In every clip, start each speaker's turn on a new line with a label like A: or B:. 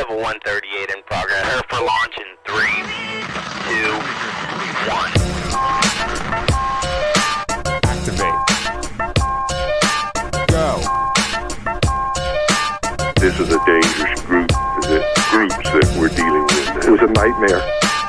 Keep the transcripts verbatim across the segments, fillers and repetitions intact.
A: Level one thirty-eight in progress. Prepare for launch in three, two, one.
B: Activate. Go.
C: This is a dangerous group, the groups that we're dealing with. It was a nightmare.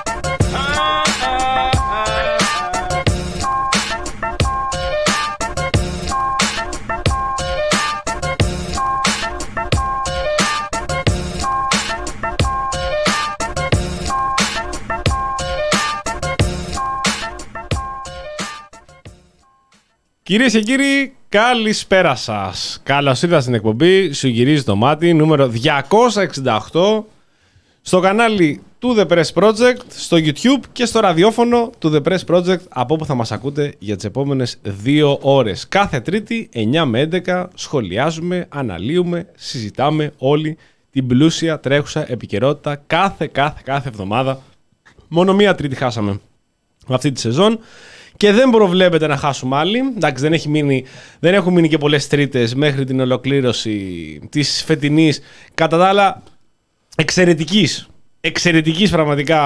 D: Κυρίες και κύριοι, καλησπέρα σας. Καλώς ήρθατε στην εκπομπή Σου γυρίζει το μάτι, νούμερο διακόσια εξήντα οκτώ, στο κανάλι του The Press Project, στο YouTube και στο ραδιόφωνο του The Press Project, από όπου θα μας ακούτε για τις επόμενες δύο ώρες. Κάθε Τρίτη, εννιά με έντεκα, σχολιάζουμε, αναλύουμε, συζητάμε όλη την πλούσια τρέχουσα επικαιρότητα κάθε, κάθε, κάθε εβδομάδα. Μόνο μία Τρίτη χάσαμε αυτή τη σεζόν. Και δεν προβλέπεται να χάσουμε άλλη. Εντάξει, δεν, έχει μείνει, δεν έχουν μείνει και πολλές τρίτες μέχρι την ολοκλήρωση της φετινής, κατά τα άλλα, εξαιρετικής, εξαιρετικής πραγματικά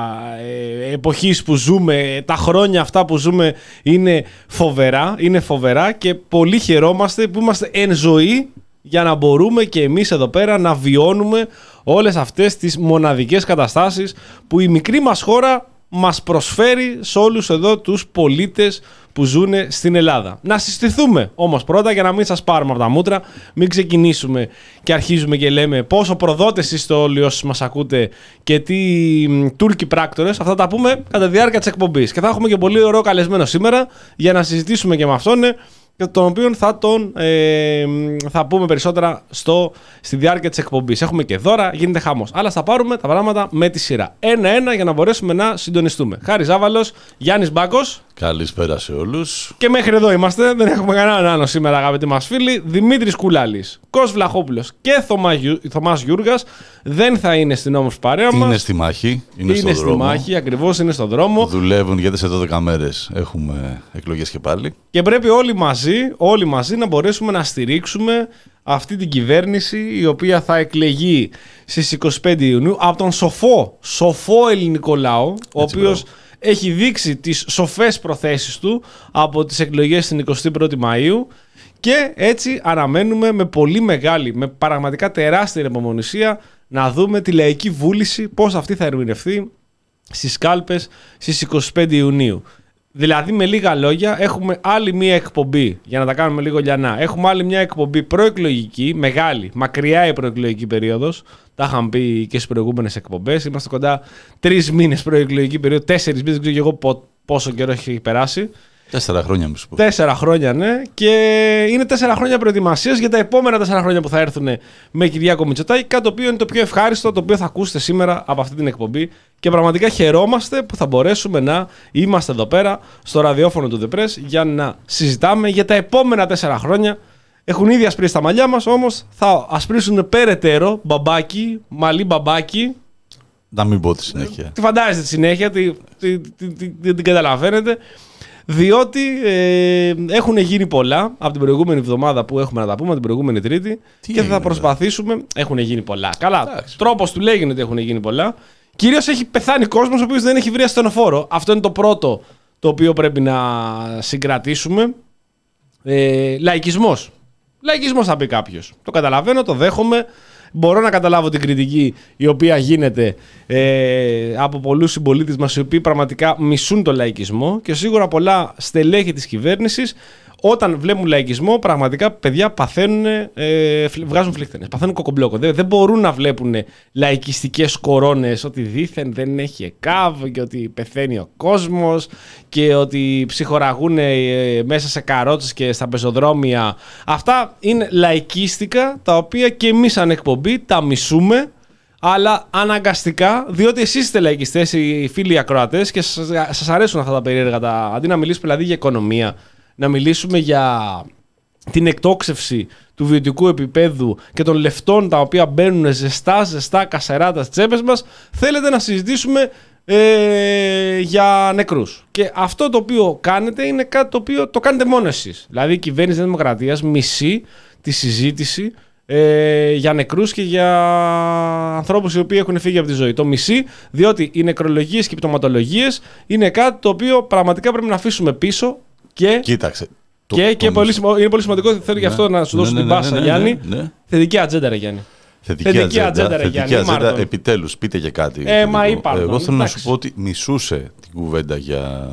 D: ε, εποχής που ζούμε. Τα χρόνια αυτά που ζούμε είναι φοβερά, είναι φοβερά και πολύ χαιρόμαστε που είμαστε εν ζωή για να μπορούμε και εμείς εδώ πέρα να βιώνουμε όλες αυτές τις μοναδικές καταστάσεις που η μικρή μας χώρα μας προσφέρει σε όλους εδώ τους πολίτες που ζουν στην Ελλάδα. Να συστηθούμε όμως πρώτα για να μην σας πάρουμε από τα μούτρα, μην ξεκινήσουμε και αρχίζουμε και λέμε πόσο προδότες είστε όλοι όσοι μας ακούτε και τι Τούρκοι πράκτορες. Αυτά τα πούμε κατά τη διάρκεια της εκπομπής και θα έχουμε και πολύ ωραίο καλεσμένο σήμερα για να συζητήσουμε και με αυτόν, τον οποίο θα, τον, ε, θα πούμε περισσότερα στο, στη διάρκεια της εκπομπής. Έχουμε και δώρα, γίνεται χαμός. Αλλά θα πάρουμε τα πράγματα με τη σειρά. Ένα-ένα για να μπορέσουμε να συντονιστούμε. Χάρης Ζάβαλος, Γιάννης Μπάκος.
E: Καλησπέρα σε όλους.
D: Και μέχρι εδώ είμαστε. Δεν έχουμε κανέναν άλλο σήμερα, αγαπητοί μας φίλοι. Δημήτρης Κουλάλης, Κος Βλαχόπουλος και Θωμάς Γιούργας δεν θα είναι στην όμορφη παρέα μας.
E: Είναι στη μάχη. Είναι,
D: είναι στη
E: δρόμο.
D: μάχη, ακριβώς, είναι στον δρόμο.
E: Δουλεύουν γιατί σε δώδεκα μέρες έχουμε εκλογές και πάλι.
D: Και πρέπει όλοι μαζί, όλοι μαζί να μπορέσουμε να στηρίξουμε αυτή την κυβέρνηση, η οποία θα εκλεγεί στις είκοσι πέντε Ιουνίου από τον σοφό, σοφό ελληνικό λαό, ο οποίος έχει δείξει τις σοφές προθέσεις του από τις εκλογές στην εικοστή πρώτη Μαΐου και έτσι αναμένουμε με πολύ μεγάλη, με πραγματικά τεράστια υπομονησία να δούμε τη λαϊκή βούληση, πώς αυτή θα ερμηνευτεί στις κάλπες στις εικοστή πέμπτη Ιουνίου. Δηλαδή, με λίγα λόγια, έχουμε άλλη μία εκπομπή, για να τα κάνουμε λίγο λιανά. Έχουμε άλλη μία εκπομπή προεκλογική, μεγάλη, μακριά η προεκλογική περίοδος. Τα είχαμε πει και στις προηγούμενες εκπομπές. Είμαστε κοντά τρεις μήνες προεκλογική περίοδο, τέσσερις μήνες, δεν ξέρω και εγώ πόσο καιρό έχει περάσει.
E: Τέσσερα χρόνια, μη σου πω.
D: Τέσσερα χρόνια, ναι. Και είναι τέσσερα χρόνια προετοιμασίας για τα επόμενα τέσσερα χρόνια που θα έρθουν με Κυριάκο Μητσοτάκη. Κάτι το οποίο είναι το πιο ευχάριστο, το οποίο θα ακούσετε σήμερα από αυτή την εκπομπή. Και πραγματικά χαιρόμαστε που θα μπορέσουμε να είμαστε εδώ πέρα στο ραδιόφωνο του The Press για να συζητάμε για τα επόμενα τέσσερα χρόνια. Έχουν ήδη ασπρίσει τα μαλλιά μας, όμως θα ασπρίσουν περαιτέρω μπαμπάκι, μαλλί μπαμπάκι.
E: Να μην πω τη συνέχεια.
D: Τη φαντάζεστε τη συνέχεια, τη, τη, τη, τη, τη, την καταλαβαίνετε. Διότι ε, έχουν γίνει πολλά από την προηγούμενη εβδομάδα που έχουμε να τα πούμε, την προηγούμενη Τρίτη. Τι και έγινε, θα προσπαθήσουμε. Δε. Έχουν γίνει πολλά. Καλά, τρόπος του λέγεται ότι έχουν γίνει πολλά. Κυρίως έχει πεθάνει κόσμος ο οποίος δεν έχει βρει ασθενοφόρο. Αυτό είναι το πρώτο το οποίο πρέπει να συγκρατήσουμε. Ε, λαϊκισμός. Λαϊκισμός θα πει κάποιος. Το καταλαβαίνω, το δέχομαι. Μπορώ να καταλάβω την κριτική η οποία γίνεται ε, από πολλούς συμπολίτες μας οι οποίοι πραγματικά μισούν το λαϊκισμό και σίγουρα πολλά στελέχη της κυβέρνησης όταν βλέπουν λαϊκισμό πραγματικά παιδιά παθαίνουν, ε, βγάζουν φλίχτενες, παθαίνουν κοκομπλόκο. Δεν, δεν μπορούν να βλέπουν λαϊκιστικές κορώνες ότι δήθεν δεν έχει ΕΚΑΒ και ότι πεθαίνει ο κόσμος και ότι ψυχοραγούν ε, μέσα σε καρότσες και στα πεζοδρόμια. Αυτά είναι λαϊκίστικα τα οποία και εμείς σαν εκπομπή τα μισούμε. Αλλά αναγκαστικά, διότι εσείς είστε λαϊκιστές, οι φίλοι ακροατές και σας, σας αρέσουν αυτά τα περίεργα. Τα, αντί να μιλήσουμε δηλαδή για οικονομία, να μιλήσουμε για την εκτόξευση του βιωτικού επίπεδου και των λεφτών τα οποία μπαίνουν ζεστά, ζεστά, κασεράτα στις τσέπες μας, θέλετε να συζητήσουμε ε, για νεκρούς. Και αυτό το οποίο κάνετε είναι κάτι το οποίο το κάνετε μόνο εσείς. Δηλαδή η κυβέρνηση της Δημοκρατίας μισεί τη συζήτηση ε, για νεκρούς και για ανθρώπους οι οποίοι έχουν φύγει από τη ζωή. Το μισή, διότι οι νεκρολογίες και οι πτωματολογίες είναι κάτι το οποίο πραγματικά πρέπει να αφήσουμε πίσω και...
E: Κοίταξε.
D: Και,
E: το,
D: και πολύ, είναι πολύ σημαντικό, θέλω ναι, γι' αυτό να σου δώσω
E: ναι,
D: την
E: ναι,
D: πάσα,
E: ναι, ναι,
D: Γιάννη.
E: Ναι, ναι.
D: Θετική ατζέντα, ρε Γιάννη.
E: Θετική, θετική ατζέντα, ατζέντα,
D: θετική
E: ατζέντα επιτέλους, πείτε και κάτι.
D: Ε, μα είπα.
E: Εγώ
D: τον,
E: θέλω
D: εντάξει.
E: να σου πω ότι μισούσε την κουβέντα για,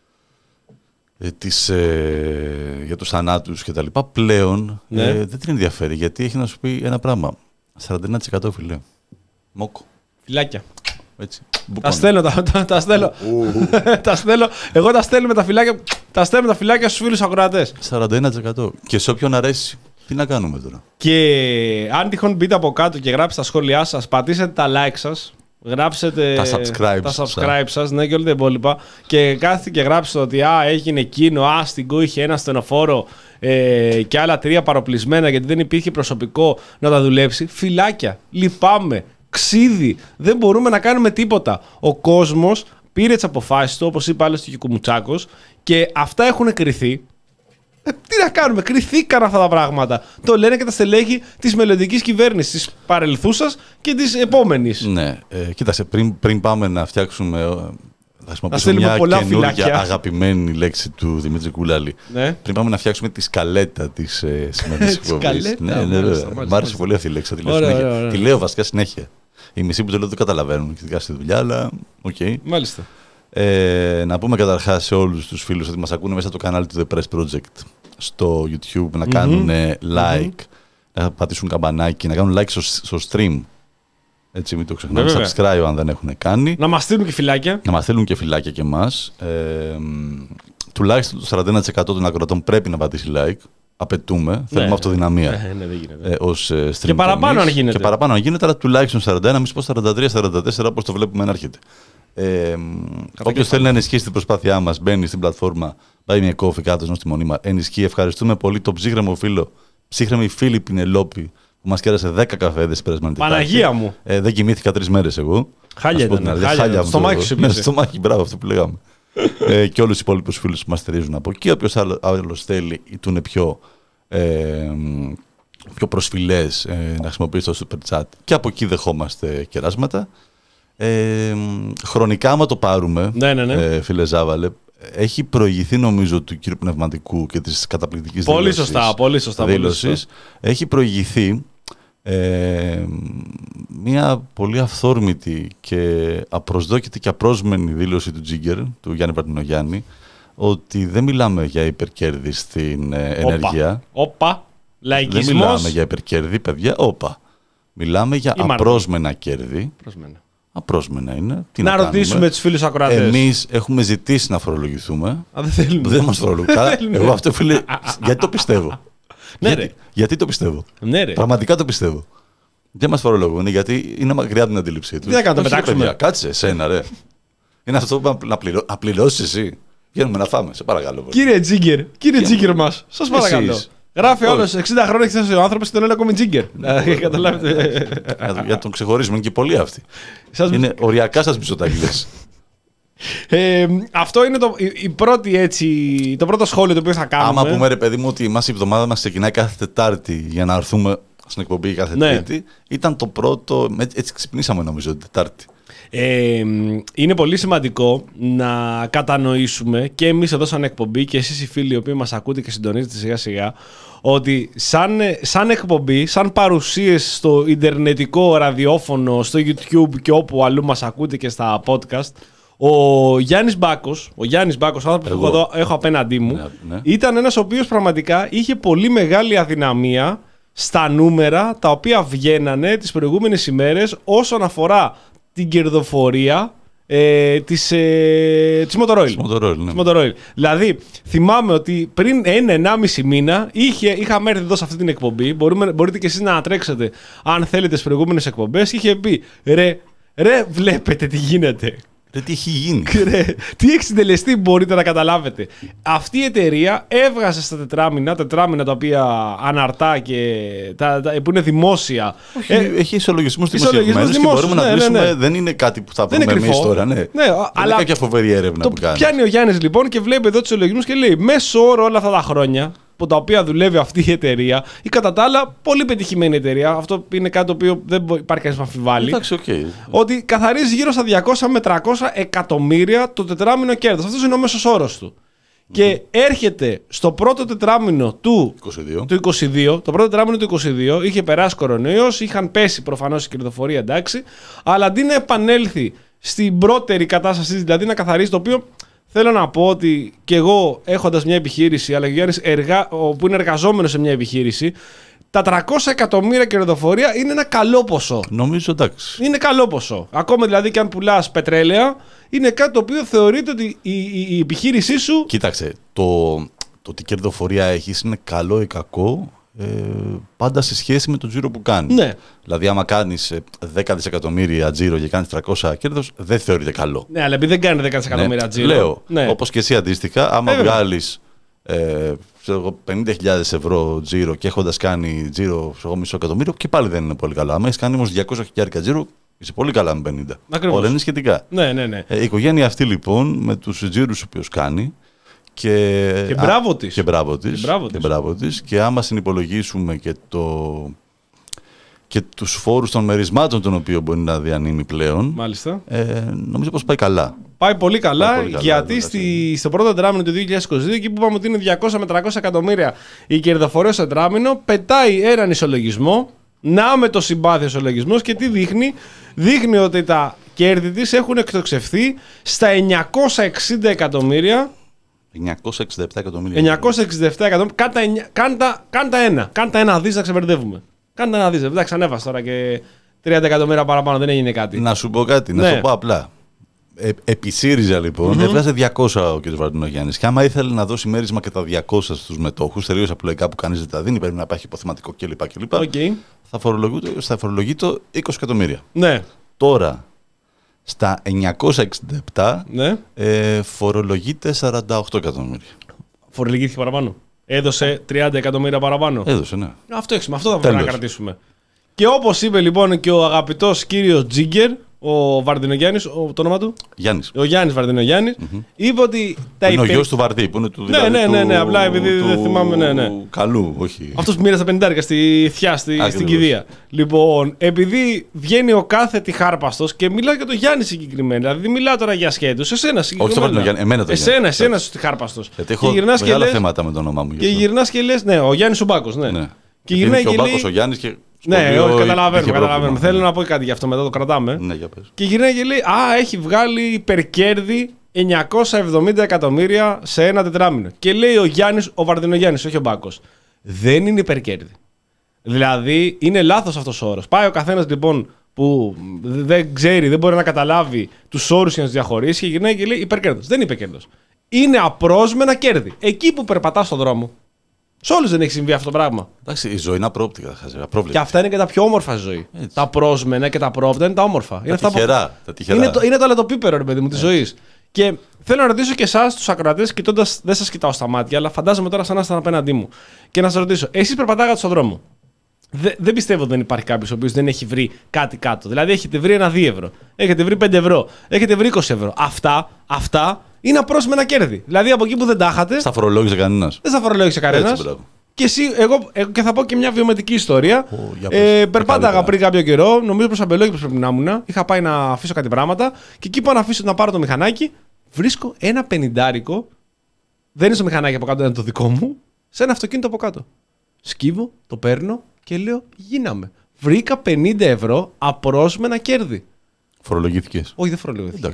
E: ε, τις, ε, για τους θανάτους και τα λοιπά. Πλέον ναι. ε, δεν την ενδιαφέρει, γιατί έχει να σου πει ένα πράγμα. σαράντα ένα τοις εκατό φιλέ. Μόκο.
D: Φυλάκια.
E: Έτσι.
D: Τα στέλνω, τα, τα, τα στέλνω. τα στέλνω. Εγώ τα στέλνω με τα φυλάκια, τα στέλνω με τα φυλάκια στους φίλους ακροατές.
E: σαράντα ένα τοις εκατό. Και σε όποιον αρέσει. Τι να κάνουμε τώρα.
D: Και αν τυχόν μπείτε από κάτω και γράψετε τα σχόλιά σας, πατήσετε τα like σας, γράψετε
E: τα subscribe,
D: τα subscribe σας, ναι, και όλα τα υπόλοιπα. Και κάθετε και γράψετε ότι α, έγινε εκείνο, α, στην Κο είχε ένα στενοφόρο ε, και άλλα τρία παροπλισμένα γιατί δεν υπήρχε προσωπικό να τα δουλέψει. Φυλάκια, λυπάμαι, ξύδι, δεν μπορούμε να κάνουμε τίποτα. Ο κόσμος πήρε τις αποφάσεις του, όπως είπε άλλωστε και ο Κουμουτσάκος, και αυτά έχουν κριθεί. Ε, τι να κάνουμε, κριθήκαν αυτά τα πράγματα. Το λένε και τα στελέχη της μελλοντικής κυβέρνησης, της παρελθούσας και της επόμενης.
E: Ναι, ε, κοίταξε, πριν, πριν πάμε να φτιάξουμε. Θα χρησιμοποιήσω
D: μια
E: καινούργια αγαπημένη λέξη του Δημήτρη Κούλαλη.
D: Ναι.
E: Πριν πάμε να φτιάξουμε τη σκαλέτα της ε, σημερινής εκπομπής. Ναι, ναι, ναι. Μ' άρεσε πολύ αυτή η λέξη. Τη λέω, ωραία, συνέχεια. Ωραία, ωραία. Τη λέω βασικά συνέχεια. Οι μισοί που το λέω δεν καταλαβαίνουν και στη δουλειά, αλλά οκ. Okay.
D: Μάλιστα.
E: Ε, να πούμε καταρχάς σε όλους τους φίλους ότι μας ακούνε μέσα από το κανάλι του The Press Project στο YouTube να mm-hmm. κάνουν like, mm-hmm. να πατήσουν καμπανάκι, να κάνουν like στο, στο stream. Έτσι, μην το ξεχνάμε. Subscribe αν δεν έχουν κάνει.
D: Να μας στείλουν και φυλάκια.
E: Να μας στείλουν και φυλάκια και εμάς. Ε, τουλάχιστον το σαράντα ένα τοις εκατό των ακροατών πρέπει να πατήσει like. Απαιτούμε. Ναι, θέλουμε αυτοδυναμία.
D: Ναι, ναι, δεν γίνεται.
E: Ε, ως, ε, stream
D: και παραπάνω αν γίνεται.
E: Και παραπάνω αν γίνεται, αλλά τουλάχιστον σαράντα ένα, μη πω σαράντα τρία σαράντα τέσσερα, όπως το βλέπουμε να έρχεται. Ε, Όποιος θέλει να ενισχύσει την προσπάθειά μας, μπαίνει στην πλατφόρμα Buy Me a Coffee κάτω ενώ στη μονή ενισχύει. Ευχαριστούμε πολύ τον ψύχρεμο φίλο, ψύχρεμη φίλη Πινελόπη που μας κέρασε δέκα καφέδες περασμένη Τετάρτη.
D: Παναγία μου!
E: Ε, δεν κοιμήθηκα τρεις μέρες εγώ.
D: Χάλια ήταν. Χάλια, χάλια στο μάχη σου
E: πήγε. Στο μάχη, μπράβο, αυτό που λέγαμε. ε, και όλους τους υπόλοιπους φίλους που μας στηρίζουν από εκεί. Όποιος άλλος θέλει ή του είναι πιο, ε, πιο προσφυλές ε, να χρησιμοποιήσει το Super Chat, και από εκεί δεχόμαστε κεράσματα. Ε, χρονικά, άμα το πάρουμε,
D: ναι, ναι, ναι.
E: Ε, φίλε Ζάβαλε, έχει προηγηθεί νομίζω του κύριου Πνευματικού και της καταπληκτικής
D: πολύ
E: δήλωσης.
D: Σωστά, πολύ σωστά,
E: δήλωσης.
D: πολύ σωστά.
E: Έχει προηγηθεί ε, μια πολύ αυθόρμητη και απροσδόκητη και απρόσμενη δήλωση του Τζίγκερ, του Γιάννη Παρτινογιάννη, ότι δεν μιλάμε για υπερκέρδη στην ε, ενέργεια.
D: Όπα, λαϊκισμός.
E: Δεν μιλάμε για υπερκέρδη, παιδιά, όπα. Μιλάμε για
D: Ή
E: απρόσμενα κέρδη.
D: Απρόσμενα.
E: Απρόσμενα είναι. Τι
D: να,
E: να
D: ρωτήσουμε τους φίλους ακροατές.
E: Εμείς έχουμε ζητήσει να φορολογηθούμε.
D: Α, δεν θέλουμε.
E: Δεν μας φορολογούν. Εγώ αυτό, φίλε, γιατί το πιστεύω.
D: Ναι,
E: γιατί, γιατί το πιστεύω.
D: Ναι, ρε.
E: Πραγματικά το πιστεύω. Δεν μας φορολογούν γιατί είναι μακριά την αντίληψή του.
D: Τι θα κάνουμε, το πετάξουμε.
E: Κάτσε, εσένα, ρε. Είναι αυτό που να, πληρω... να πληρώσεις εσύ. Βγαίνουμε να φάμε, σε παρακαλώ.
D: Κύριε Τζίγκερ, κύριε Τζίγκερ μας, σας παρακαλώ. Εσείς. Γράφει όλος εξήντα χρόνια έχει θέσει ο άνθρωπος και τον λένε ακόμη Τζίγκερ. Καταλάβετε.
E: Για τον ξεχωρίζουμε, είναι και πολλοί αυτοί. Είναι οριακά σας μισοτάκηδες.
D: Ε, αυτό είναι το, η, η πρώτη, έτσι, το πρώτο σχόλιο το οποίο θα κάνουμε.
E: Άμα πούμε, ρε παιδί μου, ότι εμάς η εβδομάδα μας ξεκινάει κάθε Τετάρτη για να έρθουμε στην εκπομπή κάθε ναι. Τρίτη, ήταν το πρώτο. Έτσι ξυπνήσαμε νομίζω την Τετάρτη.
D: Ε, είναι πολύ σημαντικό να κατανοήσουμε και εμείς εδώ σαν εκπομπή και εσείς οι φίλοι οι οποίοι μας ακούτε και συντονίζετε σιγά σιγά ότι σαν, σαν εκπομπή, σαν παρουσίες στο ιντερνετικό ραδιόφωνο, στο YouTube και όπου αλλού μας ακούτε και στα podcast, ο Γιάννης Μπάκος, ο Γιάννης Μπάκος, ο άνθρωπος που έχω, έχω απέναντί μου, ναι, ναι. ήταν ένας ο οποίος πραγματικά είχε πολύ μεγάλη αδυναμία στα νούμερα τα οποία βγαίνανε τις προηγούμενες ημέρες όσον αφορά την κερδοφορία ε, της, ε, της Motorola. Της
E: Motorola, ναι.
D: Motorola. Δηλαδή, θυμάμαι ότι πριν ένα ενάμιση μήνα είχε, είχαμε έρθει εδώ σε αυτή την εκπομπή. Μπορούμε, μπορείτε και εσείς να ανατρέξετε αν θέλετε τις προηγούμενες εκπομπές. Είχε πει, ρε, ρε βλέπετε τι γίνεται.
E: Ρε, τι έχει γίνει.
D: Ρε, τι έχει συντελεστεί μπορείτε να καταλάβετε. Αυτή η εταιρεία έβγαζε στα τετράμινα, τετράμινα τα οποία αναρτά και τα, τα, που είναι δημόσια.
E: Όχι, ε, έχει ισολογισμούς δημοσιευμένους και μπορούμε ναι, να πείσουμε. Ναι, ναι. Δεν είναι κάτι που θα πούμε εμείς τώρα. Ναι. Ναι,
D: δεν
E: αλλά είναι κάποια φοβερή έρευνα
D: το
E: που κάνει.
D: Πιάνει ο Γιάννης λοιπόν και βλέπει εδώ τους ισολογισμούς και λέει μέσω όρο όλα αυτά τα χρόνια από τα οποία δουλεύει αυτή η εταιρεία, ή κατά τα άλλα πολύ πετυχημένη εταιρεία, αυτό είναι κάτι το οποίο δεν υπάρχει κανείς να αμφιβάλλει.
E: Εντάξει, okay.
D: Ότι καθαρίζει γύρω στα διακόσια με τριακόσια εκατομμύρια το τετράμινο κέρδος. Αυτός είναι ο μέσος όρος του. Mm-hmm. Και έρχεται στο πρώτο τετράμινο του
E: είκοσι δύο.
D: του είκοσι δύο, το πρώτο τετράμινο του είκοσι δύο, είχε περάσει κορονοϊός, είχαν πέσει προφανώς η κερδοφορία, εντάξει, αλλά αντί να επανέλθει στην πρώτερη κατάσταση, δηλαδή να καθαρίσει, το οποίο θέλω να πω ότι και εγώ έχοντας μια επιχείρηση, αλλά και ο Γιάννης εργα... που είναι εργαζόμενος σε μια επιχείρηση, τα τριακόσια εκατομμύρια κερδοφορία είναι ένα καλό ποσό.
E: Νομίζω εντάξει.
D: Είναι καλό ποσό. Ακόμα δηλαδή και αν πουλάς πετρέλαια, είναι κάτι το οποίο θεωρείται ότι η, η, η επιχείρησή σου.
E: Κοίταξε, το, το τι κερδοφορία έχεις είναι καλό ή κακό ε, πάντα σε σχέση με το τζίρο που κάνεις.
D: Ναι.
E: Δηλαδή, άμα κάνεις δέκα δισεκατομμύρια τζίρο και κάνεις τριακόσια κέρδος, δεν θεωρείται καλό.
D: Ναι, αλλά επειδή δεν κάνει δέκα δισεκατομμύρια
E: ναι,
D: τζίρο.
E: Λέω,
D: ναι.
E: όπως και εσύ αντίστοιχα, άμα
D: ε,
E: βγάλεις ε, πενήντα χιλιάδες ευρώ τζίρο και έχοντας κάνει τζίρο μισό εκατομμύριο, και πάλι δεν είναι πολύ καλά. Αν έχεις κάνει όμως διακόσια χιλιάδες τζίρο, είσαι πολύ καλά με πενήντα.
D: Ακριβώς.
E: Όλα είναι σχετικά.
D: Ναι, ναι, ναι.
E: Ε, η οικογένεια αυτή λοιπόν με τους τζίρους που κάνει. Και,
D: και μπράβο της.
E: Και μπράβο της.
D: Και, μπράβο της.
E: Και, μπράβο της. Και άμα συνυπολογίσουμε και, το, και τους φόρους των μερισμάτων των οποίων μπορεί να διανύμει πλέον,
D: μάλιστα.
E: Ε, νομίζω πως πάει καλά.
D: Πάει πολύ καλά,
E: πάει πολύ καλά
D: γιατί στη, στο πρώτο τετράμινο του δύο χιλιάδες είκοσι δύο, εκεί που είπαμε ότι είναι διακόσια με τριακόσια εκατομμύρια η κερδοφορία στο τετράμινο, πετάει έναν ισολογισμό, να με το συμπάθειο ισολογισμός, και τι δείχνει. Δείχνει ότι τα κέρδη της έχουν εκτοξευθεί στα εννιακόσια εξήντα εκατομμύρια.
E: εννιακόσια εξήντα επτά εκατομμύρια.
D: εννιακόσια εξήντα επτά εκατομμύρια. Κάντα ένα. Κάντα ένα δις να ξεμπερδεύουμε. Κάντα ένα δις. Εντάξει, ανέβασε τώρα και τριάντα εκατομμύρια παραπάνω. Δεν έγινε κάτι.
E: Να σου πω κάτι, ναι. να σου πω απλά. Ε, επί ΣΥΡΙΖΑ λοιπόν mm-hmm. έβγαζε διακόσια ο κ. Βαρδινογιάννης. Και άμα ήθελε να δώσει μέρισμα και τα διακόσια στους μετόχους, τελείως απλοϊκά που κανείς δεν τα δίνει, πρέπει να υπάρχει υποθεματικό κλπ. κλπ
D: okay.
E: Θα φορολογεί το είκοσι εκατομμύρια.
D: Ναι.
E: Τώρα στα εννιακόσια εξήντα επτά
D: ναι.
E: ε, φορολογείται σαράντα οκτώ εκατομμύρια.
D: Φορολογήθηκε παραπάνω. Έδωσε τριάντα εκατομμύρια παραπάνω.
E: Έδωσε, ναι.
D: Αυτό έξουμε. Αυτό θα πρέπει να κρατήσουμε. Και όπως είπε λοιπόν και ο αγαπητός κύριος Τζίγκερ, ο Βαρδινογιάννης, το όνομα του.
E: Γιάννης.
D: Ο Γιάννης Βαρδινογιάννης, mm-hmm. είπε ότι. Τα
E: είναι
D: υπε...
E: ο γιος του Βαρδί, που είναι του
D: ναι,
E: δηλαδή,
D: ναι, ναι, ναι,
E: του...
D: απλά επειδή
E: του...
D: δεν θυμάμαι. Ναι, ναι.
E: Καλού, όχι.
D: Αυτός που μοίρασε τα πενηντάρικα στη Θιά, στη... στην κηδεία. Λοιπόν, επειδή βγαίνει ο κάθε τυχάρπαστος και μιλάω για τον Γιάννη συγκεκριμένα, δηλαδή δεν μιλάω τώρα για σχέδους, εσένα συγκεκριμένα.
E: Όχι, Βαρδινογιάννη, εμένα το
D: Εσένα, εσένα σου τυχάρπαστος.
E: Γιατί έχω μεγάλα θέματα με το όνομά μου.
D: Και γυρνάς και λες, ναι, ο Γιάννης ο Μπάκος, ναι.
E: Και γυρνάει και λέει. Ο Γιάννης και.
D: Ναι, όχι, καταλαβαίνουμε. καταλαβαίνουμε. Θέλω να πω κάτι γι' αυτό, μετά το κρατάμε.
E: Ναι, για πες.
D: Και γυρνάει και λέει, α, έχει βγάλει υπερκέρδη εννιακόσια εβδομήντα εκατομμύρια σε ένα τετράμινο. Και λέει ο Γιάννης, ο Βαρδινογιάννης, όχι ο Μπάκος. Δεν είναι υπερκέρδη. Δηλαδή, είναι λάθος αυτός ο όρος. Πάει ο καθένας λοιπόν που δεν ξέρει, δεν μπορεί να καταλάβει τους όρους για να τους διαχωρίσει και γυρνάει και λέει υπερκέρδος. Δεν είναι υπερκέρδος. Είναι απρόσμενα κέρδη. Εκεί που περπατάς στον δρόμο. Σε όλους δεν έχει συμβεί αυτό το πράγμα.
E: Εντάξει, η ζωή είναι απρόπτικα.
D: Και αυτά είναι και τα πιο όμορφα στη ζωή. Έτσι. Τα πρόσμενα και τα πρόπτα είναι τα όμορφα.
E: Τα
D: είναι
E: τυχερά,
D: που...
E: τα τυχερά.
D: Είναι το, είναι το αλατοπίπερο, ρε παιδί μου, τη ζωή. Και θέλω να ρωτήσω και εσάς, τους ακροατές, κοιτώντας, δεν σας κοιτάω στα μάτια, αλλά φαντάζομαι τώρα σαν να είστε απέναντί μου. Και να σας ρωτήσω, εσείς περπατάγατε στον δρόμο. Δε, δεν πιστεύω ότι δεν υπάρχει κάποιος ο οποίος δεν έχει βρει κάτι κάτω. Δηλαδή, έχετε βρει ένα δύο ευρώ, έχετε βρει πέντε ευρώ, έχετε βρει είκοσι ευρώ. Αυτά, αυτά είναι απρόσμενα κέρδη. Δηλαδή, από εκεί που δεν τα είχατε.
E: Στα φορολόγησε κανένας.
D: Δεν στα φορολόγησε κανένας. Και εσύ, εγώ, εγώ και θα πω και μια βιωματική ιστορία. Oh, ε, περπάταγα πριν κάποιο καιρό, νομίζω προς Αμπελόκηπος πρέπει να ήμουν. Είχα πάει να αφήσω κάτι πράγματα και εκεί πάω να αφήσω να πάρω το μηχανάκι. Βρίσκω ένα πενηντάρικο. Δεν είναι στο μηχανάκι από κάτω, είναι το δικό μου. Σε ένα αυτοκίνητο από κάτω. Σκύβω, το παίρνω και λέω γίναμε. Βρήκα πενήντα ευρώ απρόσμενα κέρδη.
E: Φορολογήθηκες?
D: Όχι, δεν φορολογήθηκα.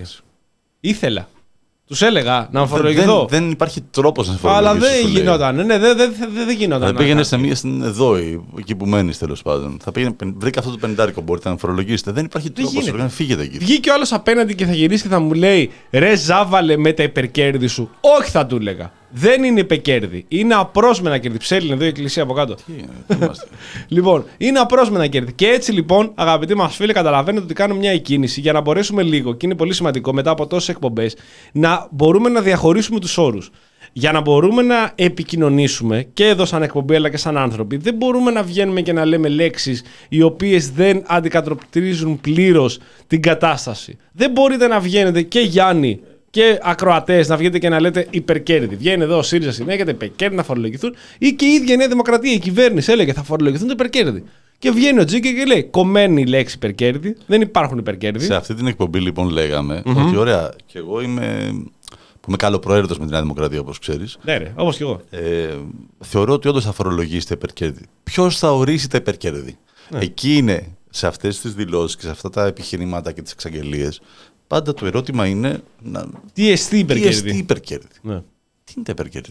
D: Ήθελα. Τους έλεγα να φορολογηθώ.
E: Δεν, δεν υπάρχει τρόπος να φορολογηθείς.
D: Αλλά δεν γινόταν. Ναι, δεν δε, δε, δε γινόταν.
E: Θα πήγαινε σε μία στην Εδόη, εκεί που μένεις τέλος πάντων. Θα πήγαινε, βρήκα αυτό το πενηντάρικο, μπορείτε να φορολογήσετε. Δεν υπάρχει τρόπος. Να φύγετε εκεί.
D: Βγήκε ο άλλος απέναντι και θα γυρίσει και θα μου λέει ρε Ζάβαλε με τα υπερκέρδη σου. Όχι, θα του έλεγα. Δεν είναι υπερκέρδη. Είναι απρόσμενα κέρδη. Ψέλινε εδώ η εκκλησία από κάτω.
E: Τι είναι,
D: λοιπόν, είναι απρόσμενα κέρδη. Και έτσι λοιπόν, αγαπητοί μας φίλοι, καταλαβαίνετε ότι κάνουμε μια εκκίνηση για να μπορέσουμε λίγο, και είναι πολύ σημαντικό μετά από τόσες εκπομπές, να μπορούμε να διαχωρίσουμε τους όρους. Για να μπορούμε να επικοινωνήσουμε και εδώ σαν εκπομπή αλλά και σαν άνθρωποι, δεν μπορούμε να βγαίνουμε και να λέμε λέξεις οι οποίες δεν αντικατοπτρίζουν πλήρως την κατάσταση. Δεν μπορείτε να βγαίνετε και Γιάννη και ακροατές να βγείτε και να λέτε υπερκέρδη. Βγαίνει εδώ ο ΣΥΡΙΖΑ συνέχεια, υπερκέρδη να φορολογηθούν, ή και η ίδια η Νέα Δημοκρατία, η κυβέρνηση έλεγε θα φορολογηθούν τα υπερκέρδη. Και βγαίνει ο Τζίκη και λέει: κομμένη η λέξη υπερκέρδη, δεν υπάρχουν υπερκέρδη.
E: Σε αυτή την εκπομπή λοιπόν λέγαμε mm-hmm. ότι ωραία, και εγώ είμαι, που είμαι καλοπροαίρετος με τη Νέα Δημοκρατία, όπως ξέρεις.
D: Ναι, ρε, όπως και εγώ.
E: Ε, θεωρώ ότι όντως θα φορολογήσετε υπερκέρδη. Ποιος θα ορίσει τα υπερκέρδη? Ναι. Εκεί είναι, σε αυτές τις δηλώσεις και σε αυτά τα επιχειρήματα και τις εξαγγελίες, πάντα το ερώτημα είναι. Να...
D: Τι εστί υπερκέρδη.
E: Τι εστί υπερκέρδη.
D: Ναι.
E: Τι είναι τα υπερκέρδη?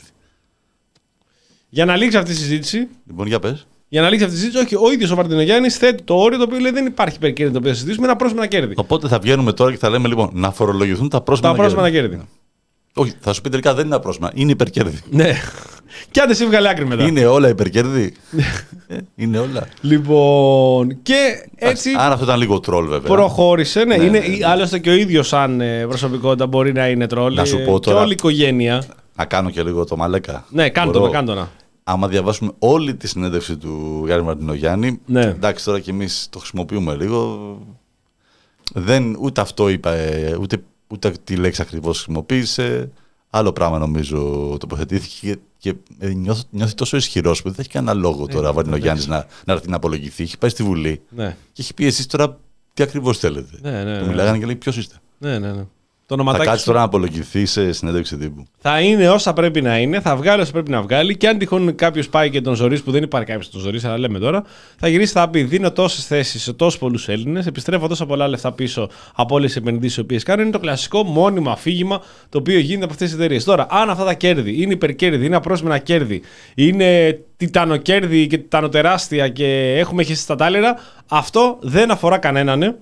D: Για να λήξει αυτή η συζήτηση.
E: Λοιπόν, για πες.
D: Για να λήξει αυτή η συζήτηση, όχι, ο ίδιος ο Μαρτινογιάννης θέτει το όριο το οποίο λέει δεν υπάρχει υπερκέρδη το οποίο θα συζητήσουμε, ένα πρόσμενα κέρδη.
E: Οπότε θα βγαίνουμε τώρα και θα λέμε λοιπόν να φορολογηθούν τα πρόσμενα
D: τα πρόσμενα κέρδη. κέρδη.
E: Όχι, θα σου πει τελικά δεν είναι απρόσμενα, είναι υπερκέρδη.
D: Ναι. Και άντε σε βγάλει άκρη μετά.
E: Είναι όλα υπερκέρδη. ε, είναι όλα.
D: Λοιπόν. Και έτσι.
E: Αν αυτό ήταν λίγο τρόλ, βέβαια.
D: Προχώρησε. Ναι,
E: ναι,
D: είναι,
E: ναι, ναι.
D: Άλλωστε και ο ίδιος σαν προσωπικότητα μπορεί να είναι τρόλ.
E: Να σου πω τώρα.
D: Και όλη η οικογένεια.
E: Να κάνω και λίγο το μαλάκα.
D: Ναι, κάντο να, κάντο να.
E: Άμα διαβάσουμε όλη τη συνέντευξη του Γιάννη Μαρτινογιάννη.
D: Ναι.
E: Εντάξει, τώρα κι εμείς το χρησιμοποιούμε λίγο. Δεν, ούτε αυτό είπε, ούτε, ούτε τη λέξη ακριβώς χρησιμοποίησε. Άλλο πράγμα νομίζω τοποθετήθηκε και νιώθει, νιώθει τόσο ισχυρός που δεν θα έχει κανένα λόγο τώρα ο Μαρτινογιάννης να, να έρθει να απολογηθεί. Έχει πάει στη Βουλή
D: ναι.
E: και έχει πει εσείς τώρα τι ακριβώς θέλετε.
D: Ναι, ναι, ναι,
E: του μιλάγανε και λέει ποιος είστε.
D: Ναι, ναι, ναι.
E: Το θα κάτσει τώρα να απολογηθεί σε συνέντευξη τύπου.
D: Θα είναι όσα πρέπει να είναι, θα βγάλει όσα πρέπει να βγάλει και αν τυχόν κάποιο πάει και τον ζωρίσει, που δεν υπάρχει κάποιο τον ζωρίσει, αλλά λέμε τώρα, θα γυρίσει, θα πει: δίνω τόσες θέσεις σε τόσους πολλούς Έλληνες, επιστρέφω τόσα πολλά λεφτά πίσω από όλες τις επενδύσεις οι οποίες κάνω. Είναι το κλασικό μόνιμο αφήγημα το οποίο γίνεται από αυτές τις εταιρείες. Τώρα, αν αυτά τα κέρδη είναι υπερκέρδη, είναι απρόσμενα κέρδη, είναι τιτανοκέρδη και τιτανοτεράστια και έχουμε χέσει στα τάλαιρα, αυτό δεν αφορά κανέναν.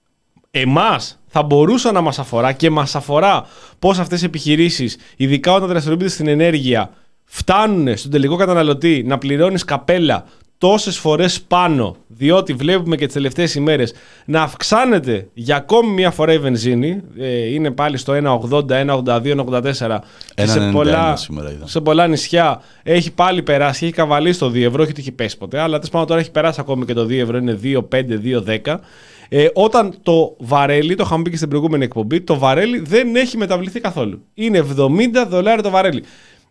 D: Εμάς θα μπορούσε να μας αφορά και μας αφορά πώς αυτές οι επιχειρήσεις, ειδικά όταν δραστηριοποιούνται στην ενέργεια, φτάνουν στον τελικό καταναλωτή να πληρώνεις καπέλα τόσες φορές πάνω, διότι βλέπουμε και τις τελευταίες ημέρες να αυξάνεται για ακόμη μια φορά η βενζίνη, ε, είναι πάλι στο ένα ογδόντα, ένα ογδόντα δύο, ένα ογδόντα τέσσερα και σε πολλά, σε πολλά νησιά έχει πάλι περάσει, έχει καβαλήσει το δύο ευρώ, όχι ότι έχει πέσει ποτέ, αλλά τέλος πάντων τώρα έχει περάσει ακόμη και το δύο ευρώ, είναι δύο πέντε, δύο δέκα. Ε, όταν το βαρέλι, το είχαμε πει και στην προηγούμενη εκπομπή, το βαρέλι δεν έχει μεταβληθεί καθόλου. Είναι εβδομήντα δολάρια το βαρέλι.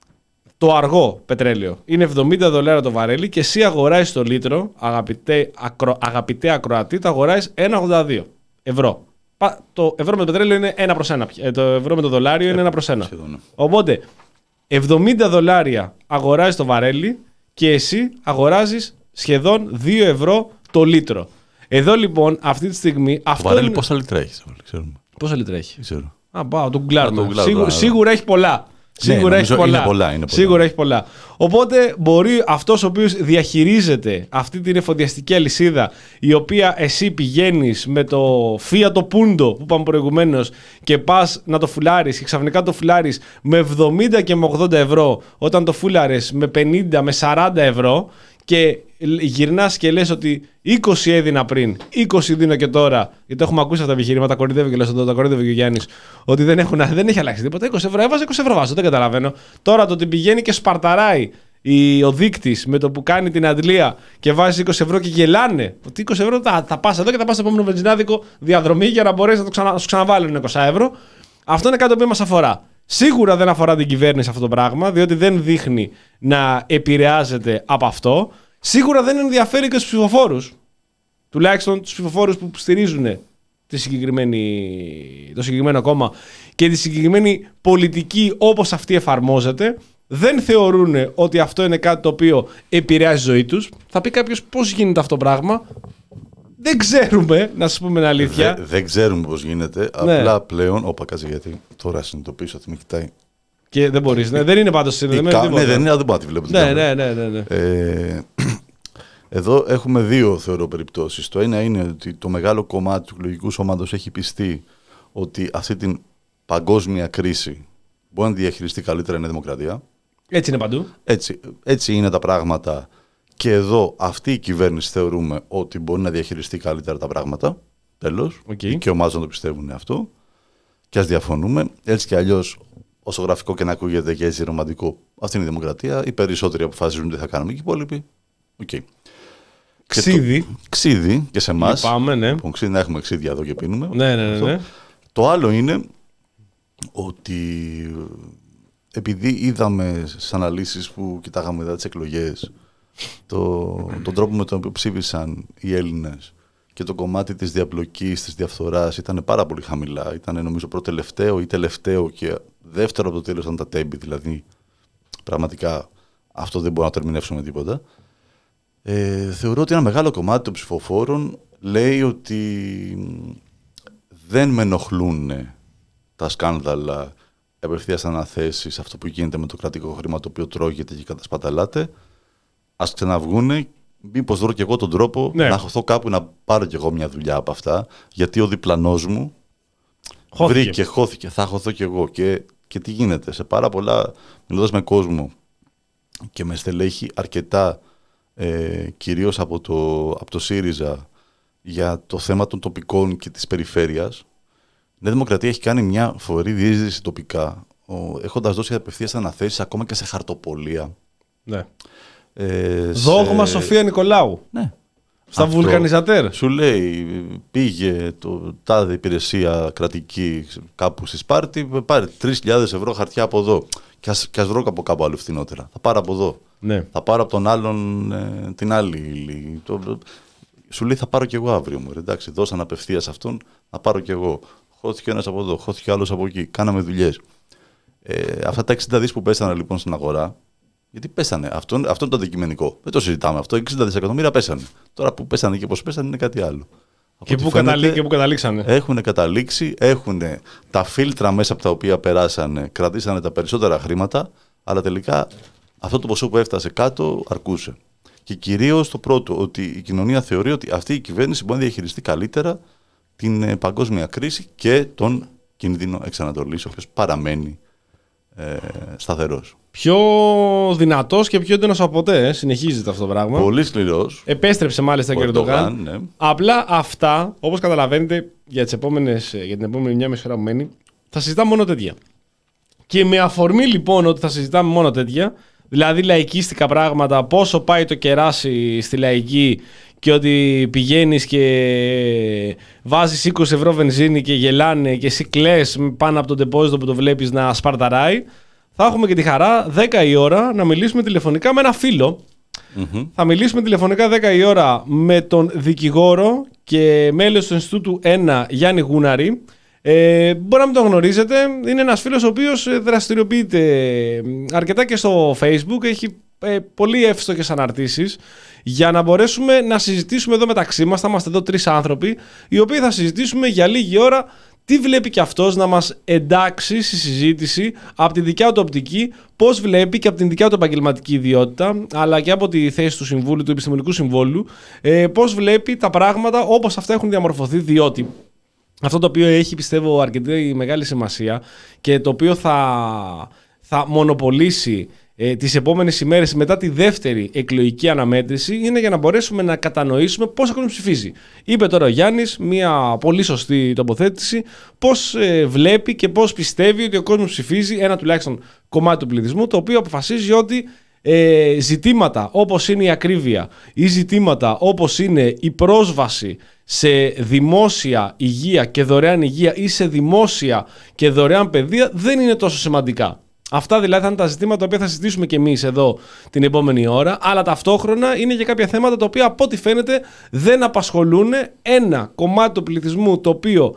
D: Το αργό πετρέλαιο είναι εβδομήντα δολάρια το βαρέλι και εσύ αγοράζεις το λίτρο, αγαπητέ, ακρο, αγαπητέ ακροατή, το αγοράζεις ένα ογδόντα δύο ευρώ. Το ευρώ με το πετρέλαιο είναι ένα προς ένα. Το ευρώ με το δολάριο είναι ένα προς ένα. Οπότε, εβδομήντα δολάρια αγοράζεις το βαρέλι και εσύ αγοράζεις σχεδόν δύο ευρώ το λίτρο. Εδώ λοιπόν, αυτή τη στιγμή.
E: Το βαρέλι είναι... πόσα λίτρα έχει, ξέρουμε.
D: Πόσα λίτρα έχει.
E: Ξέρω.
D: Α, πάω, τον γκουγκλάρουμε. Σίγουρα, σίγουρα έχει πολλά.
E: Ναι,
D: σίγουρα έχει πολλά.
E: Είναι πολλά, είναι πολλά.
D: Σίγουρα έχει πολλά. Οπότε μπορεί αυτός ο οποίος διαχειρίζεται αυτή την εφοδιαστική αλυσίδα, η οποία εσύ πηγαίνεις με το Fiat Punto που είπαμε προηγουμένως και πας να το φουλάρεις και ξαφνικά το φουλάρεις με εβδομήντα και με ογδόντα ευρώ, όταν το φούλαρες με πενήντα με σαράντα ευρώ. Και γυρνάς και λες ότι είκοσι έδινα πριν, είκοσι δίνω και τώρα. Γιατί έχουμε ακούσει αυτά τα επιχειρήματα, τα κορυδεύει και λες εδώ, τα κορυδεύει και ο Γιάννης. Ότι δεν, έχουν, δεν έχει αλλάξει τίποτα. είκοσι ευρώ έβαζε, είκοσι ευρώ βάζω. Δεν καταλαβαίνω. Τώρα το ότι πηγαίνει και σπαρταράει η, ο δείκτης με το που κάνει την αντλία και βάζει είκοσι ευρώ και γελάνε. Ότι είκοσι ευρώ θα, θα πας εδώ και θα πας στο επόμενο βενζινάδικο διαδρομή για να μπορέσει να, το ξανα, να σου ξαναβάλουν είκοσι ευρώ. Αυτό είναι κάτι που μας αφορά. Σίγουρα δεν αφορά την κυβέρνηση αυτό το πράγμα, διότι δεν δείχνει να επηρεάζεται από αυτό. Σίγουρα δεν ενδιαφέρει και τους ψηφοφόρους. Τουλάχιστον τους ψηφοφόρους που στηρίζουν τη συγκεκριμένη, το συγκεκριμένο κόμμα και τη συγκεκριμένη πολιτική όπως αυτή εφαρμόζεται. Δεν θεωρούν ότι αυτό είναι κάτι το οποίο επηρεάζει τη ζωή τους. Θα πει κάποιος πώς γίνεται αυτό το πράγμα. Δεν ξέρουμε, να σας πούμε την αλήθεια.
E: Δε, δεν ξέρουμε πώς γίνεται. Ναι. Απλά πλέον. Όπα, κάτσε γιατί τώρα συνειδητοποιήσω ότι με κοιτάει.
D: Και δεν μπορείς. Ναι, δεν είναι πάντως συνειδητοποιημένο.
E: Κα... Ναι, δεν είναι, δεν μπορώ να τη βλέπω.
D: Ναι, ναι, ναι, ναι, ναι.
E: Ε, εδώ έχουμε δύο θεωρώ περιπτώσεις. Το ένα είναι ότι το μεγάλο κομμάτι του εκλογικού σώματος έχει πιστεί ότι αυτή την παγκόσμια κρίση μπορεί να διαχειριστεί καλύτερα η Δημοκρατία.
D: Έτσι είναι παντού.
E: Έτσι, έτσι είναι τα πράγματα. Και εδώ αυτή η κυβέρνηση θεωρούμε ότι μπορεί να διαχειριστεί καλύτερα τα πράγματα. Τέλος.
D: Okay.
E: Και ομάδες να το πιστεύουν αυτό. Και ας διαφωνούμε. Έτσι κι αλλιώς, όσο γραφικό και να ακούγεται και έτσι ρομαντικό, αυτή είναι η δημοκρατία. Οι περισσότεροι αποφασίζουν τι θα κάνουμε και οι υπόλοιποι. Okay.
D: Ξίδι.
E: Το... Ξίδι και σε εμάς.
D: Πάμε, ναι.
E: Λοιπόν, ξίδι, να έχουμε ξίδια εδώ και πίνουμε.
D: Ναι, ναι, ναι, ναι.
E: Το άλλο είναι ότι επειδή είδαμε στις αναλύσεις που κοιτάγαμε μετά τις εκλογές το, τον τρόπο με τον οποίο ψήφισαν οι Έλληνες και το κομμάτι της διαπλοκής, της διαφθοράς ήταν πάρα πολύ χαμηλά. Ήταν νομίζω προτελευταίο ή τελευταίο και δεύτερο από το τέλος ήταν τα τέμπη, δηλαδή πραγματικά αυτό δεν μπορούμε να το ερμηνεύσουμε τίποτα. Ε, θεωρώ ότι ένα μεγάλο κομμάτι των ψηφοφόρων λέει ότι δεν με ενοχλούν τα σκάνδαλα απευθείας αναθέσεις, αυτό που γίνεται με το κρατικό χρήμα το οποίο τρώγεται και κατασπαταλάται. Ας ξαναβγούνε, μήπως βρω και εγώ τον τρόπο ναι. να χωθώ κάπου να πάρω και εγώ μια δουλειά από αυτά, γιατί ο διπλανός μου χώθηκε. βρήκε, χώθηκε, θα χωθώ και εγώ. Και, και τι γίνεται, σε πάρα πολλά, μιλώντας με κόσμο και με στελέχη αρκετά, ε, κυρίως από το, από το ΣΥΡΙΖΑ, για το θέμα των τοπικών και της περιφέρειας, η Νέα Δημοκρατία έχει κάνει μια φοβερή διείσδυση τοπικά, έχοντας δώσει απευθείας αναθέσεις ακόμα και σε χαρτοπολία.
D: Ναι.
E: Ε,
D: Δόγμα
E: σε...
D: Σοφία Νικολάου.
E: Ναι.
D: Στα αυτό, βουλκανιζατέρ.
E: Σου λέει, πήγε το τάδε υπηρεσία κρατική κάπου στη Σπάρτη, πάρε τρεις χιλιάδες ευρώ χαρτιά από εδώ. Και ας, και ας βρω από κάπου άλλο φθηνότερα. Θα πάρω από εδώ.
D: Ναι.
E: Θα πάρω από τον άλλον ε, την άλλη ύλη. Το... Σου λέει, θα πάρω κι εγώ αύριο μου. Εντάξει, δώσαν απευθείας αυτόν, θα πάρω κι εγώ. Χώθηκε ένας από εδώ, χώθηκε άλλος από εκεί. Κάναμε δουλειές. Ε, αυτά τα εξήντα δις που πέσανε λοιπόν στην αγορά, γιατί πέσανε. Αυτό, αυτό είναι το αντικειμενικό. Δεν το συζητάμε αυτό. εξήντα δισεκατομμύρια πέσανε. Τώρα που πέσανε και πώς πέσανε είναι κάτι άλλο.
D: Και πού καταλή, καταλήξανε.
E: Έχουν καταλήξει, έχουν τα φίλτρα μέσα από τα οποία περάσανε, κρατήσανε τα περισσότερα χρήματα, αλλά τελικά αυτό το ποσό που έφτασε κάτω αρκούσε. Και κυρίως το πρώτο, ότι η κοινωνία θεωρεί ότι αυτή η κυβέρνηση μπορεί να διαχειριστεί καλύτερα την ε, παγκόσμια κρίση και τον κίνδυνο εξανατολής, ο οποίος παραμένει ε, σταθερός.
D: Πιο δυνατός και πιο έντονος από ποτέ, ε. συνεχίζεται αυτό το πράγμα.
E: Πολύ σκληρός.
D: Επέστρεψε μάλιστα και ο Ερντογάν. Ναι. Απλά αυτά, όπως καταλαβαίνετε, για, τις επόμενες, για την επόμενη μια μισή ώρα που μένει, θα συζητάμε μόνο τέτοια. Και με αφορμή λοιπόν ότι θα συζητάμε μόνο τέτοια, δηλαδή λαϊκίστικα πράγματα, πόσο πάει το κεράσι στη λαϊκή και ότι πηγαίνεις και βάζεις είκοσι ευρώ βενζίνη και γελάνε και εσύ κλαις πάνω από το ντεπόζιτο που το βλέπεις να σπαρταράει, θα έχουμε και τη χαρά δέκα η ώρα να μιλήσουμε τηλεφωνικά με ένα φίλο. Mm-hmm. Θα μιλήσουμε τηλεφωνικά δέκα η ώρα με τον δικηγόρο και μέλος του Ινστιτούτου ένα Γιάννη Γούναρη. Ε, μπορεί να μην τον γνωρίζετε, είναι ένας φίλος ο οποίος δραστηριοποιείται αρκετά και στο Facebook, έχει ε, πολύ εύστοχες αναρτήσεις για να μπορέσουμε να συζητήσουμε εδώ μεταξύ μας. Θα είμαστε εδώ τρεις άνθρωποι οι οποίοι θα συζητήσουμε για λίγη ώρα τι βλέπει και αυτός να μας εντάξει στη συζήτηση από τη δικιά του οπτική, πώς βλέπει και από την δικιά του επαγγελματική ιδιότητα, αλλά και από τη θέση του Συμβούλου, του Επιστημονικού Συμβόλου, ε, πώς βλέπει τα πράγματα όπως αυτά έχουν διαμορφωθεί, διότι αυτό το οποίο έχει, πιστεύω, αρκετή μεγάλη σημασία και το οποίο θα, θα μονοπολίσει ε, τις επόμενες ημέρες μετά τη δεύτερη εκλογική αναμέτρηση είναι για να μπορέσουμε να κατανοήσουμε πώς ο κόσμος ψηφίζει. Είπε τώρα ο Γιάννης μια πολύ σωστή τοποθέτηση, πώς ε, βλέπει και πώς πιστεύει ότι ο κόσμος ψηφίζει, ένα τουλάχιστον κομμάτι του πληθυσμού, το οποίο αποφασίζει ότι ε, ζητήματα όπως είναι η ακρίβεια ή ζητήματα όπως είναι η πρόσβαση σε δημόσια υγεία και δωρεάν υγεία ή σε δημόσια και δωρεάν παιδεία δεν είναι τόσο σημαντικά. Αυτά δηλαδή θα είναι τα ζητήματα τα οποία θα συζητήσουμε και εμείς εδώ την επόμενη ώρα, αλλά ταυτόχρονα είναι και κάποια θέματα τα οποία από ό,τι φαίνεται δεν απασχολούν ένα κομμάτι του πληθυσμού το οποίο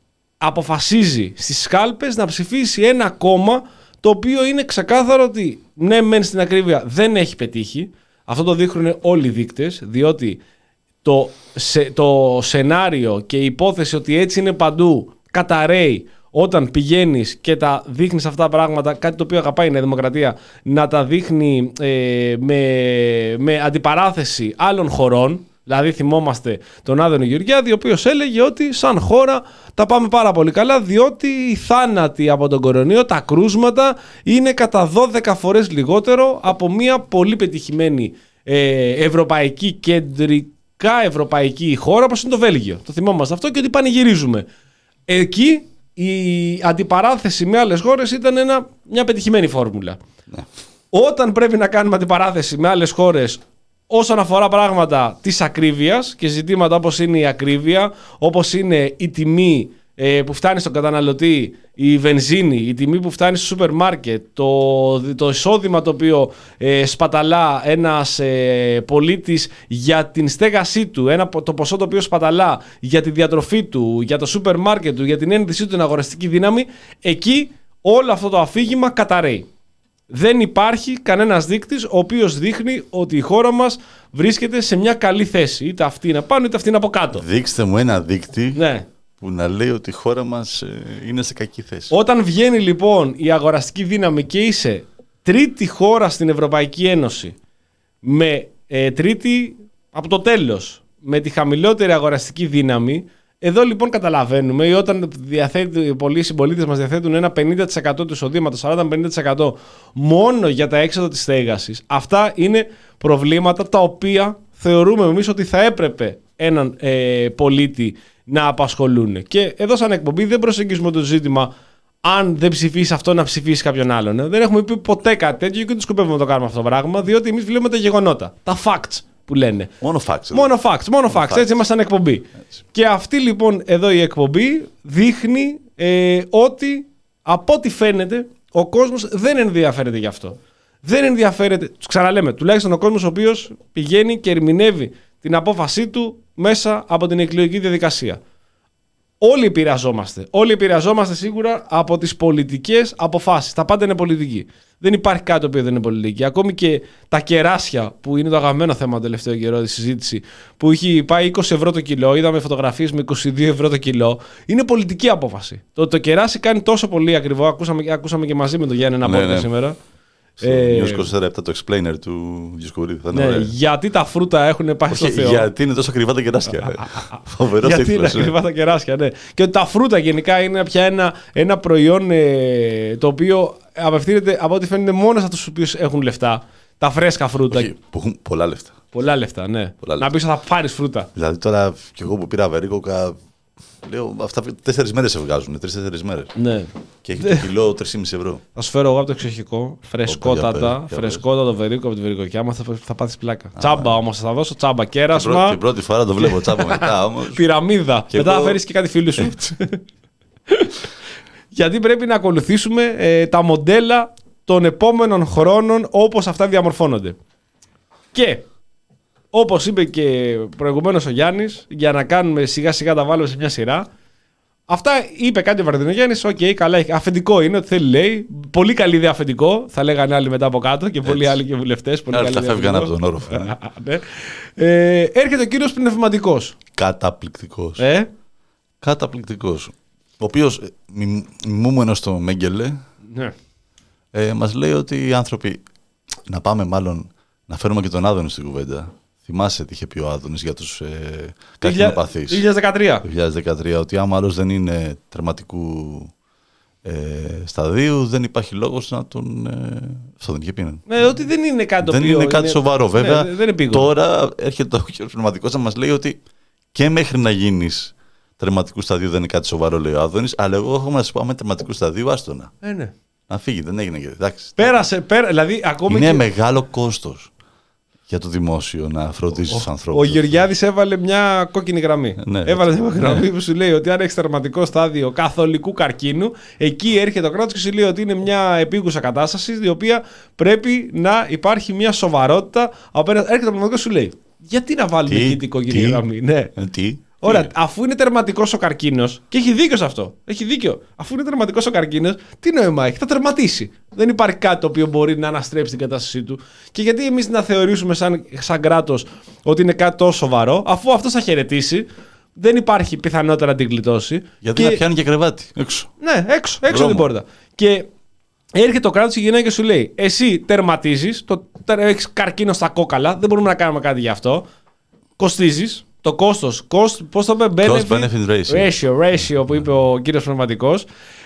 D: αποφασίζει στις κάλπες να ψηφίσει ένα κόμμα το οποίο είναι ξεκάθαρο ότι ναι μεν στην ακρίβεια δεν έχει πετύχει, αυτό το δείχνουν όλοι οι δείκτες, διότι το, σε, το σενάριο και η υπόθεση ότι έτσι είναι παντού καταραίει όταν πηγαίνεις και τα δείχνεις αυτά τα πράγματα, κάτι το οποίο αγαπάει η Νέα Δημοκρατία, να τα δείχνει ε, με, με αντιπαράθεση άλλων χωρών. Δηλαδή θυμόμαστε τον Άδωνη Γεωργιάδη, ο οποίος έλεγε ότι σαν χώρα τα πάμε πάρα πολύ καλά, διότι οι θάνατοι από τον κορονοϊό, τα κρούσματα είναι κατά δώδεκα φορές λιγότερο από μια πολύ πετυχημένη ε, ευρωπαϊκή κεντρικά ευρωπαϊκή χώρα όπως είναι το Βέλγιο. Το θυμόμαστε αυτό και ότι πανηγυρίζουμε. Εκεί η αντιπαράθεση με άλλες χώρες ήταν ένα, μια πετυχημένη φόρμουλα. Ναι. Όταν πρέπει να κάνουμε αντιπαράθεση με άλλες χώρες όσον αφορά πράγματα της ακρίβειας και ζητήματα όπως είναι η ακρίβεια, όπως είναι η τιμή ε, που φτάνει στον καταναλωτή, η βενζίνη, η τιμή που φτάνει στο σούπερ μάρκετ, το, το εισόδημα το οποίο ε, σπαταλά ένας ε, πολίτης για την στέγασή του, ένα, το ποσό το οποίο σπαταλά για τη διατροφή του, για το σούπερ μάρκετ του, για την ένδυσή του, την αγοραστική δύναμη, εκεί όλο αυτό το αφήγημα καταρρέει. Δεν υπάρχει κανένας δείκτης ο οποίος δείχνει ότι η χώρα μας βρίσκεται σε μια καλή θέση. Είτε αυτή είναι πάνω είτε αυτή είναι από κάτω.
E: Δείξτε μου ένα δείκτη, ναι, που να λέει ότι η χώρα μας ε, είναι σε κακή θέση.
D: Όταν βγαίνει λοιπόν η αγοραστική δύναμη και είσαι τρίτη χώρα στην Ευρωπαϊκή Ένωση με ε, τρίτη από το τέλος, με τη χαμηλότερη αγοραστική δύναμη, εδώ λοιπόν καταλαβαίνουμε, ή όταν διαθέτει, πολλοί συμπολίτες μας διαθέτουν ένα πενήντα τοις εκατό του εισοδήματος, σαράντα με πενήντα τοις εκατό μόνο για τα έξοδα της στέγασης. Αυτά είναι προβλήματα τα οποία θεωρούμε εμείς ότι θα έπρεπε έναν ε, πολίτη να απασχολούν. Και εδώ σαν εκπομπή δεν προσεγγίζουμε το ζήτημα αν δεν ψηφίσει αυτό να ψηφίσει κάποιον άλλον. Ε. Δεν έχουμε πει ποτέ κάτι τέτοιο και δεν σκοπεύουμε να το κάνουμε αυτό το πράγμα, διότι εμείς βλέπουμε τα γεγονότα, τα facts που λένε.
E: Μόνο facts.
D: Μόνο facts, μόνο facts. facts. Έτσι είμαστε σαν εκπομπή. Έτσι. Και αυτή λοιπόν εδώ η εκπομπή δείχνει ε, ότι από ό,τι φαίνεται ο κόσμος δεν ενδιαφέρεται γι' αυτό. Δεν ενδιαφέρεται, τους ξαναλέμε, τουλάχιστον ο κόσμος ο οποίος πηγαίνει και ερμηνεύει την απόφασή του μέσα από την εκλογική διαδικασία. Όλοι επηρεαζόμαστε. Όλοι επηρεαζόμαστε σίγουρα από τις πολιτικές αποφάσεις. Τα πάντα είναι πολιτική. Δεν υπάρχει κάτι το οποίο δεν είναι πολιτική. Ακόμη και τα κεράσια, που είναι το αγαπημένο θέμα το τελευταίο καιρό, τη συζήτηση, που έχει πάει είκοσι ευρώ το κιλό, είδαμε φωτογραφίες με είκοσι δύο ευρώ το κιλό, είναι πολιτική απόφαση. Το, το κεράσι κάνει τόσο πολύ ακριβό. Ακούσαμε, ακούσαμε και μαζί με τον Γιάννη ένα
E: ναι,
D: podcast
E: ναι.
D: σήμερα.
E: Στο ε, News είκοσι τέσσερα επτά το explainer του Διοσκουρίδη.
D: Ναι, γιατί τα φρούτα έχουν πάει στο Θεό.
E: Γιατί είναι τόσο ακριβά τα κεράσια. Φοβερό
D: γιατί
E: τίτλος,
D: είναι ακριβά τα κεράσια, ναι. Και ότι τα φρούτα γενικά είναι πια ένα, ένα προϊόν ε, το οποίο απευθύνεται από ό,τι φαίνεται μόνο σε αυτούς τους οποίους έχουν λεφτά. Τα φρέσκα φρούτα.
E: Όχι, που έχουν πολλά λεφτά.
D: Πολλά λεφτά, ναι.
E: Πολλά λεφτά.
D: Να πεις ότι θα πάρεις φρούτα.
E: Δηλαδή τώρα κι εγώ που πήρα βερίκοκα. Λέω, αυτά τέσσερις μέρες σε βγάζουν, τρεις-τέσσερις μέρες.
D: Ναι.
E: Και έχει το κιλό τρία κόμμα πέντε ευρώ.
D: Θα σου φέρω εγώ από το εξοχικό, φρεσκότατα, φρεσκότατο βερίκο από τη βερικοκιά, θα, θα πάθεις πλάκα. Α, τσάμπα όμως, θα δώσω τσάμπα κέρασμα.
E: Την πρώτη φορά το βλέπω τσάμπα μετά όμως.
D: Πυραμίδα. Και μετά εγώ... θα φέρεις και κάτι φίλου σου. Γιατί πρέπει να ακολουθήσουμε ε, τα μοντέλα των επόμενων χρόνων όπως αυτά διαμορφώνονται. Και... όπως είπε και προηγουμένως ο Γιάννης, για να κάνουμε σιγά σιγά τα βάλουμε σε μια σειρά. Αυτά είπε κάτι ο Βαρδινογιάννης. Οκ, okay, καλά. Αφεντικό είναι ό,τι θέλει, λέει. Πολύ καλή ιδέα αφεντικό. Θα λέγανε άλλοι μετά από κάτω και πολλοί άλλοι και βουλευτές.
E: Άρα θα φεύγαν από τον όροφο. Ναι.
D: ναι. ε, έρχεται ο κύριος Πνευματικός.
E: Καταπληκτικός.
D: Ε?
E: Καταπληκτικός. Ο οποίος μιμούμενος στο Μέγκελε
D: ναι.
E: ε, μας λέει ότι οι άνθρωποι. Να πάμε μάλλον να φέρουμε και τον Άδωνη στην κουβέντα. Θυμάσαι τι είχε πει ο Άδωνης για τους ε, καρκινοπαθείς.
D: δύο χιλιάδες δεκατρία.
E: δύο χιλιάδες δεκατρία, ότι άμα άλλος δεν είναι τερματικού ε, σταδίου, δεν υπάρχει λόγος να τον... Ε, αυτό δεν είχε πει.
D: Ναι, ότι δεν είναι κάτι το
E: Δεν
D: οποίο
E: είναι κάτι
D: είναι...
E: σοβαρό. Βέβαια,
D: ναι, δεν
E: τώρα έρχεται ο κ. Πνευματικός να μας λέει ότι και μέχρι να γίνεις τερματικού σταδίου δεν είναι κάτι σοβαρό, λέει ο Άδωνης, αλλά εγώ έχω να σου πω, άμα τερματικού σταδίου, άστονα.
D: Ε, ναι.
E: Να φύγει, δεν έγινε και εντάξει.
D: Πέρασε, πέρα, δηλαδή ακόμη
E: είναι
D: και...
E: μεγάλο κόστος για το δημόσιο να φροντίζει τους ανθρώπους.
D: Ο Γεωργιάδης έβαλε μια κόκκινη γραμμή.
E: Ναι,
D: έβαλε μια
E: ναι.
D: γραμμή που σου λέει ότι αν έχει τερματικό στάδιο καθολικού καρκίνου, εκεί έρχεται ο κράτος και σου λέει ότι είναι μια επίγουσα κατάσταση, η οποία πρέπει να υπάρχει μια σοβαρότητα. Έρχεται το πνευματικό σου λέει, γιατί να βάλουμε εκεί την κόκκινη τι, γραμμή. Ναι.
E: Ε, τι.
D: Ωραία, αφού είναι τερματικός ο καρκίνος, και έχει δίκιο σε αυτό. Έχει δίκιο. Αφού είναι τερματικός ο καρκίνος, τι νόημα έχει, θα τερματίσει. Δεν υπάρχει κάτι το οποίο μπορεί να αναστρέψει την κατάστασή του. Και γιατί εμείς να θεωρήσουμε σαν, σαν κράτος ότι είναι κάτι τόσο σοβαρό, αφού αυτό θα χαιρετήσει, δεν υπάρχει πιθανότητα να την γλιτώσει.
E: Γιατί
D: και...
E: να πιάνει και κρεβάτι έξω.
D: Ναι, έξω, έξω την πόρτα. Και έρχεται το κράτος και γυρνάει και σου λέει: εσύ τερματίζεις, έχει καρκίνο στα κόκαλα, δεν μπορούμε να κάνουμε κάτι γι' αυτό. Κοστίζεις. Το κόστος, cost, πώς το είπε, benefit,
E: benefit ratio.
D: ratio, ratio που είπε ο κύριος Πνευματικός,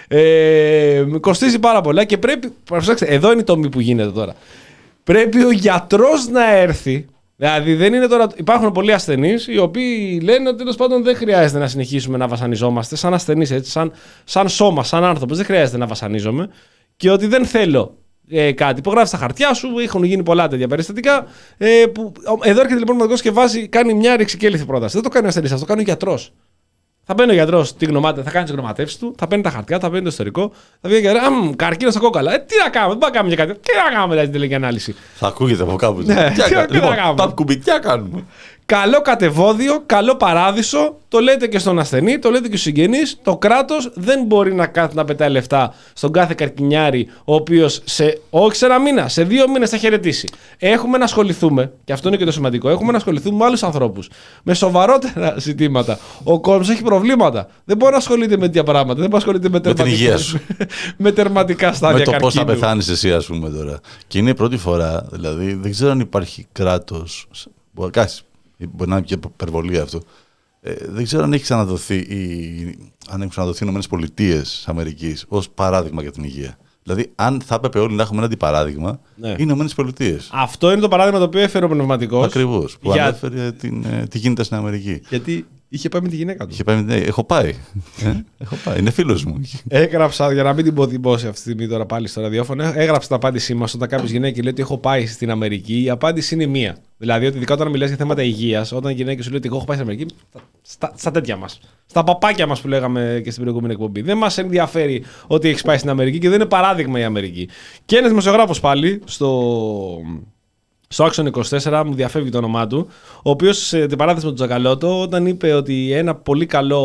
D: ε, κοστίζει πάρα πολλά και πρέπει, προσέξτε, εδώ είναι η τομή που γίνεται τώρα. Πρέπει ο γιατρός να έρθει, δηλαδή δεν είναι τώρα, υπάρχουν πολλοί ασθενείς οι οποίοι λένε ότι τέλος πάντων δεν χρειάζεται να συνεχίσουμε να βασανιζόμαστε σαν ασθενείς, έτσι, σαν, σαν σώμα, σαν άνθρωπος, δεν χρειάζεται να βασανίζομαι και ότι δεν θέλω. Ε, κάτι. Υπογράφει τα χαρτιά σου, έχουν γίνει πολλά τέτοια περιστατικά. Ε, που, εδώ έρχεται λοιπόν ο Πνευματικός και βάζει, κάνει μια ρηξικέλευθη πρόταση. Δεν το κάνει ο ασθενής, αυτό το κάνει ο γιατρός. Θα παίρνει ο γιατρός τη γνωμάτευση, θα κάνει τι γνωματεύσει του, θα παίρνει τα χαρτιά, θα παίρνει το ιστορικό, θα βγει και λέει: καρκίνο στα κόκαλα. Ε, τι να κάνουμε, δεν πάμε για κάτι. Τι να κάνουμε, δηλαδή, την τελική ανάλυση.
E: Θα ακούγεται από κάπου.
D: Ναι, τι να
E: λοιπόν,
D: κάνουμε.
E: πάμε κουμπιτιά κάνουμε.
D: Καλό κατεβόδιο, καλό παράδεισο, το λέτε και στον ασθενή, το λέτε και στους συγγενείς. Το κράτος δεν μπορεί να κάθεται να πετάει λεφτά στον κάθε καρκινιάρη, ο οποίος σε, όχι σε ένα μήνα, σε δύο μήνες θα χαιρετήσει. Έχουμε να ασχοληθούμε, και αυτό είναι και το σημαντικό, έχουμε να ασχοληθούμε με άλλους ανθρώπους, με σοβαρότερα ζητήματα. Ο κόσμος έχει προβλήματα. Δεν μπορεί να ασχολείται με τέτοια πράγματα, δεν μπορεί να ασχολείται με τερματικά, με τερματικά στάδια καρκίνου.
E: Με το πώς θα πεθάνεις εσύ, ας πούμε τώρα. Και είναι η πρώτη φορά, δηλαδή δεν ξέρω αν υπάρχει κράτος. Κάτσε. Μπορεί να είναι και υπερβολή αυτό. Ε, δεν ξέρω αν έχει ξαναδοθεί η, αν έχουν ξαναδοθεί οι ΗΠΑ Αμερικής ως παράδειγμα για την υγεία. Δηλαδή, αν θα έπρεπε όλοι να έχουμε ένα αντιπαράδειγμα, ναι. είναι οι ΗΠΑ. Αυτό είναι το παράδειγμα το οποίο έφερε ο Πνευματικός. Ακριβώς. Που για... ανέφερε την, ε, τι γίνεται στην Αμερική. Γιατί είχε πάει με τη γυναίκα του. Είχε πάει με... ναι, έχω πάει. ε, έχω πάει. Είναι φίλος μου. Έγραψα, για να μην την ποδημώσει αυτή τη στιγμή τώρα πάλι στο ραδιόφωνο, έγραψα την απάντησή μας όταν κάποιος γυναίκα λέει ότι έχω πάει στην Αμερική. Η απάντηση είναι μία. Δηλαδή, ότι ειδικά όταν μιλάς για θέματα υγείας, όταν η γυναίκα σου λέει ότι εγώ έχω πάει στην Αμερική, στα, στα τέτοια μας. Στα παπάκια μας που λέγαμε και στην προηγούμενη εκπομπή. Δεν μας ενδιαφέρει ότι έχεις πάει στην Αμερική και δεν είναι παράδειγμα η Αμερική. Και ένας δημοσιογράφος πάλι στο. Στο Action είκοσι τέσσερα μου διαφεύγει το όνομά του, ο οποίος σε την παράθεση με τον Τζακαλώτο, όταν είπε ότι ένα πολύ καλό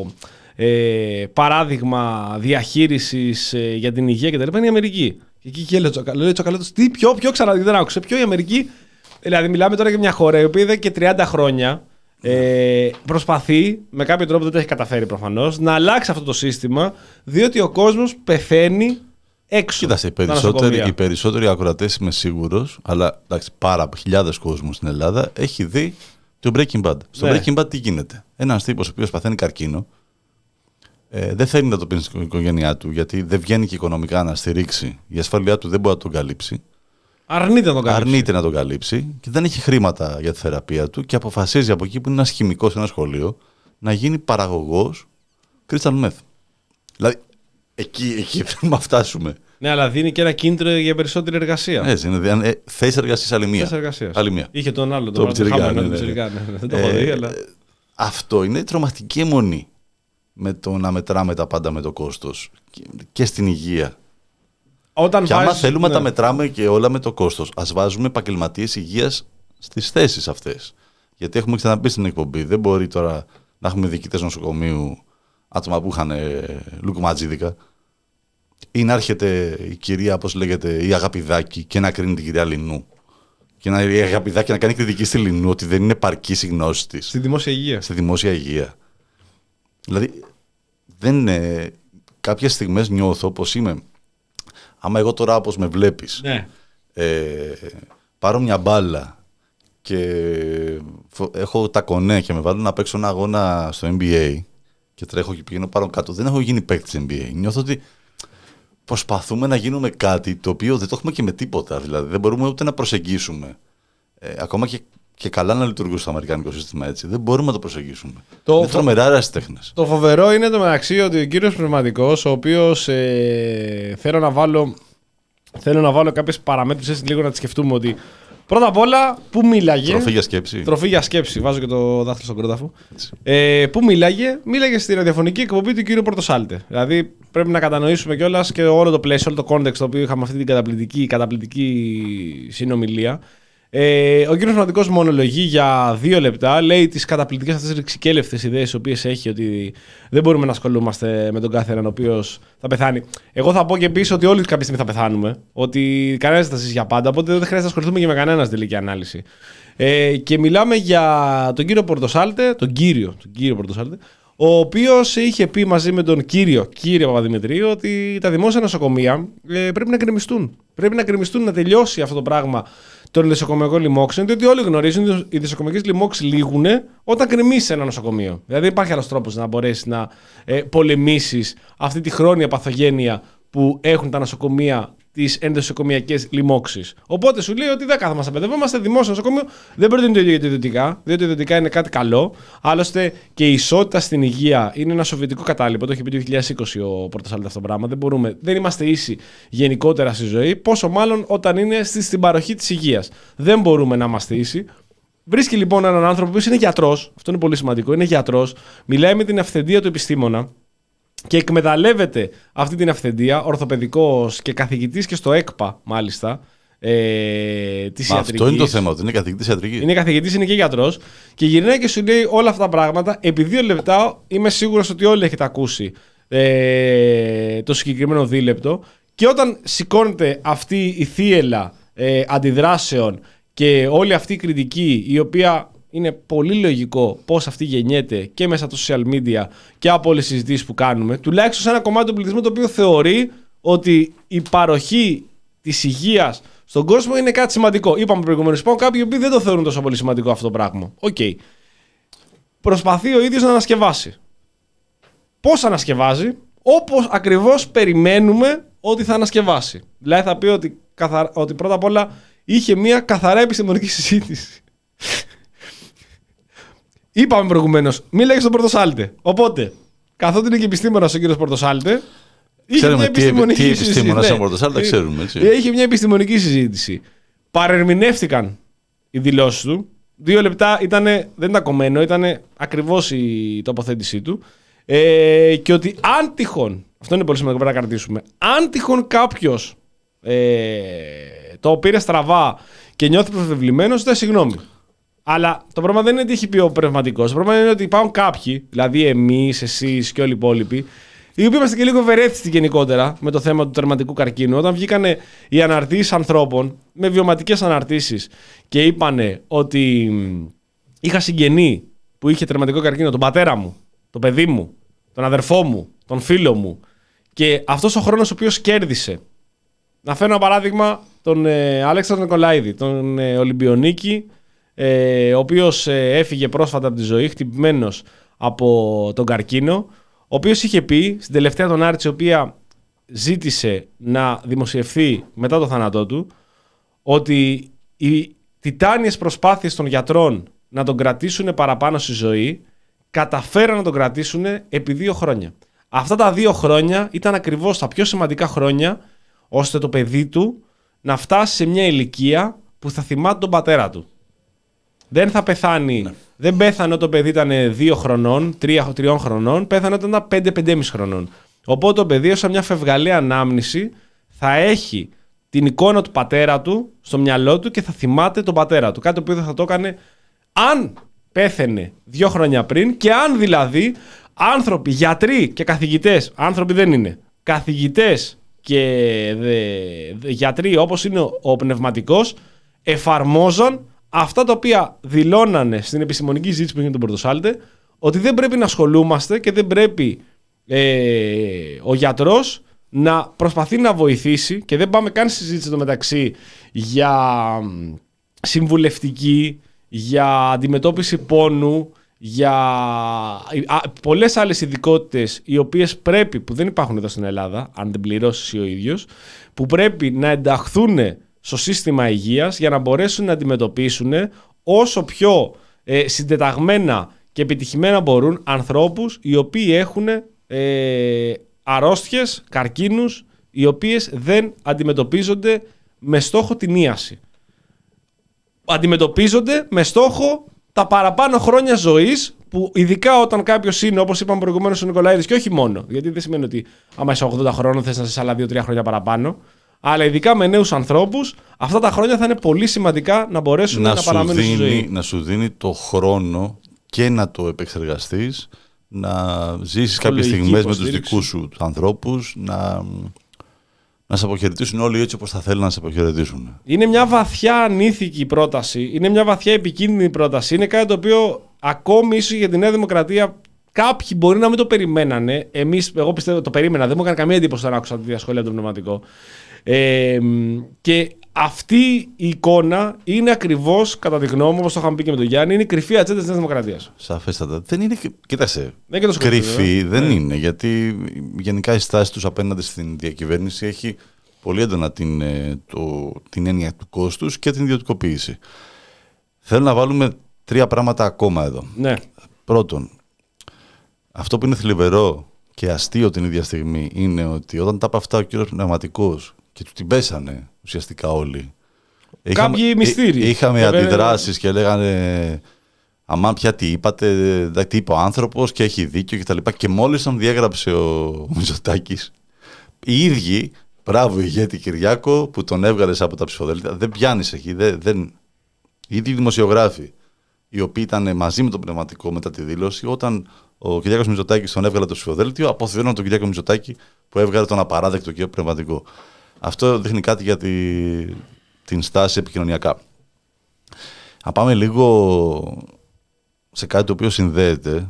E: ε, παράδειγμα διαχείρισης ε, για την υγεία και τα λοιπά είναι η Αμερική. Και εκεί και λέει ο Τζακαλώτος, τι, ποιο, ποιο ξανά, δεν άκουσε, ποιο η Αμερική. Δηλαδή, μιλάμε τώρα για μια χώρα η οποία εδώ και τριάντα χρόνια ε, προσπαθεί, με κάποιο τρόπο δεν το έχει καταφέρει προφανώς, να αλλάξει αυτό το σύστημα, διότι ο κόσμος πεθαίνει. Έξω. Κοίτασε, οι περισσότεροι, οι περισσότεροι ακροατές είμαι σίγουρος, αλλά εντάξει, πάρα χιλιάδες κόσμου στην Ελλάδα έχει δει το Breaking Bad. Στο ναι. Breaking Bad τι γίνεται. Ένας τύπος ο οποίος παθαίνει καρκίνο, ε, δεν θέλει να το πει στην οικογένειά του, γιατί δεν βγαίνει και οικονομικά να στηρίξει. Η ασφάλειά του δεν μπορεί να τον καλύψει. Αρνείται να τον καλύψει. Αρνείται να τον καλύψει και δεν έχει χρήματα για τη θεραπεία του και αποφασίζει από εκεί που είναι ένας χημικός σε ένα σχολείο να γίνει παραγωγός crystal meth. Δηλαδή, εκεί, εκεί θέλουμε να φτάσουμε. Ναι, αλλά δίνει και ένα κίνητρο για περισσότερη εργασία. Έτσι, είναι. Ε, θέση εργασία άλλη μία. Άλλη μία. Είχε τον άλλο, τον Πιτσιρικά. Ναι, ναι, ναι. Δεν το έχω δει, αλλά. Αυτό είναι τρομακτική αιμονή με το να μετράμε τα πάντα με το κόστος και, και στην υγεία. Όταν και βάζεις, άμα θέλουμε ναι. να τα μετράμε και όλα με το κόστος, ας βάζουμε επαγγελματίες υγείας στις θέσεις αυτές. Γιατί έχουμε ξαναπεί στην εκπομπή, δεν μπορεί τώρα να έχουμε διοικητές νοσοκομείου, άτομα που είχαν λουκουματζίδικα, ή να έρχεται η κυρία, όπως λέγεται, η Αγαπηδάκη και να κρίνει την κυρία Λινού. Και να, η Αγαπηδάκη να κάνει κριτική στη Λινού ότι δεν είναι επαρκής η γνώση της. Στη δημόσια υγεία. Στη δημόσια υγεία. Δηλαδή, δεν είναι. Κάποιες στιγμές νιώθω πως είμαι. Άμα εγώ τώρα, όπως με βλέπεις, ναι. ε, πάρω μια μπάλα και έχω τα κονέ και με βάλω να παίξω ένα αγώνα στο N B A και τρέχω και πηγαίνω πάνω κάτω, δεν έχω γίνει παίκτης N B A. Νιώθω ότι προσπαθούμε να γίνουμε κάτι το οποίο δεν το έχουμε και με τίποτα. Δηλαδή δεν μπορούμε ούτε να προσεγγίσουμε. Ε, ακόμα και, και καλά να λειτουργούσε το αμερικάνικο σύστημα έτσι. Δεν μπορούμε να το προσεγγίσουμε. Το είναι φο... τρομερά ερασιτέχνες. Το φοβερό είναι το μεταξύ ότι ο κύριος Πνευματικός, ο οποίος ε, θέλω να βάλω, θέλω να βάλω κάποιες παραμέτρους έτσι λίγο να τις σκεφτούμε ότι πρώτα απ' όλα, πού μίλαγε. Τροφή για σκέψη. Τροφή για σκέψη. Βάζω και το δάχτυλο στον κρόταφο. Ε, πού μίλαγε. Μίλαγε στη ραδιοφωνική εκπομπή του κύριου Πορτοσάλτε. Δηλαδή πρέπει να κατανοήσουμε κιόλας και όλο το πλαίσιο, όλο το context το οποίο είχαμε αυτή την καταπληκτική, καταπληκτική συνομιλία. Ε, ο κύριος Πνευματικός μονολογεί για δύο λεπτά. Λέει τις καταπληκτικές αυτές ρηξικέλευτες ιδέες τις οποίες έχει, ότι δεν μπορούμε να ασχολούμαστε με τον κάθε έναν ο οποίος θα πεθάνει. Εγώ θα πω και επίσης ότι όλοι κάποια στιγμή θα πεθάνουμε. Ότι κανένας δεν θα ζήσει για πάντα. Οπότε δεν χρειάζεται να ασχοληθούμε και με κανέναν στην τελική ανάλυση. Ε, και μιλάμε για τον κύριο Πορτοσάλτε, τον κύριο, τον κύριο Πορτοσάλτε, ο οποίος είχε πει μαζί με τον κύριο, κύριο Παπαδημητρίου, ότι τα δημόσια νοσοκομεία ε, πρέπει να γκρεμιστούν. Πρέπει να γκρεμιστούν, να τελειώσει αυτό το πράγμα των νοσοκομειακών λοιμόξεων, διότι όλοι γνωρίζουν ότι οι νοσοκομειακές λοιμώξεις λήγουν όταν γκρεμίσει ένα νοσοκομείο. Δηλαδή, υπάρχει άλλος τρόπος να μπορέσει να ε, πολεμήσεις αυτή τη χρόνια παθογένεια που έχουν τα νοσοκομεία, τις ενδοσοκομιακές λοιμώξεις. Οπότε σου λέει ότι δεν κάθομαστε να παιδευόμαστε, δημόσιο νοσοκομείο δεν πρέπει να είναι το ίδιο για τα ιδιωτικά, διότι τα ιδιωτικά είναι κάτι καλό. Άλλωστε και η ισότητα στην υγεία είναι ένα σοβιετικό κατάλοιπο. Το έχει πει το δύο χιλιάδες είκοσι ο Πορτοσάλτε αυτό το πράγμα. Δεν, μπορούμε, δεν είμαστε ίσοι γενικότερα στη ζωή, πόσο μάλλον όταν είναι στη, στην παροχή της υγείας. Δεν μπορούμε να είμαστε ίσοι.
D: Βρίσκει λοιπόν έναν άνθρωπο που είναι γιατρός, αυτό είναι πολύ σημαντικό, είναι γιατρός, μιλάει με την αυθεντία του επιστήμονα και εκμεταλλεύεται αυτή την αυθεντία, ορθοπαιδικός και καθηγητής και στο ΕΚΠΑ μάλιστα, ε, της
E: Μα
D: ιατρικής.
E: αυτό είναι το θέμα, ότι είναι καθηγητής ιατρικής.
D: Είναι καθηγητής, είναι και γιατρός και γυρνάει και σου λέει όλα αυτά τα πράγματα. Επί δύο λεπτά είμαι σίγουρος ότι όλοι έχετε ακούσει ε, το συγκεκριμένο δίλεπτο και όταν σηκώνεται αυτή η θύελλα ε, αντιδράσεων και όλη αυτή η κριτική, η οποία είναι πολύ λογικό πώς αυτή γεννιέται και μέσα από το social media και από όλες τις συζητήσεις που κάνουμε, τουλάχιστον σε ένα κομμάτι του πληθυσμού το οποίο θεωρεί ότι η παροχή της υγείας στον κόσμο είναι κάτι σημαντικό. Είπαμε προηγουμένως, υπάρχουν κάποιοι που δεν το θεωρούν τόσο πολύ σημαντικό αυτό το πράγμα. Οκ. Okay. Προσπαθεί ο ίδιος να ανασκευάσει. Πώς ανασκευάζει? Όπως ακριβώς περιμένουμε ότι θα ανασκευάσει. Δηλαδή θα πει ότι, καθα... ότι πρώτα απ' όλα είχε μια καθαρά επιστημονική συζήτηση. Είπαμε προηγουμένως, μίλαγε στον Πορτοσάλτε. Οπότε, καθότι είναι και επιστήμονας ο κύριος Πορτοσάλτε, είχε μια επιστημονική
E: τι, τι
D: συζήτηση.
E: επιστήμονας
D: Ναι.
E: ο Πορτοσάλτε, ξέρουμε. Έτσι.
D: Είχε μια επιστημονική συζήτηση. Παρερμηνεύτηκαν οι δηλώσεις του. Δύο λεπτά ήτανε, δεν ήταν κομμένο, ήταν ακριβώς η τοποθέτησή του. Ε, και ότι αν τυχόν, αυτό είναι πολύ σημαντικό πρέπει να κρατήσουμε, αν τυχόν κάποιος ε, το πήρε στραβά και νιώθει προσβεβλημένος, ζητάει συγγνώμη. Αλλά το πρόβλημα δεν είναι ότι έχει πει ο πνευματικός. Το πρόβλημα είναι ότι υπάρχουν κάποιοι, δηλαδή εμείς, εσείς και όλοι οι υπόλοιποι, οι οποίοι είμαστε και λίγο ευερέθητοι γενικότερα με το θέμα του τερματικού καρκίνου. Όταν βγήκανε οι αναρτήσεις ανθρώπων με βιωματικές αναρτήσεις και είπανε ότι είχα συγγενή που είχε τερματικό καρκίνο, τον πατέρα μου, τον παιδί μου, τον αδερφό μου, τον φίλο μου, και αυτός ο χρόνος ο οποίος κέρδισε. Να φέρω ένα παράδειγμα, τον ε, Αλέξανδρο Νικολαίδη, τον ε, Ολυμπιονίκη, ε, ο οποίος ε, έφυγε πρόσφατα από τη ζωή, χτυπημένος από τον καρκίνο, ο οποίος είχε πει στην τελευταία τον άρτηση, η οποία ζήτησε να δημοσιευθεί μετά το θάνατό του, ότι οι τιτάνιες προσπάθειες των γιατρών να τον κρατήσουν παραπάνω στη ζωή καταφέραν να τον κρατήσουν επί δύο χρόνια. Αυτά τα δύο χρόνια ήταν ακριβώς τα πιο σημαντικά χρόνια ώστε το παιδί του να φτάσει σε μια ηλικία που θα θυμάται τον πατέρα του. Δεν θα πεθάνει. Ναι. Δεν πέθανε όταν το παιδί ήταν δύο χρονών, τρία, τριών χρονών, πέθανε όταν ήταν πέντε, πεντέμισι χρονών. Οπότε το παιδί, ως μια φευγαλή ανάμνηση, θα έχει την εικόνα του πατέρα του στο μυαλό του και θα θυμάται τον πατέρα του. Κάτι το οποίο θα το έκανε αν πέθαινε δύο χρόνια πριν και αν δηλαδή άνθρωποι, γιατροί και καθηγητές, άνθρωποι δεν είναι, καθηγητές και δε, δε, γιατροί όπως είναι ο, ο πνευματικός, εφαρμόζαν αυτά τα οποία δηλώνανε στην επιστημονική ζήτηση που έγινε τον Πορτοσάλτε, ότι δεν πρέπει να ασχολούμαστε και δεν πρέπει ε, ο γιατρός να προσπαθεί να βοηθήσει, και δεν πάμε καν στη συζήτηση εδώ μεταξύ για συμβουλευτική, για αντιμετώπιση πόνου, για πολλές άλλες ειδικότητες οι οποίες πρέπει, που δεν υπάρχουν εδώ στην Ελλάδα, αν δεν πληρώσεις ο ίδιος, που πρέπει να ενταχθούν στο σύστημα υγείας για να μπορέσουν να αντιμετωπίσουν όσο πιο ε, συντεταγμένα και επιτυχημένα μπορούν ανθρώπους οι οποίοι έχουν ε, αρρώστιες, καρκίνους, οι οποίες δεν αντιμετωπίζονται με στόχο την ίαση. Αντιμετωπίζονται με στόχο τα παραπάνω χρόνια ζωής, που ειδικά όταν κάποιος είναι, όπως είπαμε προηγουμένως ο Νικολαίδης, και όχι μόνο, γιατί δεν σημαίνει ότι άμα είσαι ογδόντα χρόνων θες να είσαι άλλα δύο τρία χρόνια παραπάνω, αλλά ειδικά με νέους ανθρώπους, αυτά τα χρόνια θα είναι πολύ σημαντικά να μπορέσουν να, να παραμένουν
E: δίνει,
D: στη ζωή.
E: Να σου δίνει το χρόνο και να το επεξεργαστείς, να ζήσεις κάποιες στιγμές με τους δικούς σου ανθρώπους, να, να σε αποχαιρετήσουν όλοι έτσι όπως θα θέλουν να σε αποχαιρετήσουν. Είναι
D: μια βαθιά ανήθικη πρόταση, είναι μια βαθιά επικίνδυνη πρόταση, είναι κάτι το οποίο ακόμη ίσως για τη Νέα Δημοκρατία κάποιοι μπορεί να μην το περιμένανε. Εμείς, εγώ πιστεύω το περίμενα, δεν μου έκανε καμία εντύπωση όταν άκουσα τη διασχόλια από τον πνευματικό. Ε, και αυτή η εικόνα είναι ακριβώς, κατά τη γνώμη μου, όπως το είχαμε πει και με τον Γιάννη, είναι η κρυφή ατζέντα της Νέας Δημοκρατίας.
E: Σαφέστατα. Δεν είναι, κοίτασε,
D: δεν είναι
E: κρυφή,
D: κρυφή,
E: δεν
D: ναι.
E: είναι, γιατί γενικά η στάση τους απέναντι στην διακυβέρνηση έχει πολύ έντονα την, το, την έννοια του κόστους και την ιδιωτικοποίηση. Θέλω να βάλουμε τρία πράγματα ακόμα εδώ.
D: Ναι.
E: Πρώτον, αυτό που είναι θλιβερό και αστείο την ίδια στιγμή είναι ότι όταν τα είπε αυτά ο κύριος Πνευματικός και του την πέσανε ουσιαστικά όλοι.
D: Κάποιοι
E: είχαμε,
D: μυστήριοι.
E: Είχαμε
D: και
E: αντιδράσεις και λέγανε αμάν πια τι είπατε, τι είπε ο άνθρωπος και έχει δίκιο κτλ. Και, και μόλις τον διέγραψε ο Μητσοτάκης, οι ίδιοι, μπράβο ηγέτη Κυριάκο που τον έβγαλες από τα ψηφοδέλτια, δεν πιάνεις εκεί, δεν, δεν... οι ίδιοι δημοσιογράφοι, οι οποίοι ήταν μαζί με τον Πνευματικό μετά τη δήλωση, όταν ο Κυριάκος Μητσοτάκης τον έβγαλε το ψηφοδέλτιο, αποθεώναν τον Κυριάκο Μητσοτάκη που έβγαλε τον απαράδεκτο και Πνευματικό. Αυτό δείχνει κάτι για τη, την στάση επικοινωνιακά. Να πάμε λίγο σε κάτι το οποίο συνδέεται.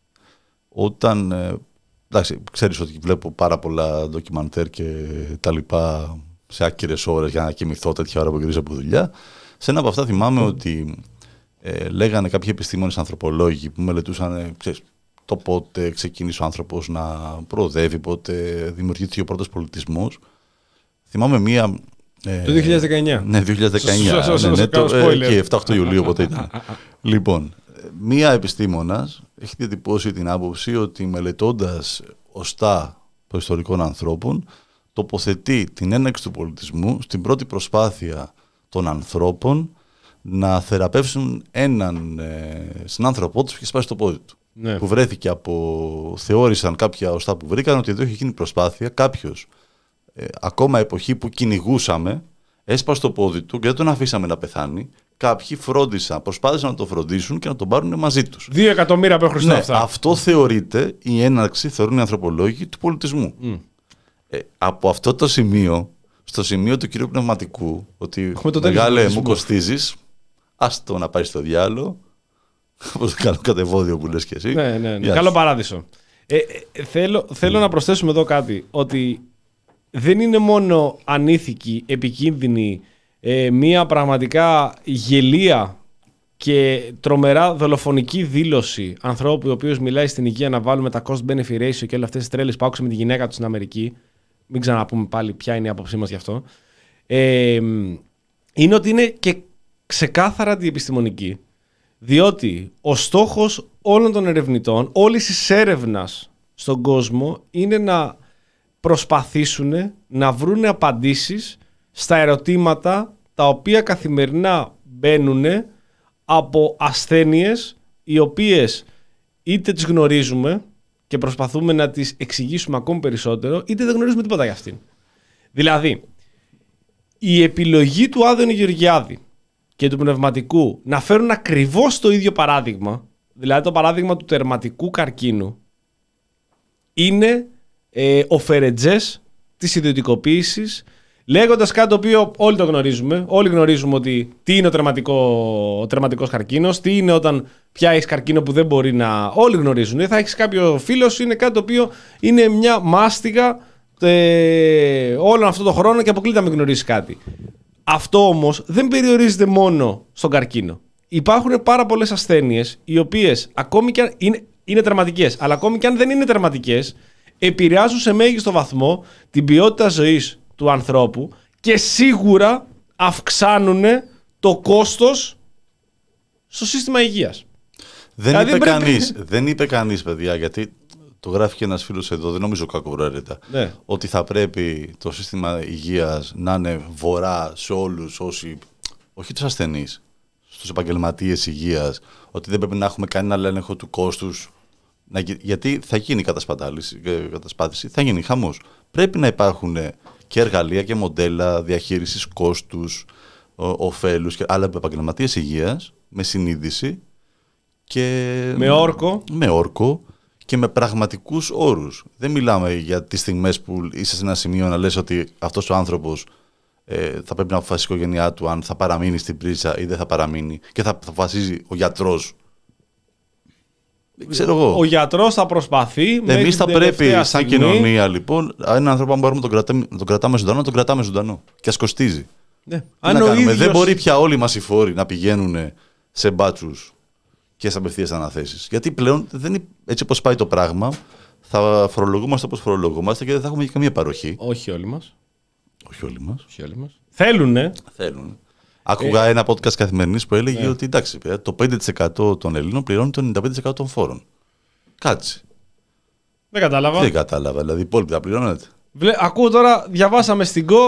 E: Όταν, ε, εντάξει, ξέρεις ότι βλέπω πάρα πολλά ντοκιμαντέρ και τα λοιπά σε άκυρες ώρες για να κοιμηθώ τέτοια ώρα που γυρίζω από δουλειά. Σε ένα από αυτά θυμάμαι mm. ότι ε, λέγανε κάποιοι επιστήμονες ανθρωπολόγοι που μελετούσαν, ε, ξέρεις, το πότε ξεκίνησε ο άνθρωπος να προοδεύει, πότε δημιουργήθηκε ο πρώτος πολιτισμός. Θυμάμαι μία... Ε,
D: το δύο χιλιάδες δεκαεννιά.
E: Ναι, δύο χιλιάδες δεκαεννιά.
D: Σωστά,
E: ναι, ναι, το,
D: ε,
E: και εφτά οκτώ Ιουλίου οπότε ήταν. Λοιπόν, μία επιστήμονας έχει διατυπώσει την άποψη ότι μελετώντας οστά προϊστορικών ανθρώπων τοποθετεί την έναρξη του πολιτισμού στην πρώτη προσπάθεια των ανθρώπων να θεραπεύσουν έναν ε, συνάνθρωπό τους που είχε σπάσει το πόδι του. Ναι. Που βρέθηκε από... Θεώρησαν κάποια οστά που βρήκαν ότι εδώ έχει γίνει προσπάθεια κάποιος ε, ακόμα εποχή που κυνηγούσαμε έσπασε το πόδι του και δεν τον αφήσαμε να πεθάνει. Κάποιοι φρόντισαν, προσπάθησαν να το φροντίσουν και να τον πάρουν μαζί τους.
D: Δύο εκατομμύρια π.Χ.
E: Ναι,
D: αυτά.
E: αυτό θεωρείται η έναρξη, θεωρούν οι ανθρωπολόγοι, του πολιτισμού. Mm. Ε, από αυτό το σημείο, στο σημείο του κυρίου Πνευματικού, ότι μεγάλε μου κοστίζεις, άστο να πάει στο διάλο, όπως το κάνω κατεβόδιο που λες και εσύ.
D: Ναι, ναι, ναι. Καλό παράδεισο. Ε, ε, θέλω θέλω mm. να προσθέσουμε εδώ κάτι, ότι δεν είναι μόνο ανήθικη, επικίνδυνη, ε, μία πραγματικά γελία και τρομερά δολοφονική δήλωση ανθρώπου ο οποίος μιλάει στην υγεία να βάλουμε τα cost-benefit ratio και όλες αυτές τις τρέλες που άκουσε με τη γυναίκα του στην Αμερική. Μην ξαναπούμε πάλι ποια είναι η άποψή μας γι' αυτό. Ε, είναι ότι είναι και ξεκάθαρα αντιεπιστημονική. Διότι ο στόχος όλων των ερευνητών, όλης της έρευνας στον κόσμο είναι να προσπαθήσουν να βρουν απαντήσεις στα ερωτήματα τα οποία καθημερινά μπαίνουν από ασθένειες οι οποίες είτε τις γνωρίζουμε και προσπαθούμε να τις εξηγήσουμε ακόμη περισσότερο, είτε δεν γνωρίζουμε τίποτα για αυτήν. Δηλαδή, η επιλογή του Άδωνη Γεωργιάδη και του Πνευματικού να φέρουν ακριβώς το ίδιο παράδειγμα, δηλαδή το παράδειγμα του τερματικού καρκίνου, είναι ε, ο φερετζές της ιδιωτικοποίησης, λέγοντας κάτι το οποίο όλοι το γνωρίζουμε. Όλοι γνωρίζουμε ότι τι είναι ο, τερματικό, ο τερματικός καρκίνος, τι είναι όταν πια έχεις καρκίνο που δεν μπορεί να... Όλοι γνωρίζουν. Θα έχεις κάποιο φίλο σου, είναι κάτι το οποίο είναι μια μάστιγα ε, όλον αυτό το χρόνο και αποκλείται να μην γνωρίζεις κάτι. Αυτό όμως δεν περιορίζεται μόνο στον καρκίνο. Υπάρχουν πάρα πολλές ασθένειες οι οποίες ακόμη και αν είναι, είναι τερματικές, αλλά ακόμη και αν δεν είναι τερματικές, επηρεάζουν σε μέγιστο βαθμό την ποιότητα ζωής του ανθρώπου και σίγουρα αυξάνουν το κόστος στο σύστημα υγείας.
E: Δεν,
D: δηλαδή
E: είπε,
D: πρέπει...
E: κανείς, δεν είπε κανείς, παιδιά, γιατί το γράφει και ένας φίλος εδώ, δεν νομίζω κακοβρέρετα, ναι. ότι θα πρέπει το σύστημα υγείας να είναι βορρά σε όλους όσοι, όχι τους ασθενείς, στους επαγγελματίες υγείας, ότι δεν πρέπει να έχουμε κανένα έλεγχο του κόστους, να, γιατί θα γίνει κατασπάθηση, θα γίνει χαμός. Πρέπει να υπάρχουν και εργαλεία και μοντέλα διαχείρισης κόστους, ωφέλους και άλλα επαγγελματίες υγείας με συνείδηση και
D: με όρκο.
E: με όρκο και με πραγματικούς όρους. Δεν μιλάμε για τις στιγμές που είσαι σε ένα σημείο να λες ότι αυτός ο άνθρωπος ε, θα πρέπει να αποφασίσει η οικογένειά του αν θα παραμείνει στην πρίζα ή δεν θα παραμείνει και θα αποφασίζει ο γιατρός. Ξέρω εγώ.
D: Ο γιατρός θα προσπαθεί.
E: Εμείς θα πρέπει, σαν στιγμή... κοινωνία, λοιπόν, έναν άνθρωπο αν μπορούμε να τον, κρατάμε, τον κρατάμε ζωντανό, να τον κρατάμε ζωντανό. Και ας κοστίζει.
D: Ναι.
E: Αν να ίδιος... Δεν μπορεί πια όλοι μας οι φόροι να πηγαίνουν σε μπάτσους και σε απευθείας αναθέσεις. Γιατί πλέον, δεν, έτσι όπως πάει το πράγμα, θα φορολογούμαστε όπως φορολογούμαστε και δεν θα έχουμε και καμία παροχή.
D: Όχι όλοι μας.
E: Όχι όλοι μας.
D: Όχι όλοι μας. Θέλουνε.
E: Θέλουνε. Άκουγα ε... ένα podcast Καθημερινής που έλεγε ναι. ότι εντάξει, το πέντε τοις εκατό των Ελλήνων πληρώνει το ενενήντα πέντε τοις εκατό των φόρων. Κάτσε.
D: Δεν κατάλαβα.
E: Δεν κατάλαβα. Δηλαδή, οι υπόλοιποι θα πληρώνετε.
D: Βλέ... Ακούω τώρα, διαβάσαμε στην ΚΟ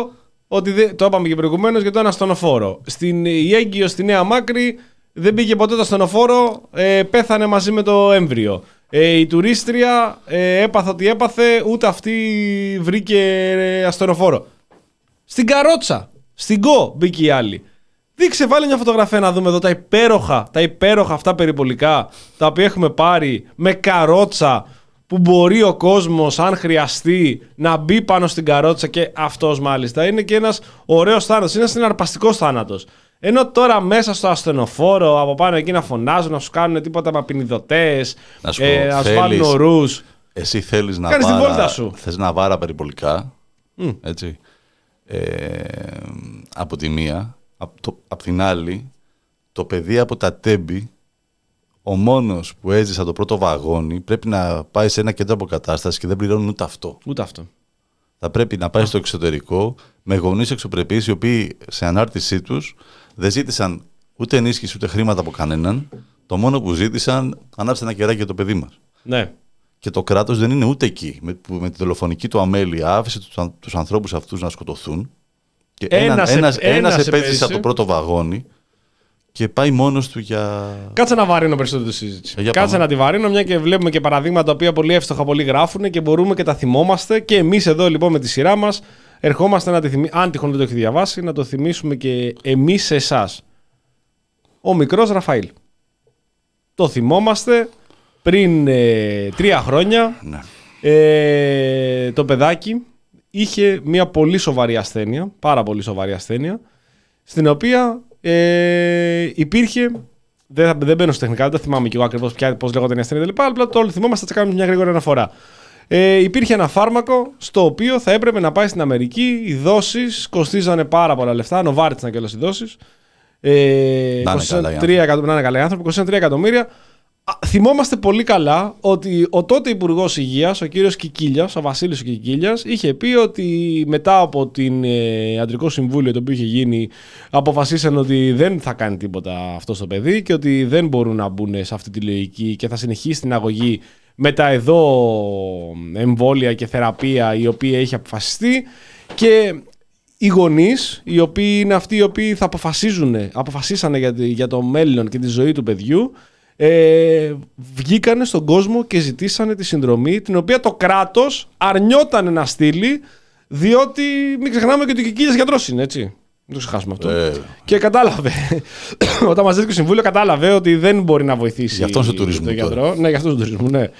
D: ότι δεν, το είπαμε και προηγουμένως για το ένα ασθενοφόρο. Στην η έγκυος στη Νέα Μάκρη δεν πήγε ποτέ το ασθενοφόρο, ε, πέθανε μαζί με το έμβριο. Ε, η τουρίστρια ε, έπαθε ό,τι έπαθε, ούτε αυτή βρήκε ε, ασθενοφόρο. Στην καρότσα, στην Go μπήκε η άλλη. Δείξε, βάλε μια φωτογραφία να δούμε εδώ τα υπέροχα, τα υπέροχα αυτά περιπολικά τα οποία έχουμε πάρει με καρότσα, που μπορεί ο κόσμος αν χρειαστεί να μπει πάνω στην καρότσα, και αυτός μάλιστα είναι και ένας ωραίος θάνατος, είναι ένας συναρπαστικός θάνατος. Ενώ τώρα μέσα στο ασθενοφόρο από πάνω εκεί να φωνάζουν, να σου κάνουν τίποτα με απεινιδωτές, να σου, ε, να σου βάλουν ορούς.
E: Εσύ θέλεις να,
D: κάνεις
E: βάρα,
D: την βόλτα σου.
E: Θες να βάρα περιπολικά,
D: Mm.
E: έτσι. Ε, από τη μία, από, το, από την άλλη, το παιδί από τα Τέμπη, ο μόνος που έζησε το πρώτο βαγόνι, πρέπει να πάει σε ένα κέντρο αποκατάστασης και δεν πληρώνουν ούτε αυτό.
D: Ούτε αυτό.
E: Θα πρέπει να πάει στο εξωτερικό με γονείς εξωπρεπείς, οι οποίοι σε ανάρτησή τους δεν ζήτησαν ούτε ενίσχυση ούτε χρήματα από κανέναν. Το μόνο που ζήτησαν, ανάψτε ένα κεράκι για το παιδί μας.
D: Ναι.
E: Και το κράτος δεν είναι ούτε εκεί. Με, που, με τη δολοφονική του αμέλεια άφησε τους, τους ανθρώπους αυτούς να σκοτωθούν. Και ένας, ένας, ένας, ένας επέζησε από το πρώτο βαγόνι και πάει μόνος του για.
D: Κάτσε να βαρύνω περισσότερο τη συζήτηση.
E: Ε,
D: Κάτσε
E: πάμε.
D: να τη βαρύνω, μια και βλέπουμε και παραδείγματα τα οποία πολύ εύστοχα πολλοί γράφουν και μπορούμε και τα θυμόμαστε. Και εμείς εδώ λοιπόν με τη σειρά μας ερχόμαστε να τη θυμίσουμε. Αν τυχόν δεν το έχει διαβάσει, να το θυμίσουμε και εμείς σε εσάς. Ο μικρός Ραφαήλ. Το θυμόμαστε πριν ε, τρία χρόνια.
E: Ναι.
D: Ε, το παιδάκι είχε μια πολύ σοβαρή ασθένεια, πάρα πολύ σοβαρή ασθένεια, στην οποία ε, υπήρχε. Δεν, δεν μπαίνω στο τεχνικά, δεν θυμάμαι και εγώ ακριβώς πώς λέγονταν η ασθένεια κτλ. Απλά το όλο θυμόμαστε, θα κάνουμε μια γρήγορη αναφορά. Ε, υπήρχε ένα φάρμακο στο οποίο θα έπρεπε να πάει στην Αμερική. Οι δόσεις κοστίζανε πάρα πολλά λεφτά. Νοβάρτισαν κιόλας οι δόσεις. Ε,
E: να
D: είναι καλά οι άνθρωποι, είκοσι τρία εκατομμύρια. Θυμόμαστε πολύ καλά ότι ο τότε Υπουργός Υγείας, ο κύριος Κικίλιας, ο Βασίλης Κικίλιας, είχε πει ότι μετά από την ε, Ιατρικό Συμβούλιο το οποίο είχε γίνει, αποφασίσαν ότι δεν θα κάνει τίποτα αυτό στο παιδί και ότι δεν μπορούν να μπουν σε αυτή τη λογική και θα συνεχίσει την αγωγή με τα εδώ εμβόλια και θεραπεία η οποία έχει αποφασιστεί. Και οι γονείς, οι οποίοι είναι αυτοί οι οποίοι θα αποφασίζουν, αποφασίσανε για, για το μέλλον και τη ζωή του παιδιού, Ε, βγήκανε στον κόσμο και ζητήσανε τη συνδρομή, την οποία το κράτος αρνιόταν να στείλει, διότι μην ξεχνάμε και ότι ο Κικίλιας γιατρός είναι, έτσι. Δεν το ξεχάσουμε αυτό. Ε. Και κατάλαβε, όταν μαζεύτηκε το Συμβούλιο, κατάλαβε ότι δεν μπορεί να βοηθήσει
E: για αυτόν στον τουρισμό,
D: τον γιατρό. Ναι, για αυτόν τον τουρισμό, ναι.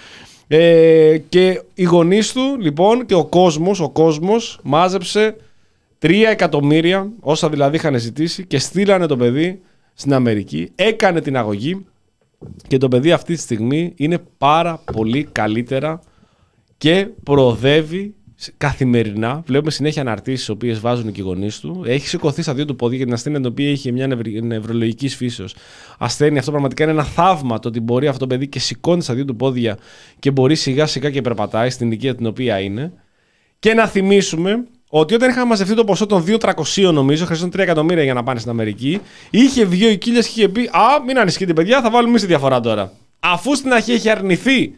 D: Ε, και οι γονείς του, λοιπόν, και ο κόσμος, ο κόσμος μάζεψε τρία εκατομμύρια, όσα δηλαδή είχαν ζητήσει, και στείλανε το παιδί στην Αμερική, έκανε την αγωγή. Και το παιδί αυτή τη στιγμή είναι πάρα πολύ καλύτερα και προοδεύει καθημερινά. Βλέπουμε συνέχεια αναρτήσεις τις οποίες βάζουν και οι γονείς του. Έχει σηκωθεί στα δύο του πόδια για την ασθένεια την οποία είχε μια νευρι... νευρολογικής φύσεως ασθένεια. Αυτό πραγματικά είναι ένα θαύμα, το ότι μπορεί αυτό το παιδί και σηκώνει στα δύο του πόδια και μπορεί σιγά σιγά και περπατάει στην ηλικία την οποία είναι. Και να θυμίσουμε ότι όταν είχαμε μαζευτεί το ποσό των δύο χιλιάδες τριακόσια, νομίζω, χρειαζόταν τρία εκατομμύρια για να πάνε στην Αμερική, είχε βγει ο Κικίλιας και είχε πει: Α, μην ανησυχείτε, παιδιά, θα βάλουμε εμείς τη διαφορά τώρα. Αφού στην αρχή έχει αρνηθεί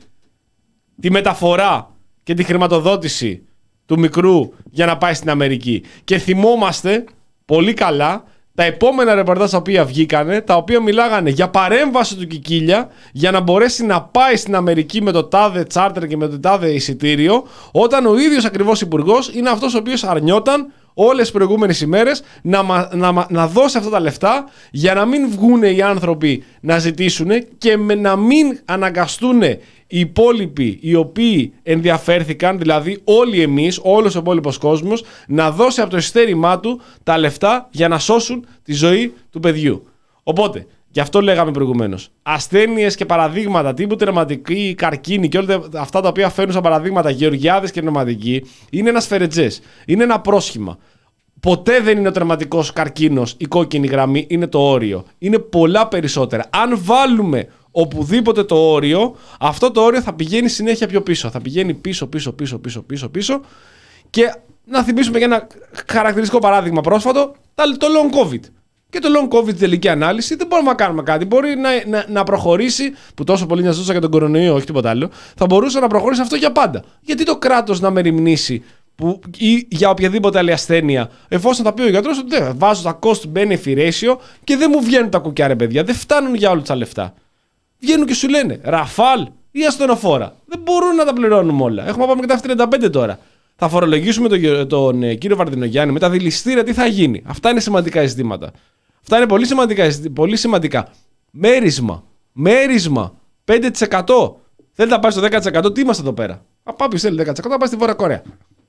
D: τη μεταφορά και τη χρηματοδότηση του μικρού για να πάει στην Αμερική. Και θυμόμαστε πολύ καλά τα επόμενα ρεπορτάζ τα οποία βγήκανε, τα οποία μιλάγανε για παρέμβαση του Κικίλια για να μπορέσει να πάει στην Αμερική με το τάδε τσάρτερ και με το τάδε εισιτήριο, όταν ο ίδιος ακριβώς υπουργός είναι αυτός ο οποίος αρνιόταν όλες τις προηγούμενες ημέρες να, να, να δώσει αυτά τα λεφτά για να μην βγουν οι άνθρωποι να ζητήσουν και με να μην αναγκαστούν οι υπόλοιποι οι οποίοι ενδιαφέρθηκαν, δηλαδή όλοι εμείς, όλος ο υπόλοιπος κόσμος, να δώσει από το εισιτέρημά του τα λεφτά για να σώσουν τη ζωή του παιδιού. Οπότε, γι' αυτό λέγαμε προηγουμένως, ασθένειες και παραδείγματα τύπου τερματική, καρκίνη και όλα αυτά τα οποία φέρνουν σαν παραδείγματα γεωργιάδες και πνευματικοί, είναι ένας φερετζές, είναι ένα πρόσχημα. Ποτέ δεν είναι ο τερματικός καρκίνος η κόκκινη γραμμή, είναι το όριο. Είναι πολλά περισσότερα. Αν βάλουμε οπουδήποτε το όριο, αυτό το όριο θα πηγαίνει συνέχεια πιο πίσω. Θα πηγαίνει πίσω, πίσω, πίσω, πίσω, πίσω, πίσω. Και να θυμίσουμε για ένα χαρακτηριστικό παράδειγμα πρόσφατο, το long COVID. Και το long COVID, τελική ανάλυση, δεν μπορούμε να κάνουμε κάτι. Μπορεί να, να, να προχωρήσει, που τόσο πολύ νοιαζόταν για τον κορονοϊό, όχι τίποτα άλλο, θα μπορούσε να προχωρήσει αυτό για πάντα. Γιατί το κράτος να μεριμνήσει που, ή για οποιαδήποτε άλλη ασθένεια, εφόσον θα πει ο γιατρός ότι δεν βάζω τα cost-benefit ratio και δεν μου βγαίνουν τα κουκιά, ρε παιδιά, δεν φτάνουν για όλα τα λεφτά. Βγαίνουν και σου λένε Ραφάλ ή ασθενοφόρα. Δεν μπορούν να τα πληρώνουμε όλα. Έχουμε πάμε και τα εφ τριάντα πέντε τώρα. Θα φορολογήσουμε τον, τον ε, κύριο Βαρδινογιάννη με τα δηληστήρια, τι θα γίνει. Αυτά είναι σημαντικά ζητήματα. Αυτά είναι πολύ σημαντικά. Πολύ σημαντικά. Μέρισμα. Μέρισμα. πέντε τοις εκατό. Θέλετε να πάει στο δέκα τοις εκατό, τι είμαστε εδώ πέρα. Κάποιο θέλει δέκα τοις εκατό να πάει στη Βόρεια Κορέα.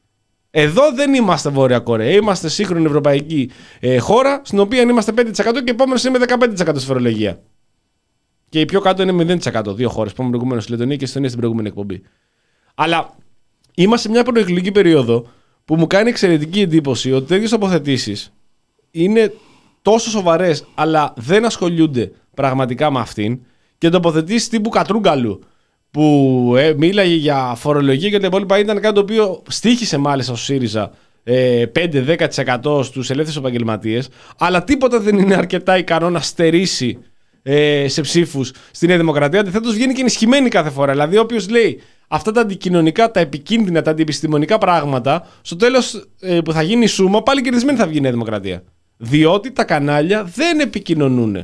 D: Εδώ δεν είμαστε Βόρεια Κορέα. Είμαστε σύγχρονη ευρωπαϊκή ε, χώρα, στην οποία είμαστε πέντε τοις εκατό και επόμενο είναι δεκαπέντε τοις εκατό στη φορολογία. Και η πιο κάτω είναι μηδέν τοις εκατό. Δύο χώρες. Πάμε προηγουμένως στη Λετωνία και στη Εστονία στην προηγούμενη εκπομπή. Αλλά είμαστε σε μια προεκλογική περίοδο που μου κάνει εξαιρετική εντύπωση ότι τέτοιες τοποθετήσεις είναι τόσο σοβαρές, αλλά δεν ασχολούνται πραγματικά με αυτήν. Και τοποθετήσεις τύπου Κατρούγκαλου, που ε, μίλαγε για φορολογία και τα υπόλοιπα, ήταν κάτι το οποίο στοίχησε μάλιστα στο ΣΥΡΙΖΑ ε, πέντε με δέκα τοις εκατό στους ελεύθερους επαγγελματίες, αλλά τίποτα δεν είναι αρκετά ικανό να στερήσει ε, σε ψήφους στη Νέα Δημοκρατία. Αντιθέτως βγαίνει και ενισχυμένη κάθε φορά. Δηλαδή, όποιος λέει αυτά τα αντικοινωνικά, τα επικίνδυνα, τα αντιεπιστημονικά πράγματα, στο τέλος ε, που θα γίνει η σούμα, πάλι κερδισμένη θα βγει η Νέα Δημοκρατία. Διότι τα κανάλια δεν επικοινωνούν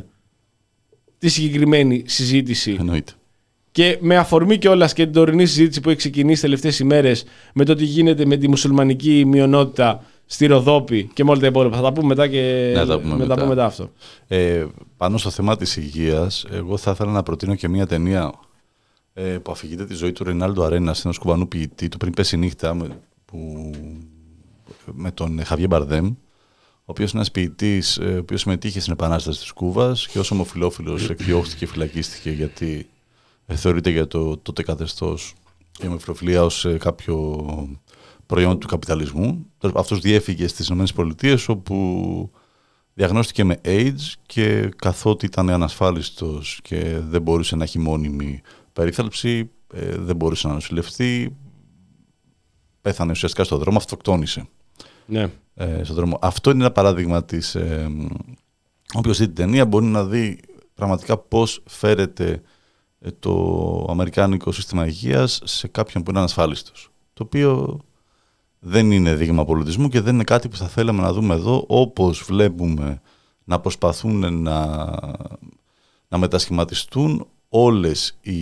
D: τη συγκεκριμένη συζήτηση.
E: Εννοείται.
D: Και με αφορμή κιόλας και την τωρινή συζήτηση που έχει ξεκινήσει τις τελευταίες ημέρες με το τι γίνεται με τη μουσουλμανική μειονότητα στη Ροδόπη και με όλα τα υπόλοιπα. Θα τα πούμε μετά και
E: ναι, τα πούμε
D: μετά.
E: μετά.
D: μετά αυτό.
E: Ε, πάνω στο θέμα της υγείας, εγώ θα ήθελα να προτείνω και μια ταινία ε, που αφηγείται τη ζωή του Ρεϊνάλντο Αρένα, ενός κουβανού ποιητή, του Πριν πέσει η νύχτα, με, που, με τον Χαβιέ Μπαρδέμ, ο οποίος είναι ένας ποιητής, ο οποίος συμμετείχε στην Επανάσταση της Κούβας και ως ομοφυλόφιλος εκδιώχθηκε και φυλακίστηκε γιατί ε, θεωρείται για το τότε καθεστώς η ομοφυλοφιλία ως ε, κάποιο προϊόν του καπιταλισμού. Αυτός διέφυγε στις ΗΠΑ, όπου διαγνώστηκε με AIDS και καθότι ήταν ανασφάλιστος και δεν μπορούσε να έχει μόνιμη περίθαλψη, ε, δεν μπορούσε να νοσηλευτεί, πέθανε ουσιαστικά στον δρόμο, αυτοκτόνησε. Ναι. Ε, στον δρόμο. Αυτό είναι ένα παράδειγμα της... Ε, όποιος δει την ταινία μπορεί να δει πραγματικά πώς φέρεται ε, το αμερικάνικο σύστημα υγείας σε κάποιον που είναι ανασφάλιστος. Το οποίο δεν είναι δείγμα πολιτισμού και δεν είναι κάτι που θα θέλαμε να δούμε εδώ, όπως βλέπουμε να προσπαθούν να, να μετασχηματιστούν όλες οι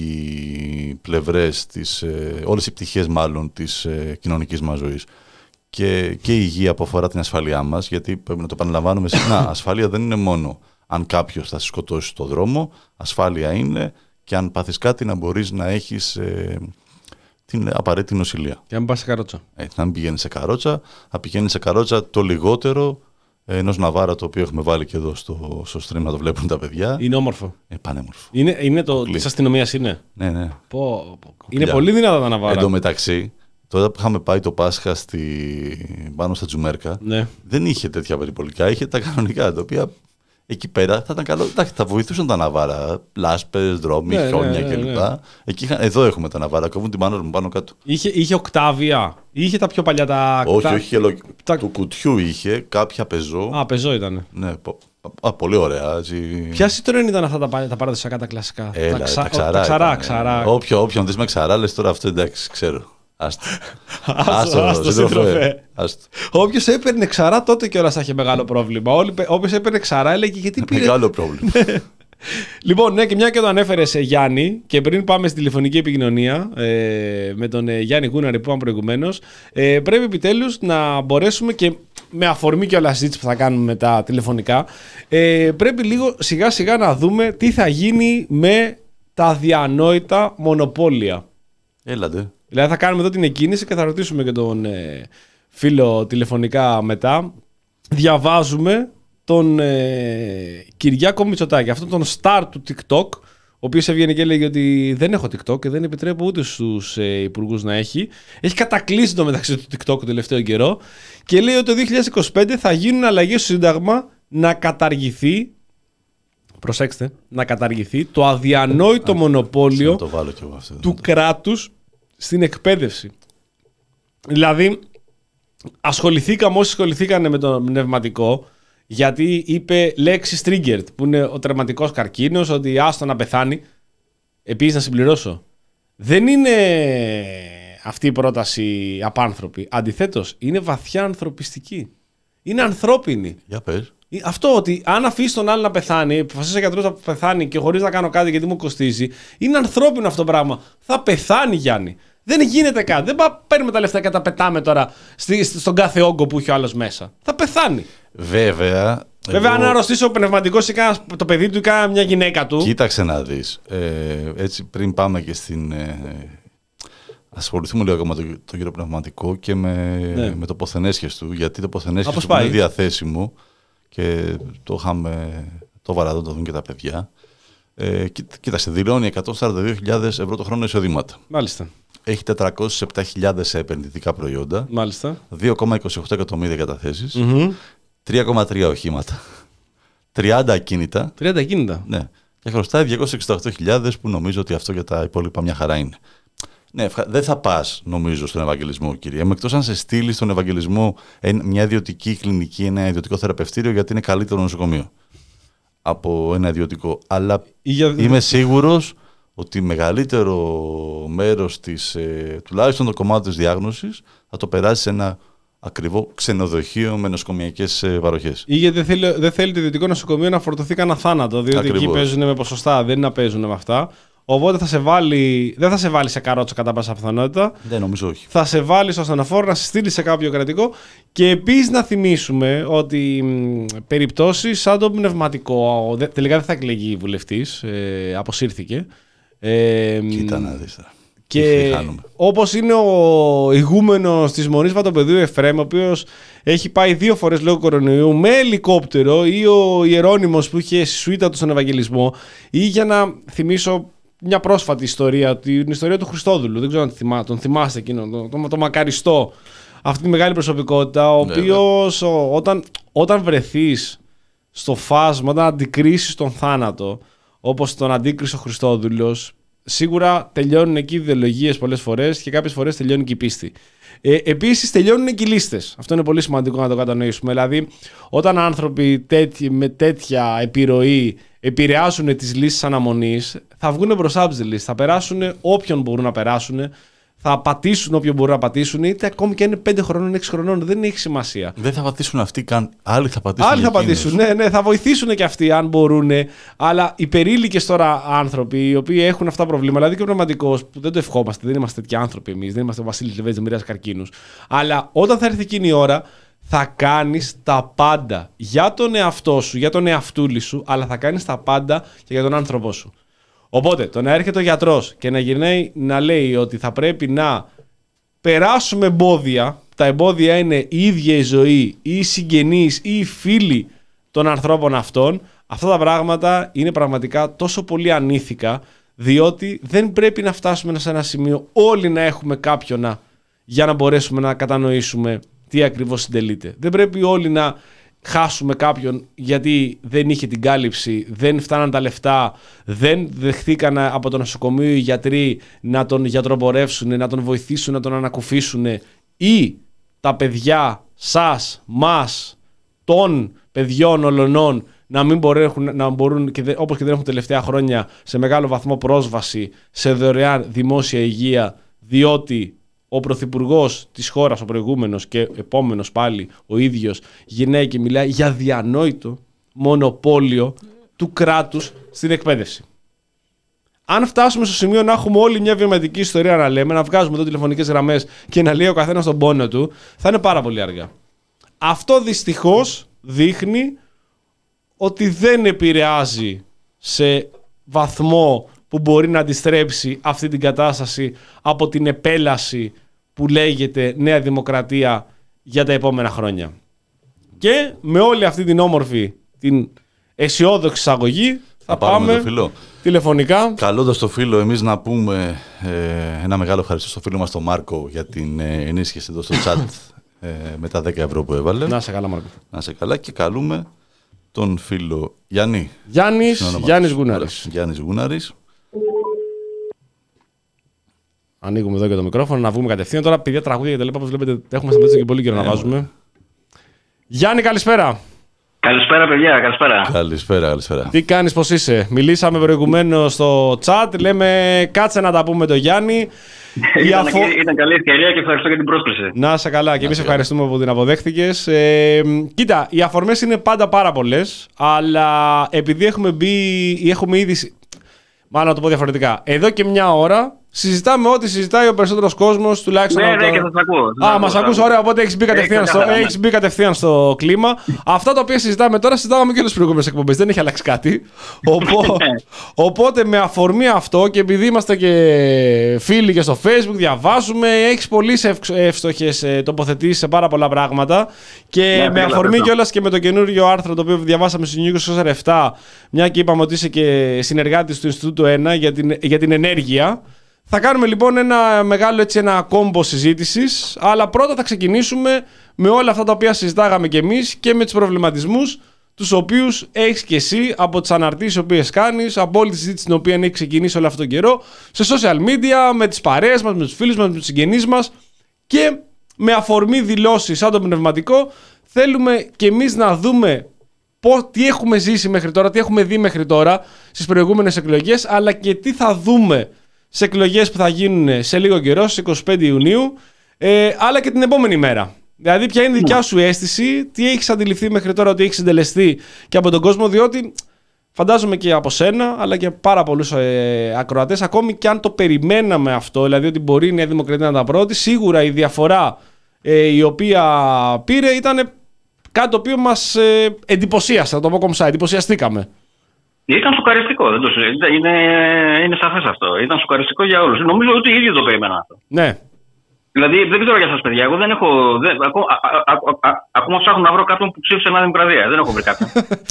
E: πλευρές, της, ε, όλες οι πτυχές μάλλον της ε, κοινωνικής μας ζωής. Και, και η υγεία που αφορά την ασφαλειά μας, γιατί πρέπει να το επαναλαμβάνουμε συχνά. Ασφάλεια δεν είναι μόνο αν κάποιος θα σε σκοτώσει στον δρόμο, ασφάλεια είναι και αν πάθεις κάτι να μπορείς να έχεις ε, την απαραίτητη νοσηλεία.
D: Και να μην πας σε καρότσα.
E: Ε, να μην πηγαίνεις σε καρότσα, να πηγαίνεις σε καρότσα το λιγότερο ενός Ναβάρα, το οποίο έχουμε βάλει και εδώ στο, στο stream να το βλέπουν τα παιδιά.
D: Είναι όμορφο.
E: Ε, πανέμορφο.
D: Είναι, είναι το της αστυνομίας είναι.
E: Ναι, ναι.
D: Πω, πω. Είναι πολύ δυνατά τα Ναβάρα.
E: Εν τω μεταξύ, τότε που είχαμε πάει το Πάσχα στη... πάνω στα Τζουμέρκα, ναι, δεν είχε τέτοια περιπολικά, είχε τα κανονικά, τα οποία εκεί πέρα θα ήταν καλό. Θα βοηθούσαν τα Ναβάρα, λάσπες, δρόμοι, ναι, χιόνια ναι, ναι, κλπ. Ναι. Εκεί, εδώ έχουμε τα Ναβάρα, κόβουν την μάνα μου πάνω κάτω. Είχε,
D: είχε οκτάβια, είχε τα πιο παλιά τα.
E: Όχι,
D: τα...
E: όχι, ελο... τα... του κουτιού είχε κάποια πεζό.
D: Α, πεζό ήταν.
E: Ναι, α, πολύ ωραία.
D: Ποια Citroën ήταν αυτά τα, τα παραδοσιακά, τα κλασικά.
E: Έλα,
D: τα, ξα...
E: τα ξαρά.
D: Τα ξαρά, ξαρά.
E: Όποιο, όποιον δεις με ξαρά, λες τώρα αυτό εντάξει, ξέρω. Άστο.
D: Άστο, σύντροφε. Όποιος έπαιρνε ξαρά τότε κιόλας θα είχε μεγάλο πρόβλημα. Όποιος έπαιρνε ξαρά έλεγε γιατί πήρε.
E: Μεγάλο πρόβλημα.
D: Λοιπόν, ναι, και μια και το ανέφερες, Γιάννη, και πριν πάμε στη τηλεφωνική επικοινωνία ε, με τον ε, Γιάννη Κούναρη που είπαμε προηγουμένως, ε, πρέπει επιτέλους να μπορέσουμε και με αφορμή και όλα συζήτηση που θα κάνουμε μετά τηλεφωνικά, ε, πρέπει λίγο σιγά σιγά να δούμε τι θα γίνει με τα διανόητα μονοπόλια.
E: Έλατε.
D: Δηλαδή θα κάνουμε εδώ την εκκίνηση και θα ρωτήσουμε και τον ε, φίλο τηλεφωνικά μετά. Διαβάζουμε τον ε, Κυριάκο Μητσοτάκη, αυτόν τον star του TikTok, ο οποίος έβγαινε και έλεγε ότι δεν έχω TikTok και δεν επιτρέπω ούτε στους ε, υπουργούς να έχει. Έχει κατακλείσει το μεταξύ του TikTok το τελευταίο καιρό και λέει ότι το δύο χιλιάδες είκοσι πέντε θα γίνουν αλλαγές στο Σύνταγμα να καταργηθεί, προσέξτε, να καταργηθεί το αδιανόητο Α, μονοπόλιο
E: το βάλω κι εγώ αυτό,
D: του κράτους στην εκπαίδευση. Δηλαδή, ασχοληθήκαμε όσοι ασχοληθήκαν με το πνευματικό, γιατί είπε λέξη triggered, που είναι ο τερματικός καρκίνος, ότι άστο να πεθάνει. Επίσης, να συμπληρώσω, δεν είναι αυτή η πρόταση απάνθρωπη. Αντιθέτως, είναι βαθιά ανθρωπιστική. Είναι ανθρώπινη.
E: Για πες.
D: Αυτό ότι αν αφήσει τον άλλο να πεθάνει, αποφασίσει ο γιατρός να πεθάνει και χωρίς να κάνω κάτι γιατί μου κοστίζει, είναι ανθρώπινο αυτό το πράγμα. Θα πεθάνει, Γιάννη. Δεν γίνεται κάτι. Δεν πά, παίρνουμε τα λεφτά και τα πετάμε τώρα στη, στον κάθε όγκο που έχει ο άλλος μέσα. Θα πεθάνει.
E: Βέβαια.
D: Βέβαια,
E: εγώ...
D: αν αρρωστήσει ο πνευματικός ή το παιδί του ή μια γυναίκα του.
E: Κοίταξε να δεις. Ε, έτσι, πριν πάμε και στην. Ε, ασχοληθούμε λίγο ακόμα με το, το γύρο πνευματικό και με, ναι. με το ποθενέσχες του. Γιατί το ποθενέσχες του είναι διαθέσιμο και το είχαμε. Το βαραδό το δουν και τα παιδιά. Ε, κοί, κοίταξε, δηλώνει εκατόν σαράντα δύο χιλιάδες ευρώ το χρόνο εισοδήματα.
D: Μάλιστα.
E: Έχει τετρακόσιες επτά χιλιάδες σε επενδυτικά προϊόντα.
D: Μάλιστα.
E: δύο κόμμα είκοσι οκτώ εκατομμύρια καταθέσεις.
D: Mm-hmm.
E: τρία κόμμα τρία οχήματα. τριάντα ακίνητα.
D: τριάντα ακίνητα.
E: Ναι. Και χρωστάει διακόσιες εξήντα οκτώ χιλιάδες που νομίζω ότι αυτό για τα υπόλοιπα μια χαρά είναι. Ναι, δεν θα πας νομίζω στον Ευαγγελισμό, κυρία μου, εκτός αν σε στείλει στον Ευαγγελισμό μια ιδιωτική κλινική, ένα ιδιωτικό θεραπευτήριο, γιατί είναι καλύτερο νοσοκομείο από ένα ιδιωτικό. Αλλά για... είμαι σίγουρος ότι μεγαλύτερο μέρος της, ε, τουλάχιστον το κομμάτι της διάγνωσης, θα το περάσει σε ένα ακριβό ξενοδοχείο με νοσοκομιακές ε, παροχές.
D: Ή γιατί δεν θέλει, δεν θέλει το ιδιωτικό νοσοκομείο να φορτωθεί κανένα θάνατο, διότι ακριβώς. Εκεί παίζουν με ποσοστά, δεν είναι να παίζουν με αυτά. Οπότε θα σε βάλει, δεν θα σε βάλει σε καρότσο κατά πάσα πιθανότητα.
E: Δεν νομίζω όχι.
D: Θα σε βάλει στο ασθενοφόρο, να σε στείλει σε κάποιο κρατικό. Και επίσης να θυμίσουμε ότι μ, περιπτώσεις σαν το πνευματικό, δε, τελικά δεν θα εκλεγεί βουλευτής, ε, αποσύρθηκε. Ε,
E: Κοίτα να δεις.
D: Και όπως είναι ο ηγούμενος της Μονής Βατοπεδίου Εφραίμ, ο οποίος έχει πάει δύο φορές λόγω κορονοϊού με ελικόπτερο, ή ο Ιερώνυμος που είχε σουίτα του στον Ευαγγελισμό, ή για να θυμίσω μια πρόσφατη ιστορία, την ιστορία του Χριστόδουλου, δεν ξέρω αν θυμά, τον θυμάστε εκείνο, το, το, το μακαριστό, αυτή τη μεγάλη προσωπικότητα, ο οποίος ο, όταν, όταν βρεθείς στο φάσμα, όταν αντικρίσεις τον θάνατο, όπως τον αντίκρισε ο Χριστόδουλος, σίγουρα τελειώνουν εκεί οι ιδεολογίες πολλές φορές και κάποιες φορές τελειώνει και η πίστη. Ε, επίσης τελειώνουν και οι λίστες. Αυτό είναι πολύ σημαντικό να το κατανοήσουμε. Δηλαδή, όταν άνθρωποι τέτοι, με τέτοια επιρροή επηρεάσουν τις λίστες αναμονής, θα βγουν μπροστά από τις λίστες, θα περάσουν όποιον μπορούν να περάσουν, θα πατήσουν όποιον μπορούν να πατήσουν, είτε ακόμη και αν είναι πέντε χρονών, έξι χρονών, δεν έχει σημασία.
E: Δεν θα πατήσουν αυτοί καν. Άλλοι θα πατήσουν.
D: Άλλοι θα πατήσουν. Ναι, ναι, θα βοηθήσουν και αυτοί αν μπορούν. Αλλά οι περίλικες τώρα άνθρωποι, οι οποίοι έχουν αυτά τα προβλήματα, δηλαδή και ο πνευματικός, που δεν το ευχόμαστε, δεν είμαστε τέτοιοι άνθρωποι εμείς, δεν είμαστε ο Βασίλης Λεβέντης, δεν μοιράζει καρκίνους. Αλλά όταν θα έρθει εκείνη η ώρα, θα κάνεις τα πάντα για τον εαυτό σου, για τον εαυτούλη σου, αλλά θα κάνεις τα πάντα και για τον άνθρωπό σου. Οπότε, το να έρχεται ο γιατρός και να γυρνάει να λέει ότι θα πρέπει να περάσουμε εμπόδια, τα εμπόδια είναι η ίδια η ζωή ή οι συγγενείς ή οι φίλοι των ανθρώπων αυτών, αυτά τα πράγματα είναι πραγματικά τόσο πολύ ανήθικα, διότι δεν πρέπει να φτάσουμε σε ένα σημείο όλοι να έχουμε κάποιον για να μπορέσουμε να κατανοήσουμε τι ακριβώς συντελείται. Δεν πρέπει όλοι να χάσουμε κάποιον γιατί δεν είχε την κάλυψη, δεν φτάναν τα λεφτά, δεν δεχτήκαν από το νοσοκομείο οι γιατροί να τον γιατροπορεύσουν, να τον βοηθήσουν, να τον ανακουφίσουν, ή τα παιδιά σας, μας, των παιδιών ολονών να μην μπορούν, να μπορούν και δε, όπως και δεν έχουν τελευταία χρόνια, σε μεγάλο βαθμό πρόσβαση σε δωρεάν δημόσια υγεία, διότι ο πρωθυπουργός της χώρας, ο προηγούμενος και επόμενος πάλι ο ίδιος, γυρνάει και μιλάει για διανόητο μονοπόλιο του κράτους στην εκπαίδευση. Αν φτάσουμε στο σημείο να έχουμε όλη μια βιωματική ιστορία να λέμε, να βγάζουμε εδώ τηλεφωνικές γραμμές και να λέει ο καθένας τον πόνο του, θα είναι πάρα πολύ αργά. Αυτό δυστυχώς δείχνει ότι δεν επηρεάζει σε βαθμό που μπορεί να αντιστρέψει αυτή την κατάσταση από την επέλαση που λέγεται Νέα Δημοκρατία για τα επόμενα χρόνια. Και με όλη αυτή την όμορφη, την αισιόδοξη εισαγωγή, θα, θα πάμε τηλεφωνικά.
E: Καλώντας το φίλο, εμείς να πούμε ε, ένα μεγάλο ευχαριστώ στο φίλο μας τον Μάρκο για την ε, ενίσχυση εδώ στο chat ε, με τα δέκα ευρώ που έβαλε.
D: Να σε καλά, Μάρκο.
E: Να σε καλά, και καλούμε τον φίλο Γιάννη.
D: Γιάννης, Γιάννης Γούναρης.
E: Γιάννης Γούναρης.
D: Ανοίγουμε εδώ και το μικρόφωνο, να βγούμε κατευθείαν. Τώρα, παιδιά, τραγούδια και τα λοιπά, όπως βλέπετε, έχουμε σταματήσει και πολύ καιρό ε, να βάζουμε. Ε. Γιάννη, καλησπέρα.
B: Καλησπέρα, παιδιά, καλησπέρα.
E: Καλησπέρα, καλησπέρα.
D: Τι κάνεις, πώς είσαι? Μιλήσαμε προηγουμένως στο chat, λέμε κάτσε να τα πούμε το Γιάννη.
B: Ήταν,
D: αφο...
B: ήταν καλή ευκαιρία και ευχαριστώ για την πρόσκληση.
D: Να είσαι καλά και εμείς ευχαριστούμε που την αποδέχτηκες. Ε, κοίτα, οι αφορμές είναι πάντα πάρα πολλές, αλλά επειδή έχουμε μπει ή έχουμε ήδη. Μάλλον να το πω διαφορετικά. Εδώ και μια ώρα συζητάμε ό,τι συζητάει ο περισσότερος κόσμος, τουλάχιστον.
B: Ναι,
D: ναι,
B: ναι, και θα σας ακούω.
D: Α, μας ακούς, ωραία, οπότε έχεις μπει, κατευθείαν στο, έχεις μπει κατευθείαν στο κλίμα. Αυτά τα οποία συζητάμε τώρα, συζητάγαμε και όλες τις προηγούμενες εκπομπές. Δεν έχει αλλάξει κάτι. Οπό, οπότε με αφορμή αυτό και επειδή είμαστε και φίλοι και στο Facebook, διαβάζουμε, έχεις πολύ εύστοχες τοποθετήσεις σε πάρα πολλά πράγματα. Και ναι, με αφορμή κιόλας και με το καινούριο άρθρο το οποίο διαβάσαμε στο News είκοσι επτά, μια και είπαμε ότι είσαι και συνεργάτης του Ινστιτούτου ένα για την, για την ενέργεια. Θα κάνουμε λοιπόν ένα μεγάλο έτσι ένα κόμπο συζήτησης, αλλά πρώτα θα ξεκινήσουμε με όλα αυτά τα οποία συζητάγαμε κι εμείς και με τους προβληματισμούς τους οποίους έχεις κι εσύ από τις αναρτήσεις τις οποίες κάνεις, από όλη τη συζήτηση την οποία έχει ξεκινήσει όλο αυτόν τον καιρό, σε social media, με τις παρέες μας, με τους φίλους μας, με τους συγγενείς μας και με αφορμή δηλώσεις σαν το πνευματικό θέλουμε κι εμείς να δούμε πώς, τι έχουμε ζήσει μέχρι τώρα, τι έχουμε δει μέχρι τώρα στις προηγούμενες εκλογές, αλλά και τι θα δούμε σε εκλογές που θα γίνουν σε λίγο καιρό, στις είκοσι πέντε Ιουνίου, ε, αλλά και την επόμενη μέρα. Δηλαδή, ποια είναι η δικιά σου αίσθηση, τι έχεις αντιληφθεί μέχρι τώρα ότι έχεις συντελεστεί και από τον κόσμο, διότι φαντάζομαι και από σένα, αλλά και πάρα πολλούς ε, ακροατές, ακόμη και αν το περιμέναμε αυτό, δηλαδή ότι μπορεί η Νέα Δημοκρατία να τα πρώτη, σίγουρα η διαφορά ε, η οποία πήρε ήταν κάτι το οποίο μας ε, εντυπωσίασε, να το πω κομψά, εντυπωσιαστήκαμε.
B: Ήταν σοκαριστικό. Δεν το είναι, είναι σαφές αυτό. Ήταν σοκαριστικό για όλους. Νομίζω ότι οι ίδιοι το περίμεναν αυτό.
D: Ναι.
B: Δηλαδή, δεν ξέρω για σας, παιδιά. Εγώ δεν έχω. Δεν, ακόμα, α, α, α, α, ακόμα ψάχνω να βρω κάποιον που ψήφισε Νέα Δημοκρατία. Δεν έχω βρει κάποιον.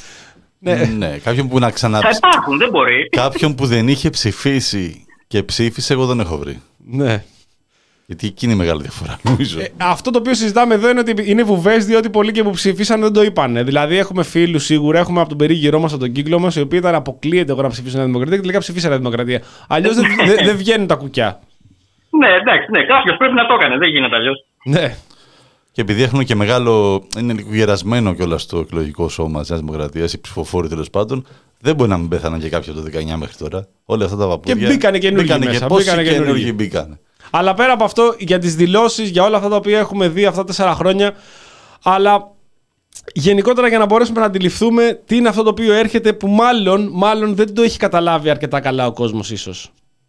E: ναι. ναι, κάποιον που να ξαναψηφίσει.
B: Θα υπάρχουν, δεν μπορεί.
E: Κάποιον που δεν είχε ψηφίσει και ψήφισε, εγώ δεν έχω βρει.
D: Ναι.
E: Γιατί εκεί είναι η μεγάλη διαφορά, νομίζω.
D: Ε, αυτό το οποίο συζητάμε εδώ είναι ότι είναι βουβές, διότι πολλοί και που ψηφίσαν δεν το είπανε. Δηλαδή, έχουμε φίλους σίγουρα, έχουμε από τον περίγυρό μας, από τον κύκλο μας, οι οποίοι ήταν αποκλείεται εγώ να ψηφίσω Νέα Δημοκρατία και τελικά ψηφίσα Νέα Δημοκρατία. Αλλιώς δεν δε, δε βγαίνουν τα κουκιά.
B: Ναι, εντάξει, ναι, κάποιος πρέπει να το έκανε, δεν γίνεται αλλιώς.
D: Ναι.
E: Και επειδή έχουν και μεγάλο. Είναι λίγο γερασμένο κιόλας στο εκλογικό σώμα της Νέας Δημοκρατίας, οι ψηφοφόροι τέλος πάντων, δεν μπορεί να μην πέθαναν και κάποιοι από το δεκαεννιά μέχρι τώρα. Όλα αυτά τα παππούδια.
D: Και μπήκανε καινούργιοι μέσα.
E: Πόσοι καινούργιοι μπήκανε.
D: Αλλά πέρα από αυτό, για τις δηλώσεις, για όλα αυτά τα οποία έχουμε δει αυτά τα τέσσερα χρόνια, αλλά γενικότερα για να μπορέσουμε να αντιληφθούμε τι είναι αυτό το οποίο έρχεται, που μάλλον, μάλλον δεν το έχει καταλάβει αρκετά καλά ο κόσμος ίσως.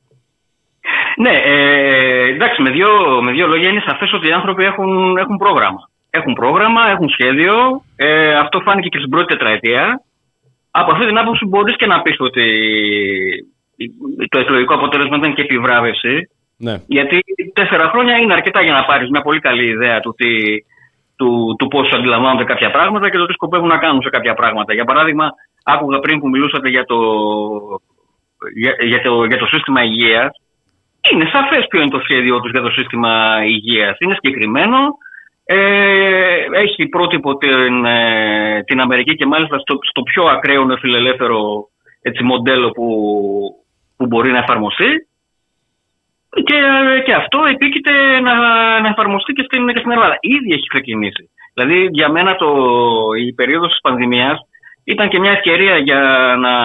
B: Ναι, ε, εντάξει, με δύο, με δύο λόγια είναι σαφές ότι οι άνθρωποι έχουν, έχουν πρόγραμμα. Έχουν πρόγραμμα, έχουν σχέδιο. Ε, αυτό φάνηκε και στην πρώτη τετραετία. Από αυτή την άποψη μπορείς και να πεις ότι το εκλογικό αποτέλεσμα ήταν και επιβράβευση.
D: Ναι.
B: Γιατί τέσσερα χρόνια είναι αρκετά για να πάρεις μια πολύ καλή ιδέα του, τι, του, του πώς αντιλαμβάνονται κάποια πράγματα και το τι σκοπεύουν να κάνουν σε κάποια πράγματα. Για παράδειγμα, άκουγα πριν που μιλούσατε για το, για, για το, για το σύστημα υγείας. Είναι σαφές ποιο είναι το σχέδιό τους για το σύστημα υγείας. Είναι συγκεκριμένο. Ε, έχει πρότυπο την, ε, την Αμερική και μάλιστα στο, στο πιο ακραίο νεοφιλελεύθερο έτσι, μοντέλο που, που μπορεί να εφαρμοστεί. Και, και αυτό επίκειται να, να εφαρμοστεί και στην, και στην Ελλάδα. Ήδη έχει ξεκινήσει. Δηλαδή, για μένα το, η περίοδος της πανδημίας ήταν και μια ευκαιρία για να,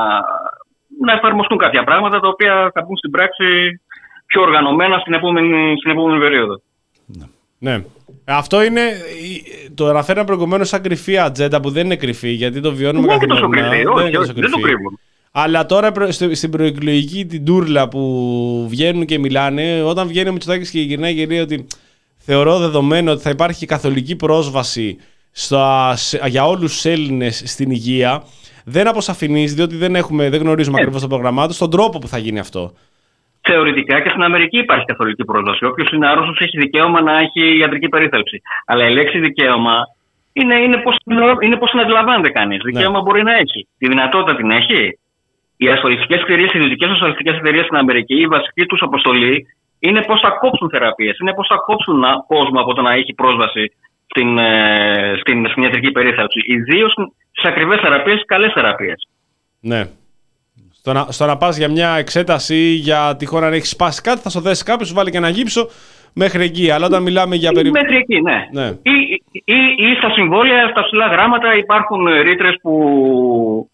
B: να εφαρμοστούν κάποια πράγματα τα οποία θα μπουν στην πράξη πιο οργανωμένα στην επόμενη, στην επόμενη περίοδο.
D: Ναι. ναι. Αυτό είναι, το αναφέραμε προηγουμένως σαν κρυφή ατζέντα που δεν είναι κρυφή, γιατί το βιώνουμε καθημερινά.
B: Δεν είναι τόσο κρυφή, όχι, δεν το κρύβουν.
D: Αλλά τώρα στην προεκλογική την τούρλα που βγαίνουν και μιλάνε, όταν βγαίνει ο Μητσοτάκης και γυρνάει και λέει ότι θεωρώ δεδομένο ότι θα υπάρχει καθολική πρόσβαση στα, για όλους τους Έλληνες στην υγεία, δεν αποσαφηνίζει, διότι δεν, έχουμε, δεν γνωρίζουμε ακριβώς το πρόγραμμά του, στον τρόπο που θα γίνει αυτό.
B: Θεωρητικά και στην Αμερική υπάρχει καθολική πρόσβαση. Όποιος είναι άρρωστος έχει δικαίωμα να έχει ιατρική περίθαλψη. Αλλά η λέξη δικαίωμα είναι, είναι πώς είναι πώς την αντιλαμβάνεται κανείς. Ναι. Δικαίωμα μπορεί να έχει. Τη δυνατότητα την έχει. Οι ασφαλιστικές εταιρείες, οι ιδιωτικές ασφαλιστικές εταιρείες στην Αμερική, η βασική τους αποστολή είναι πώς θα κόψουν θεραπείες. Είναι πώς θα κόψουν κόσμο από το να έχει πρόσβαση στην, στην, στην ιατρική περίθαλψη. Ιδίως στις ακριβές θεραπείες, καλές θεραπείες.
D: Ναι. Στο να, στο να πας για μια εξέταση, για τυχόν αν έχει σπάσει κάτι, θα σου δέσει κάποιος, σου βάλει και ένα γύψο μέχρι εκεί. Αλλά όταν μιλάμε για περίπτωση.
B: Μέχρι εκεί, ναι.
D: ναι.
B: Ή, ή, ή στα συμβόλαια, στα ψηλά γράμματα υπάρχουν ρήτρες που.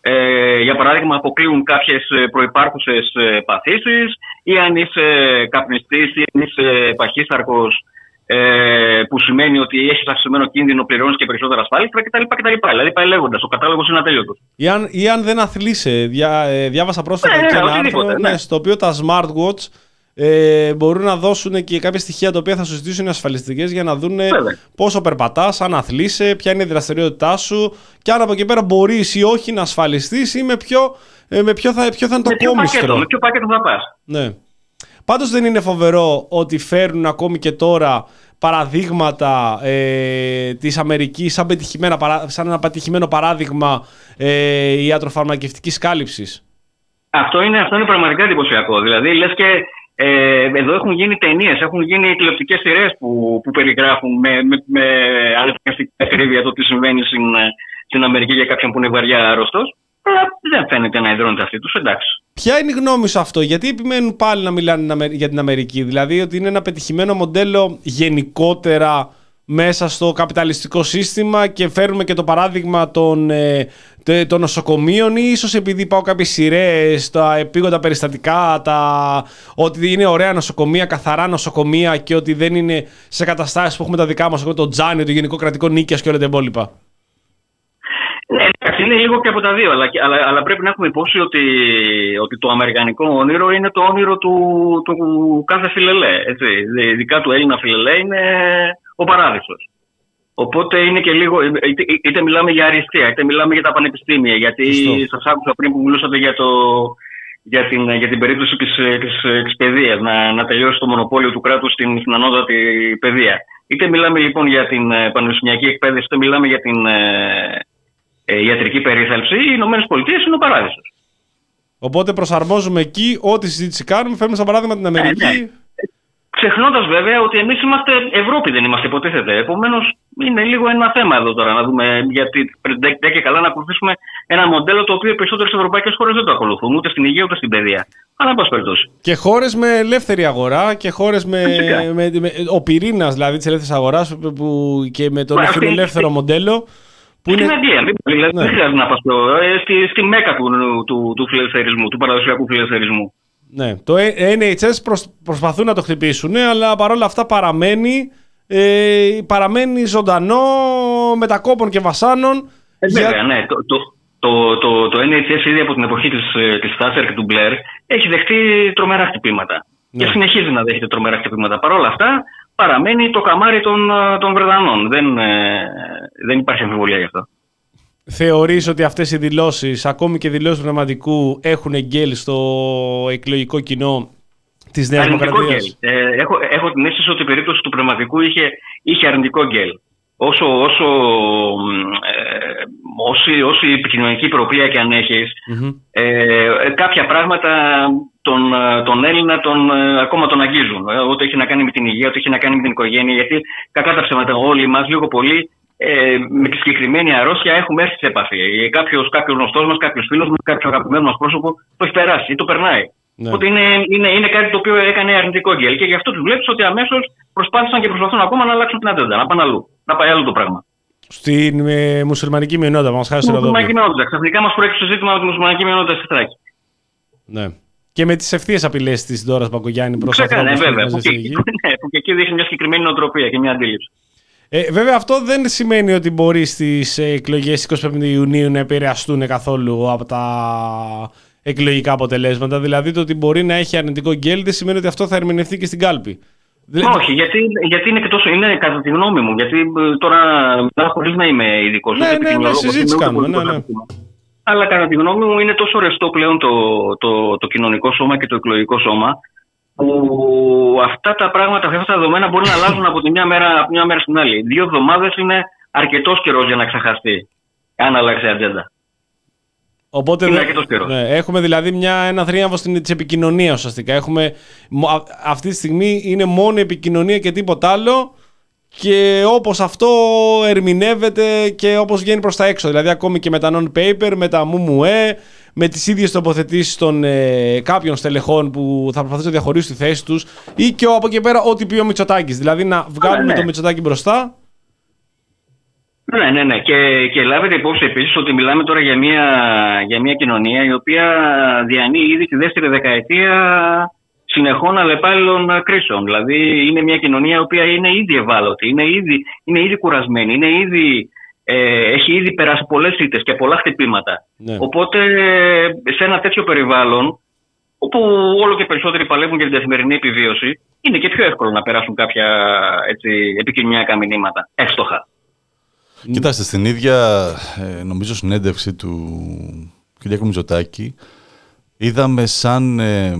B: ε, για παράδειγμα, αποκλείουν κάποιες προϋπάρχουσες παθήσεις, ή αν είσαι καπνιστής ή αν είσαι παχύσταρχος, ε, που σημαίνει ότι έχεις αυξημένο κίνδυνο, πληρώνεις και περισσότερα ασφάλιστρα κτλ. κτλ. Δηλαδή, πάει λέγοντας, ο κατάλογος είναι ατέλειωτος.
D: Ή αν, ή αν δεν αθλείσαι. Διά, ε, διάβασα πρόσφατα
B: ναι,
D: και
B: ναι,
D: ένα άρθρο
B: ναι.
D: ναι, στο οποίο τα smartwatch ε, μπορούν να δώσουν και κάποια στοιχεία τα οποία θα σου ζητήσουν οι ασφαλιστικές για να δουν πόσο περπατάς, αν αθλείσαι, ποια είναι η δραστηριότητά σου και αν από εκεί πέρα μπορείς ή όχι να ασφαλιστείς ή με ποιο, ε, με ποιο, θα, ποιο θα είναι το
B: με
D: κόμιστρο.
B: Πακέτο, με ποιο πακέτο θα πας.
D: Ναι. Πάντως δεν είναι φοβερό ότι φέρνουν ακόμη και τώρα παραδείγματα ε, της Αμερικής σαν, σαν ένα πετυχημένο παράδειγμα ε, ιατροφαρμακευτικής κάλυψης. Αυτό είναι,
B: αυτό είναι πραγματικά εντυπωσιακό. Δηλαδή λες και ε, εδώ έχουν γίνει ταινίες, έχουν γίνει τηλεοπτικές σειρές που, που περιγράφουν με, με, με αληθινή ακρίβεια το τι συμβαίνει στην, στην Αμερική για κάποιον που είναι βαριά άρρωστος. Αλλά δεν φαίνεται να ιδρώνεται αυτή τους, εντάξει.
D: Ποια είναι η γνώμη σου αυτό, γιατί επιμένουν πάλι να μιλάνε για την Αμερική, δηλαδή ότι είναι ένα πετυχημένο μοντέλο γενικότερα μέσα στο καπιταλιστικό σύστημα και φέρνουμε και το παράδειγμα των, ε, των νοσοκομείων ή ίσως επειδή πάω κάποιες σειρές, τα επίγοντα περιστατικά, τα, ότι είναι ωραία νοσοκομεία, καθαρά νοσοκομεία και ότι δεν είναι σε καταστάσεις που έχουμε τα δικά μας, το Τζάνι, το Γενικό Κρατικό Νίκαιας και όλα τα υπόλοιπα.
B: Ναι, είναι λίγο και από τα δύο, αλλά, αλλά, αλλά πρέπει να έχουμε υπόψη ότι, ότι το αμερικανικό όνειρο είναι το όνειρο του, του κάθε φιλελέ. Έτσι. Ειδικά του Έλληνα φιλελέ είναι ο παράδεισος. Οπότε είναι και λίγο, είτε, είτε μιλάμε για αριστεία, είτε μιλάμε για τα πανεπιστήμια. Γιατί σας άκουσα πριν που μιλούσατε για, το, για, την, για την περίπτωση της, της, της παιδείας, να, να τελειώσει το μονοπόλιο του κράτους στην, στην ανώτατη παιδεία. Είτε μιλάμε λοιπόν για την πανεπιστημιακή εκπαίδευση, είτε μιλάμε για την Ε, ιατρική περίθαλψη, οι Ηνωμένες Πολιτείες είναι ο παράδεισος.
D: Οπότε προσαρμόζουμε εκεί ό,τι συζήτηση κάνουμε, φέρνουμε σαν παράδειγμα την Αμερική.
B: Ε, ναι. Ξεχνώντας βέβαια ότι εμείς είμαστε Ευρώπη, δεν είμαστε, υποτίθεται. Επομένως είναι λίγο ένα θέμα εδώ τώρα να δούμε, γιατί πρέπει και καλά να ακολουθήσουμε ένα μοντέλο το οποίο οι περισσότερες ευρωπαϊκές χώρες δεν το ακολουθούν, ούτε στην υγεία ούτε στην παιδεία. Αλλά εν πάση περιπτώσει.
D: Και χώρες με ελεύθερη αγορά και χώρες με, με, με, με. Ο πυρήνας δηλαδή της ελεύθερης αγοράς που, και με το φιλελεύθερο μοντέλο.
B: Στην είναι... Αγγλία, δηλαδή ναι. Δεν χρειάζεται να πας στη, στη μέκα του, του, του φιλελευθερισμού, του παραδοσιακού φιλελευθερισμού.
D: Ναι, το Εν Έιτς Ες προσ, προσπαθούν να το χτυπήσουν, αλλά παρόλα αυτά παραμένει, ε, παραμένει ζωντανό μετακόπων και βασάνων.
B: Ε, για... Βέβαια, ναι. Το, το, το, το, το Εν Έιτς Ες ήδη από την εποχή της, της Θάτσερ και του Μπλερ έχει δεχτεί τρομερά χτυπήματα. Ναι. Και συνεχίζει να δέχεται τρομερά χτυπήματα. Παρ' όλα αυτά παραμένει το καμάρι των, των Βρετανών. Δεν, ε, δεν υπάρχει αμφιβολία γι' αυτό.
D: Θεωρείς ότι αυτές οι δηλώσεις, ακόμη και δηλώσεις πνευματικού, έχουν γκέλ στο εκλογικό κοινό της Νέας Δημοκρατίας?
B: Ε, έχω, έχω την αίσθηση ότι η περίπτωση του πνευματικού είχε, είχε αρνητικό γκέλ. Όσο, όσο, ε, όση, όση επικοινωνική προπία και αν έχεις, mm-hmm. ε, κάποια πράγματα τον, τον Έλληνα τον, ακόμα τον αγγίζουν. Ό,τι έχει να κάνει με την υγεία, ό,τι έχει να κάνει με την οικογένεια, γιατί κακά τα ψέματα όλοι μας λίγο πολύ ε, με τη συγκεκριμένη αρρώστια έχουμε έρθει σε επαφή. Κάποιος, κάποιος γνωστός μας, κάποιος φίλος μας, κάποιο αγαπημένο μας πρόσωπο το έχει περάσει ή το περνάει. Ναι. Οπότε είναι, είναι, είναι κάτι το οποίο έκανε αρνητικό γκέλ και γι' αυτό τους βλέπεις ότι αμέσως προσπάθησαν και προσπαθούν ακόμα να αλλάξουν την ατζέντα, να πάνε αλλού, να πάει άλλο το πράγμα.
D: Στην ε, μουσουλμανική μειονότητα, μας χάσει το
B: μουσουλμανική μειονότητα. Ξαφνικά μας προέκυψε το ζήτημα με τη μουσουλμανική μειονότητα στη Θράκη.
D: Ναι. Και με τις ευθείες απειλές της Ντόρας Μπακογιάννη προς
B: ανθρώπους. Ναι, βέβαια. Που και, ναι, που και εκεί δείχνει μια συγκεκριμένη νοοτροπία και μια αντίληψη.
D: Ε, βέβαια, αυτό δεν σημαίνει ότι μπορεί στις εκλογές εικοστή πέμπτη Ιουνίου να επηρεαστούν καθόλου από τα εκλογικά αποτελέσματα. Δηλαδή, το ότι μπορεί να έχει αρνητικό γκέλ δεν σημαίνει ότι αυτό θα ερμηνευτεί και στην κάλπη.
B: Όχι, γιατί, γιατί είναι και τόσο. Είναι κατά τη γνώμη μου. Γιατί τώρα μιλάω χωρίς να είμαι ειδικός.
D: Ναι, ναι, ναι, συζήτηση κάνουμε. Ναι, ναι.
B: Αλλά κατά τη γνώμη μου είναι τόσο ρευστό πλέον το, το, το κοινωνικό σώμα και το εκλογικό σώμα, που αυτά τα πράγματα, αυτά τα δεδομένα μπορεί να αλλάζουν από τη μια μέρα, από μια μέρα στην άλλη. Δύο εβδομάδες είναι αρκετός καιρός για να ξεχαστεί, αν αλλάξει η ατζέντα.
D: Οπότε
B: είναι
D: δε, ναι, έχουμε δηλαδή μια, ένα θρίαμβο της επικοινωνίας ουσιαστικά. Έχουμε, αυτή τη στιγμή είναι μόνο επικοινωνία και τίποτα άλλο. Και όπως αυτό ερμηνεύεται και όπως βγαίνει προς τα έξω. Δηλαδή ακόμη και με τα non-paper, με τα μουμουέ, με τις ίδιες τοποθετήσεις των ε, κάποιων στελεχών που θα προσπαθήσουν να διαχωρίσουν τη θέση τους ή και από εκεί πέρα ό,τι πει ο Μητσοτάκης. Δηλαδή να βγάλουμε ναι, ναι. το Μητσοτάκη μπροστά.
B: Ναι, ναι, ναι. Και, και λάβετε υπόψη επίσης ότι μιλάμε τώρα για μια, για μια κοινωνία η οποία διανύει ήδη τη δεύτερη δεκαετία συνεχών αλλεπάλληλων κρίσεων. Δηλαδή είναι μια κοινωνία η οποία είναι ήδη ευάλωτη, είναι ήδη, είναι ήδη κουρασμένη, είναι ήδη, ε, έχει ήδη περάσει πολλές ήττες και πολλά χτυπήματα. Ναι. Οπότε σε ένα τέτοιο περιβάλλον, όπου όλο και περισσότεροι παλεύουν για την καθημερινή επιβίωση, είναι και πιο εύκολο να περάσουν κάποια έτσι, επικοινωνιακά μηνύματα, εύστοχα.
E: Κοιτάξτε, στην ίδια ε, νομίζω συνέντευξη του Κυριάκου Μητσοτάκη είδαμε σαν ε,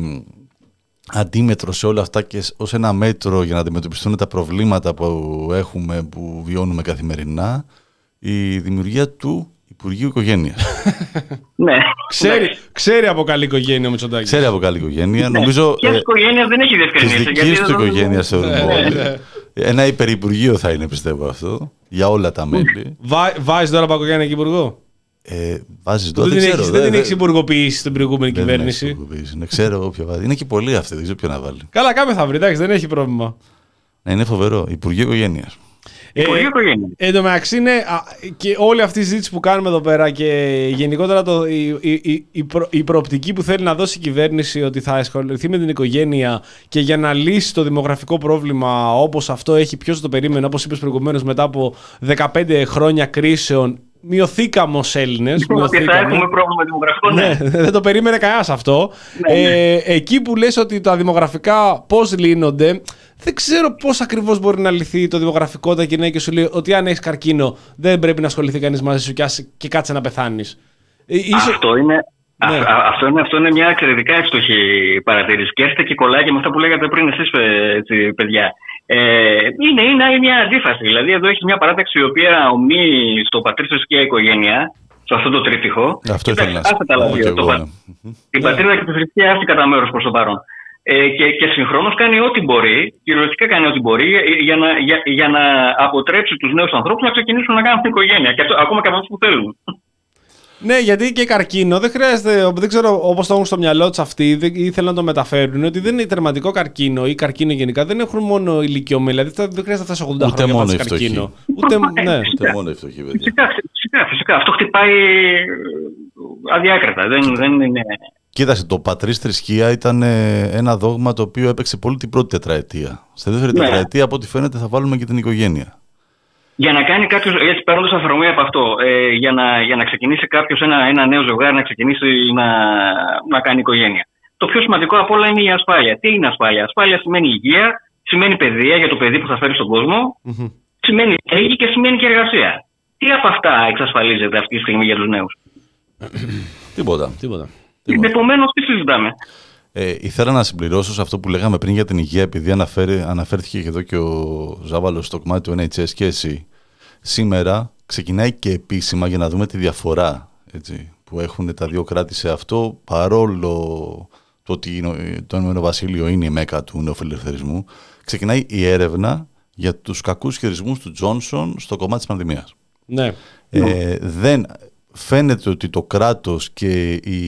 E: αντίμετρο σε όλα αυτά και ως ένα μέτρο για να αντιμετωπιστούν τα προβλήματα που έχουμε, που βιώνουμε καθημερινά, η δημιουργία του Υπουργείου Οικογένειας.
B: Ναι.
D: Ξέρει, ξέρει από καλή οικογένεια ο Μητσοτάκης.
E: Ξέρει από καλή οικογένεια. Νομίζω.
B: Και της οικογένειας δεν έχει διευκρινίσει.
E: Της δικής του οικογένειας θεωρούμε όλοι. Ένα υπερυπουργείο θα είναι, πιστεύω αυτό, για όλα τα μέλη.
D: Βάζει τώρα από οικογένεια υπουργό.
E: Ε, βάζεις τώρα,
D: δεν,
E: δεν,
D: έχεις,
E: ξέρω,
D: δεν την έχει υπουργοποιήσει στην προηγούμενη
E: δεν
D: κυβέρνηση.
E: Δεν ξέρω όποια βάζει. Είναι και πολλοί αυτοί, δεν ξέρω ποιο να βάλει.
D: Καλά, κάποιο θα βρει, εντάξει, δεν έχει πρόβλημα.
E: Ναι, είναι φοβερό. Υπουργείο Οικογένειας.
B: Ε,
D: εν τω μεταξύ είναι α, και όλη αυτή η συζήτηση που κάνουμε εδώ πέρα και γενικότερα το, η, η, η, η, προ, η προοπτική που θέλει να δώσει η κυβέρνηση ότι θα ασχοληθεί με την οικογένεια και για να λύσει το δημογραφικό πρόβλημα όπως αυτό έχει, ποιος το περίμενε, όπως είπες προηγουμένως, μετά από δεκαπέντε χρόνια κρίσεων. Μειωθήκαμε ως Έλληνες.
B: Ότι θα έχουμε πρόβλημα δημογραφικό, ναι.
D: ναι. Δεν το περίμενε κανένας αυτό.
B: Ναι, ναι.
D: Ε, εκεί που λες ότι τα δημογραφικά πώς λύνονται, δεν ξέρω πώς ακριβώς μπορεί να λυθεί το δημογραφικό τα κοινά και σου λέει ότι αν έχεις καρκίνο δεν πρέπει να ασχοληθεί κανείς μαζί σου και, και κάτσε να πεθάνεις.
B: Αυτό είναι, ναι. α, α, αυτό, είναι, αυτό είναι μια εξαιρετικά εύστοχη παρατήρηση. Και έρχεται και κολλάει και με αυτά που λέγατε πριν εσείς, έτσι, παιδιά. Ε, είναι, είναι μια αντίφαση. Δηλαδή, εδώ έχει μια παράταξη η οποία ομνεί στο πατρίδα θρησκεία οικογένεια, σε αυτό το τρίπτυχο.
E: Αυτό ήθελα να
B: πω. Την πατρίδα και τη θρησκεία άφη κατά μέρος προς το παρόν. Ε, και, και συγχρόνως κάνει ό,τι μπορεί, κυριολεκτικά κάνει ό,τι μπορεί, για, για, να, για, για να αποτρέψει τους νέους ανθρώπους να ξεκινήσουν να κάνουν την οικογένεια. Και αυτό, ακόμα και από αυτούς που θέλουν.
D: Ναι, γιατί και καρκίνο δεν χρειάζεται, δεν ξέρω όπως το έχουν στο μυαλό τους αυτοί ή θέλουν να το μεταφέρουν, ότι δεν είναι τερματικό καρκίνο ή καρκίνο γενικά, δεν έχουν μόνο ηλικιωμένοι, δηλαδή δεν χρειάζεται να φτάσει ογδόντα
E: ούτε
D: χρόνια
E: μόνο
D: να καρκίνο. Ούτε, ναι.
E: Ούτε μόνο η φτωχή, βέβαια.
B: Φυσικά, φυσικά, φυσικά. Αυτό χτυπάει αδιάκριτα. Δεν, δεν είναι...
E: Κοίταξε, το πατρίς θρησκεία ήταν ένα δόγμα το οποίο έπαιξε πολύ την πρώτη τετραετία. Στη δεύτερη ναι. τετραετία, από ό,τι φαίνεται, θα βάλουμε και την οικογένεια.
B: Για να κάνει κάποιος, έτσι παίρνοντας αφορμή από αυτό, ε, για, να, για να ξεκινήσει κάποιος ένα, ένα νέο ζευγάρι να ξεκινήσει να, να κάνει οικογένεια. Το πιο σημαντικό απ' όλα είναι η ασφάλεια. Τι είναι ασφάλεια? Ασφάλεια σημαίνει υγεία, σημαίνει παιδεία για το παιδί που θα φέρει στον κόσμο, mm-hmm. σημαίνει στέγη και σημαίνει και εργασία. Τι από αυτά εξασφαλίζεται αυτή τη στιγμή για τους νέους?
E: Τίποτα. Τίποτα.
B: Επομένως, τι συζητάμε?
E: Ε, ήθελα να συμπληρώσω σε αυτό που λέγαμε πριν για την υγεία, επειδή αναφέρει, αναφέρθηκε και εδώ και ο Ζάβαλος στο κομμάτι του Εν Έιτς Ες και εσύ. Σήμερα ξεκινάει και επίσημα για να δούμε τη διαφορά, έτσι, που έχουν τα δύο κράτη σε αυτό, παρόλο το ότι το Ηνωμένο Βασίλειο είναι η μέκα του νεοφιλελευθερισμού. Ξεκινάει η έρευνα για τους κακούς χειρισμούς του Τζόνσον στο κομμάτι της πανδημίας.
D: Ναι.
E: Ε, δεν, φαίνεται ότι το κράτος και η...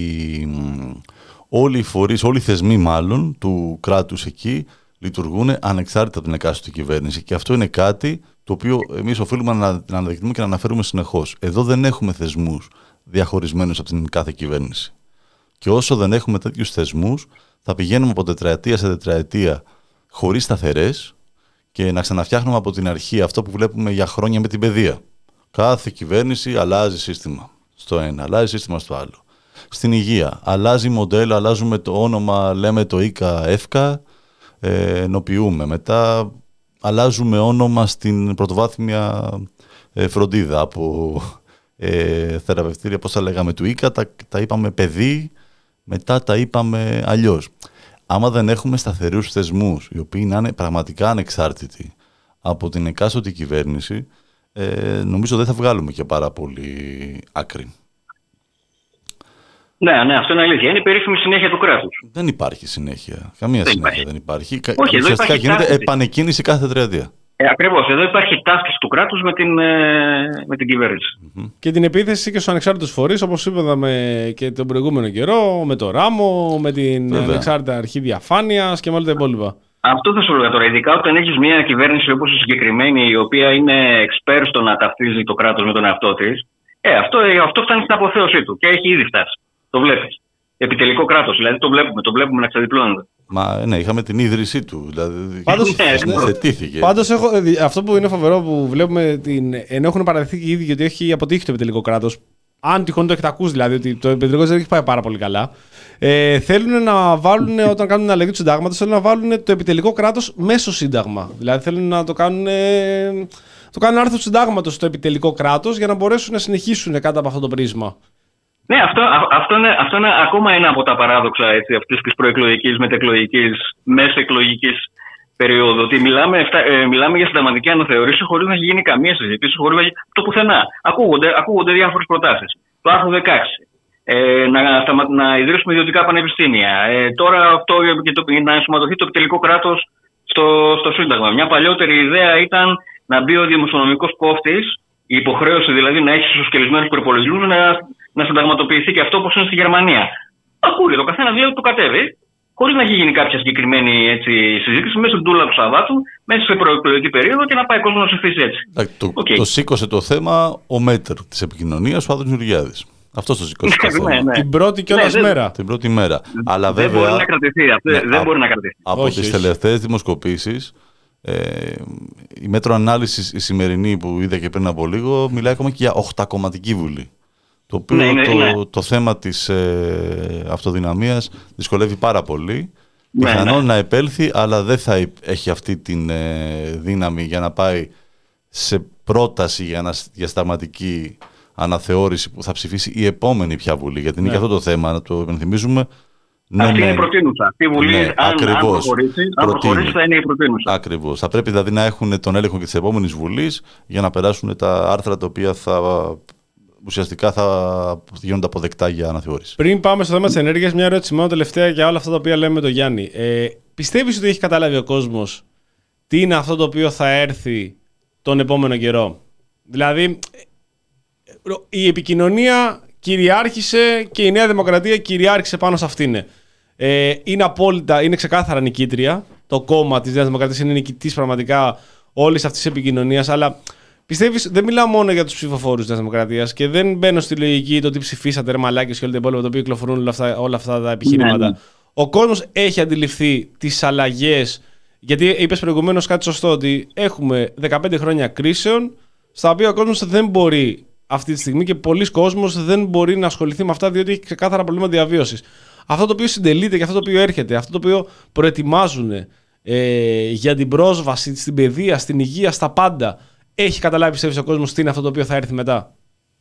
E: όλοι οι φορείς, όλοι οι θεσμοί μάλλον του κράτους εκεί λειτουργούν ανεξάρτητα από την εκάστοτε κυβέρνηση. Και αυτό είναι κάτι το οποίο εμείς οφείλουμε να αναδεικνύουμε και να αναφέρουμε συνεχώς. Εδώ δεν έχουμε θεσμούς διαχωρισμένους από την κάθε κυβέρνηση. Και όσο δεν έχουμε τέτοιους θεσμούς, θα πηγαίνουμε από τετραετία σε τετραετία χωρίς σταθερές και να ξαναφτιάχνουμε από την αρχή αυτό που βλέπουμε για χρόνια με την παιδεία. Κάθε κυβέρνηση αλλάζει σύστημα στο ένα, αλλάζει σύστημα στο άλλο. Στην υγεία. Αλλάζει μοντέλο, αλλάζουμε το όνομα, λέμε το ΙΚΑ, ΕΦΚΑ, ε, ενοποιούμε. Μετά αλλάζουμε όνομα στην πρωτοβάθμια ε, φροντίδα από ε, θεραπευτήρια, πώς τα λέγαμε, του ΙΚΑ, τα, τα είπαμε παιδί, μετά τα είπαμε αλλιώς. Άμα δεν έχουμε σταθερούς θεσμούς, οι οποίοι να είναι πραγματικά ανεξάρτητοι από την εκάστοτε κυβέρνηση, ε, νομίζω δεν θα βγάλουμε και πάρα πολύ άκρη.
B: Ναι, ναι, αυτό είναι αλήθεια. Είναι η περίφημη συνέχεια του κράτους.
E: Δεν υπάρχει συνέχεια. Καμία δεν συνέχεια υπάρχει. δεν υπάρχει.
B: Όχι,
E: ουσιαστικά γίνεται
B: τάσκηση.
E: επανεκκίνηση κάθε τριετία.
B: Ε, ακριβώς. Εδώ υπάρχει τάσκηση του κράτους με την, ε, με την κυβέρνηση.
E: Mm-hmm.
D: Και την επίθεση και στους ανεξάρτητους φορείς, όπως είπαμε και τον προηγούμενο καιρό, με το Ράμο, με την
E: Βέβαια.
D: ανεξάρτητα αρχή διαφάνειας και με όλα τα υπόλοιπα.
B: Αυτό θα σου λέω τώρα. Ειδικά όταν έχει μια κυβέρνηση όπως η συγκεκριμένη, η οποία είναι expert στο να ταυτίζει το κράτος με τον εαυτό της, ε, αυτό, αυτό φτάνει στην αποθέωσή του και έχει ήδη φτάσει. Το βλέπεις. Επιτελικό κράτος, δηλαδή το βλέπουμε, το βλέπουμε να ξεδιπλώνεται.
E: Μα ναι, είχαμε την ίδρυσή του. Δηλαδή,
D: Πάντως,
E: θετήθηκε.
D: Πάντως έχω, αυτό που είναι φοβερό που βλέπουμε, την, ενώ έχουν παραδεχθεί και οι ίδιοι ότι έχει αποτύχει το επιτελικό κράτος, αν τυχόν το έχετε ακούσει δηλαδή, ότι το επιτελικό δεν έχει πάει πάρα πολύ καλά, ε, θέλουν να βάλουν, όταν κάνουν την αλλαγή του συντάγματος, θέλουν να βάλουν το επιτελικό κράτος μέσω σύνταγμα. Δηλαδή θέλουν να το κάνουν, ε, το κάνουν άρθρο του συντάγματος στο επιτελικό κράτος για να μπορέσουν να συνεχίσουν κάτω από αυτό το πρίσμα.
B: Ναι, αυτό, αυτό, είναι, αυτό είναι ακόμα ένα από τα παράδοξα αυτής της προεκλογικής, μετεκλογικής, μεσεκλογικής περίοδου. Ότι μιλάμε, ε, μιλάμε για συνταγματική αναθεώρηση χωρίς να έχει γίνει καμία συζήτηση, χωρίς να γίνει το πουθενά. Ακούγονται, ακούγονται διάφορες προτάσεις. Το άρθρο δεκαέξι. Ε, να, να, να ιδρύσουμε ιδιωτικά πανεπιστήμια. Ε, τώρα αυτό και το, να ενσωματωθεί το επιτελικό κράτος στο, στο Σύνταγμα. Μια παλιότερη ιδέα ήταν να μπει ο δημοσιονομικός κόφτης, η υποχρέωση δηλαδή να έχει ισοσκελισμένους προϋπολογισμούς, να, να συνταγματοποιηθεί και αυτό όπως είναι στη Γερμανία. Ακούγεται, το καθένα δηλαδή το κατέβει, χωρίς να έχει γίνει κάποια συγκεκριμένη έτσι, συζήτηση, μέσα στην τούλα του Σαββάτου, μέσα σε προεκλογική περίοδο και να πάει ο κόσμος να ψηφίσει έτσι.
E: Το,
B: okay.
E: το σήκωσε το θέμα ο μέτερ της επικοινωνίας, ο Άδωνης Γεωργιάδης. Αυτό το σήκωσε το θέμα.
B: Ναι, ναι.
D: Την πρώτη κιόλας ναι, μέρα.
E: Την πρώτη μέρα. Αλλά
B: δεν
E: βέβαια,
B: μπορεί να κρατηθεί. Αυτό, ναι, δεν α, μπορεί να κρατηθεί.
E: Από
D: όχι,
E: τις
D: όχι.
E: τελευταίες δημοσκοπήσεις, ε, η μέτρο ανάλυσης η σημερινή που είδα και πριν από λίγο μιλάει ακόμα και για οχτακομματική βουλή. Το οποίο
B: ναι, ναι,
E: το,
B: ναι.
E: το θέμα της ε, αυτοδυναμίας δυσκολεύει πάρα πολύ.
B: Ναι,
E: Πιθανόν
B: ναι.
E: να επέλθει, αλλά δεν θα έχει αυτή την ε, δύναμη για να πάει σε πρόταση για, να, για σταγματική αναθεώρηση που θα ψηφίσει η επόμενη πια Βουλή. Γιατί είναι
D: ναι.
E: και αυτό το θέμα, να το υπενθυμίζουμε.
B: Ναι, αυτή ναι. είναι η προτείνουσα. Αυτή η Βουλή,
E: ναι,
B: αν, αν προχωρήσει, αν προχωρήσει, θα είναι η προτείνουσα.
E: Ακριβώς. Θα πρέπει δηλαδή να έχουν τον έλεγχο και της επόμενης Βουλής για να περάσουν τα άρθρα τα οποία θα, ουσιαστικά θα γίνονται αποδεκτά για αναθεώρηση.
D: Πριν πάμε στο θέμα της ενέργειας, μια ερώτηση μόνο τελευταία για όλα αυτά τα οποία λέμε με τον Γιάννη. Ε, πιστεύεις ότι έχει καταλάβει ο κόσμος τι είναι αυτό το οποίο θα έρθει τον επόμενο καιρό? Δηλαδή, η επικοινωνία κυριάρχησε και η Νέα Δημοκρατία κυριάρχησε πάνω σε αυτήν. Ε, είναι απόλυτα, είναι ξεκάθαρα νικήτρια. Το κόμμα της Νέας Δημοκρατίας είναι νικητής πραγματικά όλης αυτής της επικοινωνίας. Αλλά πιστεύεις, δεν μιλάω μόνο για τους ψηφοφόρους της Νέας Δημοκρατίας και δεν μπαίνω στη λογική το τι ψηφίσατε, ρε μαλάκες και όλα τα υπόλοιπα, το οποίο κυκλοφορούν όλα αυτά, όλα αυτά τα επιχειρήματα. Ναι, ναι. Ο κόσμος έχει αντιληφθεί τις αλλαγές. Γιατί είπες προηγουμένως κάτι σωστό, ότι έχουμε δεκαπέντε χρόνια κρίσεων, στα οποία ο κόσμος δεν μπορεί αυτή τη στιγμή και πολλοί κόσμος δεν μπορεί να ασχοληθεί με αυτά, διότι έχει ξεκάθαρα προβλήματα διαβίωσης. Αυτό το οποίο συντελείται και αυτό το οποίο έρχεται, αυτό το οποίο προετοιμάζουν ε, για την πρόσβαση στην παιδεία, στην υγεία, στα πάντα, έχει καταλάβει, πιστεύεις, ο κόσμος τι είναι αυτό το οποίο θα έρθει μετά?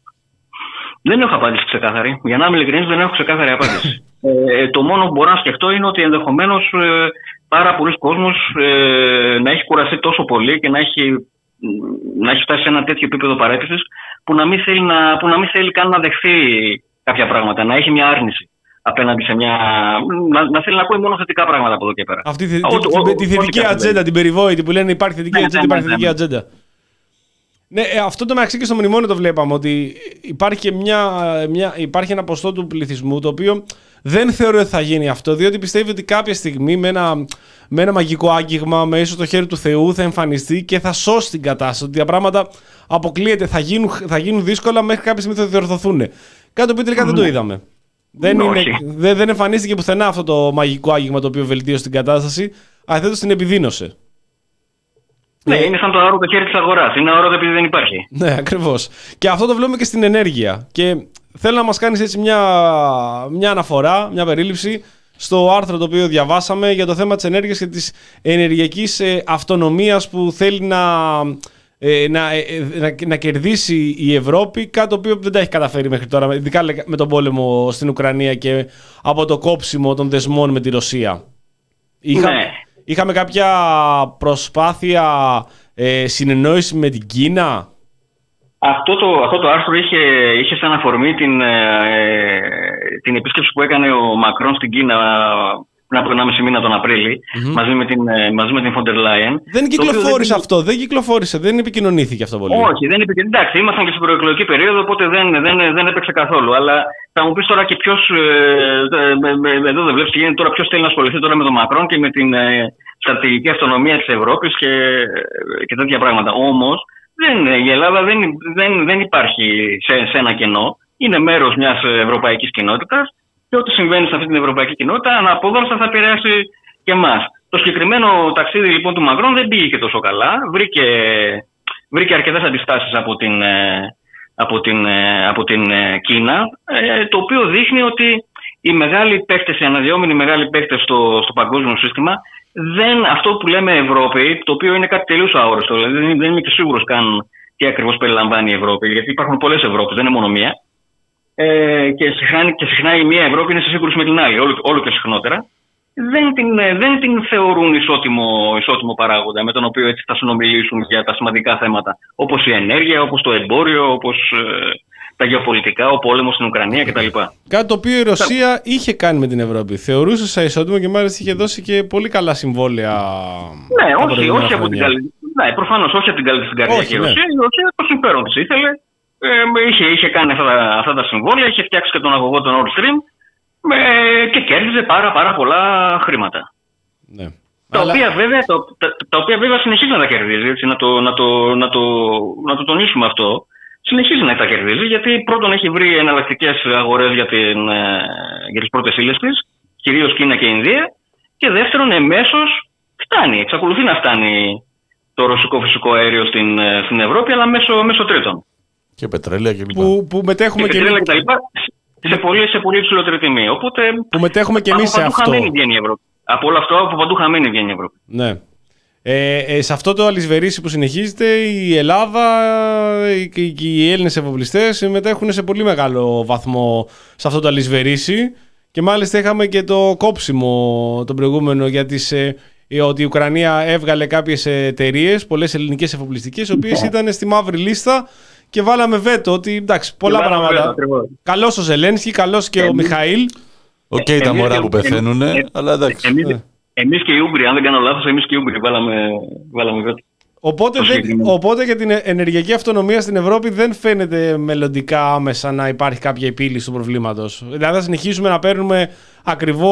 B: Δεν έχω απάντηση ξεκάθαρη. Για να είμαι ειλικρινής, δεν έχω ξεκάθαρη απάντηση. ε, το μόνο που μπορώ να σκεφτώ είναι ότι ενδεχομένως ε, πάρα πολλοί κόσμος ε, να έχει κουραστεί τόσο πολύ και να έχει, να έχει φτάσει σε ένα τέτοιο επίπεδο παρέτησης που να μην θέλει, να, που να μην θέλει καν να δεχθεί κάποια πράγματα, να έχει μια άρνηση απέναντι σε μια. να, να θέλει να ακούει μόνο θετικά πράγματα από εδώ και πέρα.
D: Αυτή τη, τη, τη, τη θετική ατζέντα, την περιβόητη που λένε υπάρχει θετική ατζέντα, υπάρχει θετική ατζέντα. Ναι, αυτό το μεταξύ και στο μνημόνιο το βλέπαμε, ότι υπάρχει, και μια, μια, υπάρχει ένα ποσοστό του πληθυσμού το οποίο δεν θεωρεί ότι θα γίνει αυτό, διότι πιστεύει ότι κάποια στιγμή με ένα, με ένα μαγικό άγγιγμα, με ίσως το χέρι του Θεού, θα εμφανιστεί και θα σώσει την κατάσταση. Ότι τα πράγματα αποκλείεται, θα γίνουν, θα γίνουν δύσκολα μέχρι κάποια στιγμή θα διορθωθούν. Κάτι το οποίο τελικά mm. δεν το είδαμε. Δεν, είναι, δεν, δεν εμφανίστηκε πουθενά αυτό το μαγικό άγγιγμα το οποίο βελτίωσε την κατάσταση, αντιθέτως την επιδείνωσε.
B: Ναι, είναι σαν το αόρατο χέρι της αγοράς. Είναι αόρατο επειδή δεν υπάρχει.
D: Ναι, ακριβώς. Και αυτό το βλέπουμε και στην ενέργεια. Και θέλω να μας κάνεις έτσι μια, μια αναφορά, μια περίληψη στο άρθρο το οποίο διαβάσαμε για το θέμα της ενέργειας και της ενεργειακής ε, αυτονομίας που θέλει να, ε, να, ε, να, να κερδίσει η Ευρώπη, κάτι το οποίο δεν τα έχει καταφέρει μέχρι τώρα, ειδικά με τον πόλεμο στην Ουκρανία και από το κόψιμο των δεσμών με τη Ρωσία. Είχα, ναι. Είχαμε κάποια προσπάθεια ε, συνεννόηση με την Κίνα.
B: Αυτό το, αυτό το άρθρο είχε, είχε σαν αφορμή την, ε, την επίσκεψη που έκανε ο Μακρόν στην Κίνα πριν από ενάμιση μήνα τον Απρίλη, mm-hmm. μαζί με την, μαζί με την Φοντερ Λάιεν.
D: Δεν κυκλοφόρησε δεν... αυτό, δεν κυκλοφόρησε, δεν επικοινωνήθηκε αυτό πολύ.
B: Όχι, δεν επικοινωνήθηκε. Εντάξει, ήμασταν και στην προεκλογική περίοδο, οπότε δεν, δεν, δεν έπαιξε καθόλου. Αλλά θα μου πεις τώρα και ποιος, ε, εδώ δεν βλέπεις τι γίνεται τώρα, ποιος θέλει να ασχοληθεί τώρα με τον Μακρόν και με την, ε, στρατηγική αυτονομία της Ευρώπης και, και τέτοια πράγματα. Όμως δεν, η Ελλάδα δεν, δεν, δεν υπάρχει σε, σε ένα κενό. Είναι μέρος μιας ευρωπαϊκής κοινότητας και ό,τι συμβαίνει σε αυτή την ευρωπαϊκή κοινότητα αναπόδραστα θα επηρεάσει και εμάς. Το συγκεκριμένο ταξίδι λοιπόν του Μακρόν δεν πήγε και τόσο καλά. Βρήκε, βρήκε αρκετές αντιστάσεις από την, από την, από την Κίνα, το οποίο δείχνει ότι οι μεγάλοι παίκτες, οι αναδυόμενοι μεγάλοι παίκτες στο, στο παγκόσμιο σύστημα, δεν, αυτό που λέμε Ευρώπη, το οποίο είναι κάτι τελείως αόριστο, δηλαδή δεν, δεν είμαι και σίγουρος καν τι ακριβώς περιλαμβάνει η Ευρώπη, γιατί υπάρχουν πολλές Ευρώπες, δεν είναι μόνο μία. Ε, και, συχνά, και συχνά η μία Ευρώπη είναι σε σύγκρουση με την άλλη, όλο, όλο και συχνότερα. Δεν την, δεν την θεωρούν ισότιμο, ισότιμο παράγοντα με τον οποίο έτσι θα συνομιλήσουν για τα σημαντικά θέματα, όπως η ενέργεια, όπως το εμπόριο, όπως ε, τα γεωπολιτικά, ο πόλεμος στην Ουκρανία κτλ.
D: Κάτι το οποίο η Ρωσία είχε κάνει με την Ευρώπη. Θεωρούσε σαν ισότιμο και μάλιστα είχε δώσει και πολύ καλά συμβόλαια.
B: Ναι, όχι, όχι από την καλή. Ναι, προφανώς όχι από την καλή στην καρδιά και η Ρωσία. Η Ρωσία το συμφέρον της ήθελε. Ε, είχε, είχε κάνει αυτά τα, αυτά τα συμβόλαια, είχε φτιάξει και τον αγωγό των Nord Stream. Ε, και κέρδιζε πάρα, πάρα πολλά χρήματα.
D: Ναι.
B: Τα, Αλλά... οποία, βέβαια, τα, τα, τα οποία βέβαια συνεχίζει να τα κερδίζει. Έτσι, να, το, να, το, να, το, να το τονίσουμε αυτό. Συνεχίζει να τα κερδίζει γιατί πρώτον έχει βρει εναλλακτικές αγορές για, την, για τις πρώτες ύλες της, κυρίως Κίνα και Ινδία. Και δεύτερον, εμέσως φτάνει. Εξακολουθεί να φτάνει το ρωσικό φυσικό αέριο στην, στην Ευρώπη, αλλά μέσω, μέσω τρίτων.
E: Και πετρέλαια και λοιπά.
D: Που, που μετέχουμε
B: και, και, και λοιπά. Σε πολύ, σε πολύ υψηλότερη τιμή. Οπότε.
D: Που μετέχουμε και εμείς σε αυτό.
B: Χαμένη βγαίνει η Ευρώπη. Από όλο αυτό, από παντού χαμένη βγαίνει η Ευρώπη.
D: Ναι. Ε, ε, σε αυτό το αλυσβερίσι που συνεχίζεται, η Ελλάδα και οι, οι Έλληνες εφοπλιστές συμμετέχουν σε πολύ μεγάλο βαθμό σε αυτό το αλυσβερίσι. Και μάλιστα είχαμε και το κόψιμο τον προηγούμενο για τις, ε, ότι η Ουκρανία έβγαλε κάποιες εταιρείες, πολλές ελληνικές εφοπλιστικές, οι οποίες ήταν στη μαύρη λίστα. Και βάλαμε βέτο ότι εντάξει, πολλά πράγματα. Καλός ο Ζελένσκι, καλός και εμείς, ο Μιχαήλ.
E: Οκ, okay, τα μωρά που πεθαίνουν, ε, αλλά εντάξει.
B: Εμείς, ναι. εμείς και οι Ούγγροι, αν δεν κάνω λάθος, εμείς και οι Ούγγροι βάλαμε, βάλαμε βέτο.
D: Οπότε, δεν, οπότε για την ενεργειακή αυτονομία στην Ευρώπη δεν φαίνεται μελλοντικά άμεσα να υπάρχει κάποια επίλυση του προβλήματος. Δηλαδή θα συνεχίσουμε να παίρνουμε ακριβό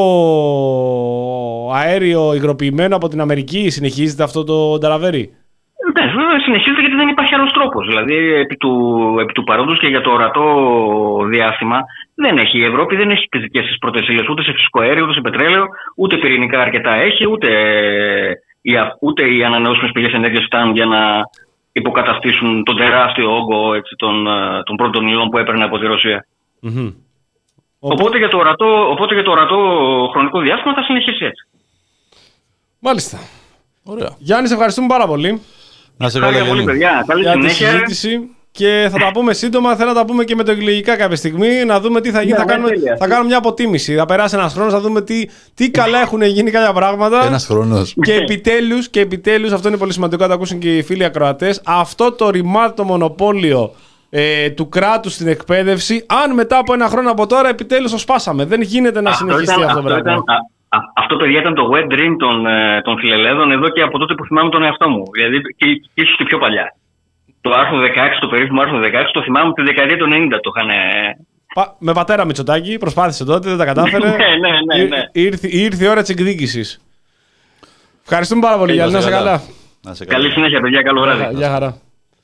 D: αέριο υγροποιημένο από την Αμερική. Συνεχίζεται αυτό το ταραβέρι.
B: Ναι, βέβαια συνεχίζεται γιατί δεν υπάρχει άλλος τρόπος. Δηλαδή, επί του, επί του παρόντος και για το ορατό διάστημα, δεν έχει η Ευρώπη, δεν έχει τις δικές της πρώτες ύλες, ούτε σε φυσικό αέριο, ούτε σε πετρέλαιο, ούτε πυρηνικά αρκετά έχει, ούτε οι, ούτε οι ανανεώσιμες πηγές ενέργειας φτάνουν για να υποκαταστήσουν τον τεράστιο όγκο έτσι, των, των πρώτων υλών που έπαιρνε από τη Ρωσία.
D: Mm-hmm.
B: Οπότε, για το ορατό, οπότε για το ορατό χρονικό διάστημα θα συνεχίσει έτσι.
D: Μάλιστα.
E: Ωραία.
D: Γιάννη, σε ευχαριστούμε πάρα πολύ.
E: Να σε καλά,
B: πολύ, παιδιά. Καλή
D: για
B: συνέχεια.
D: τη συζήτηση και θα τα πούμε σύντομα. Θέλω να τα πούμε και με το εκλογικά κάποια στιγμή, να δούμε τι θα γίνει.
B: Ναι,
D: θα, κάνουμε, θα κάνουμε μια αποτίμηση. Θα περάσει ένας χρόνος, θα δούμε τι, τι καλά έχουν γίνει κάποια πράγματα.
E: Ένας χρόνος.
D: Και επιτέλους, και επιτέλους, αυτό είναι πολύ σημαντικό να το ακούσουν και οι φίλοι ακροατές, αυτό το ρημάτο μονοπόλιο ε, του κράτους στην εκπαίδευση, αν μετά από ένα χρόνο από τώρα επιτέλους το σπάσαμε. Δεν γίνεται να αυτό συνεχιστεί
B: ήταν,
D: αυτό το πράγμα.
B: Α, αυτό, παιδιά, ήταν το wet dream των, των φιλελέδων εδώ και από τότε που θυμάμαι τον εαυτό μου. Δηλαδή, και, και ίσως και πιο παλιά. Το άρθρο δεκαέξι, το περίφημο άρθρο δεκαέξι, το θυμάμαι τη δεκαετία του ενενήντα το είχαν.
D: Πα, με πατέρα Μητσοτάκη, προσπάθησε τότε, δεν τα κατάφερε.
B: ναι, ναι, ναι, ναι.
D: Ήρθε, ήρθε η ώρα της εκδίκησης. Ευχαριστούμε πάρα πολύ, Γιάννη. Να είσαι καλά.
B: Καλή συνέχεια, παιδιά. Καλό βράδυ.
D: Γεια χαρά.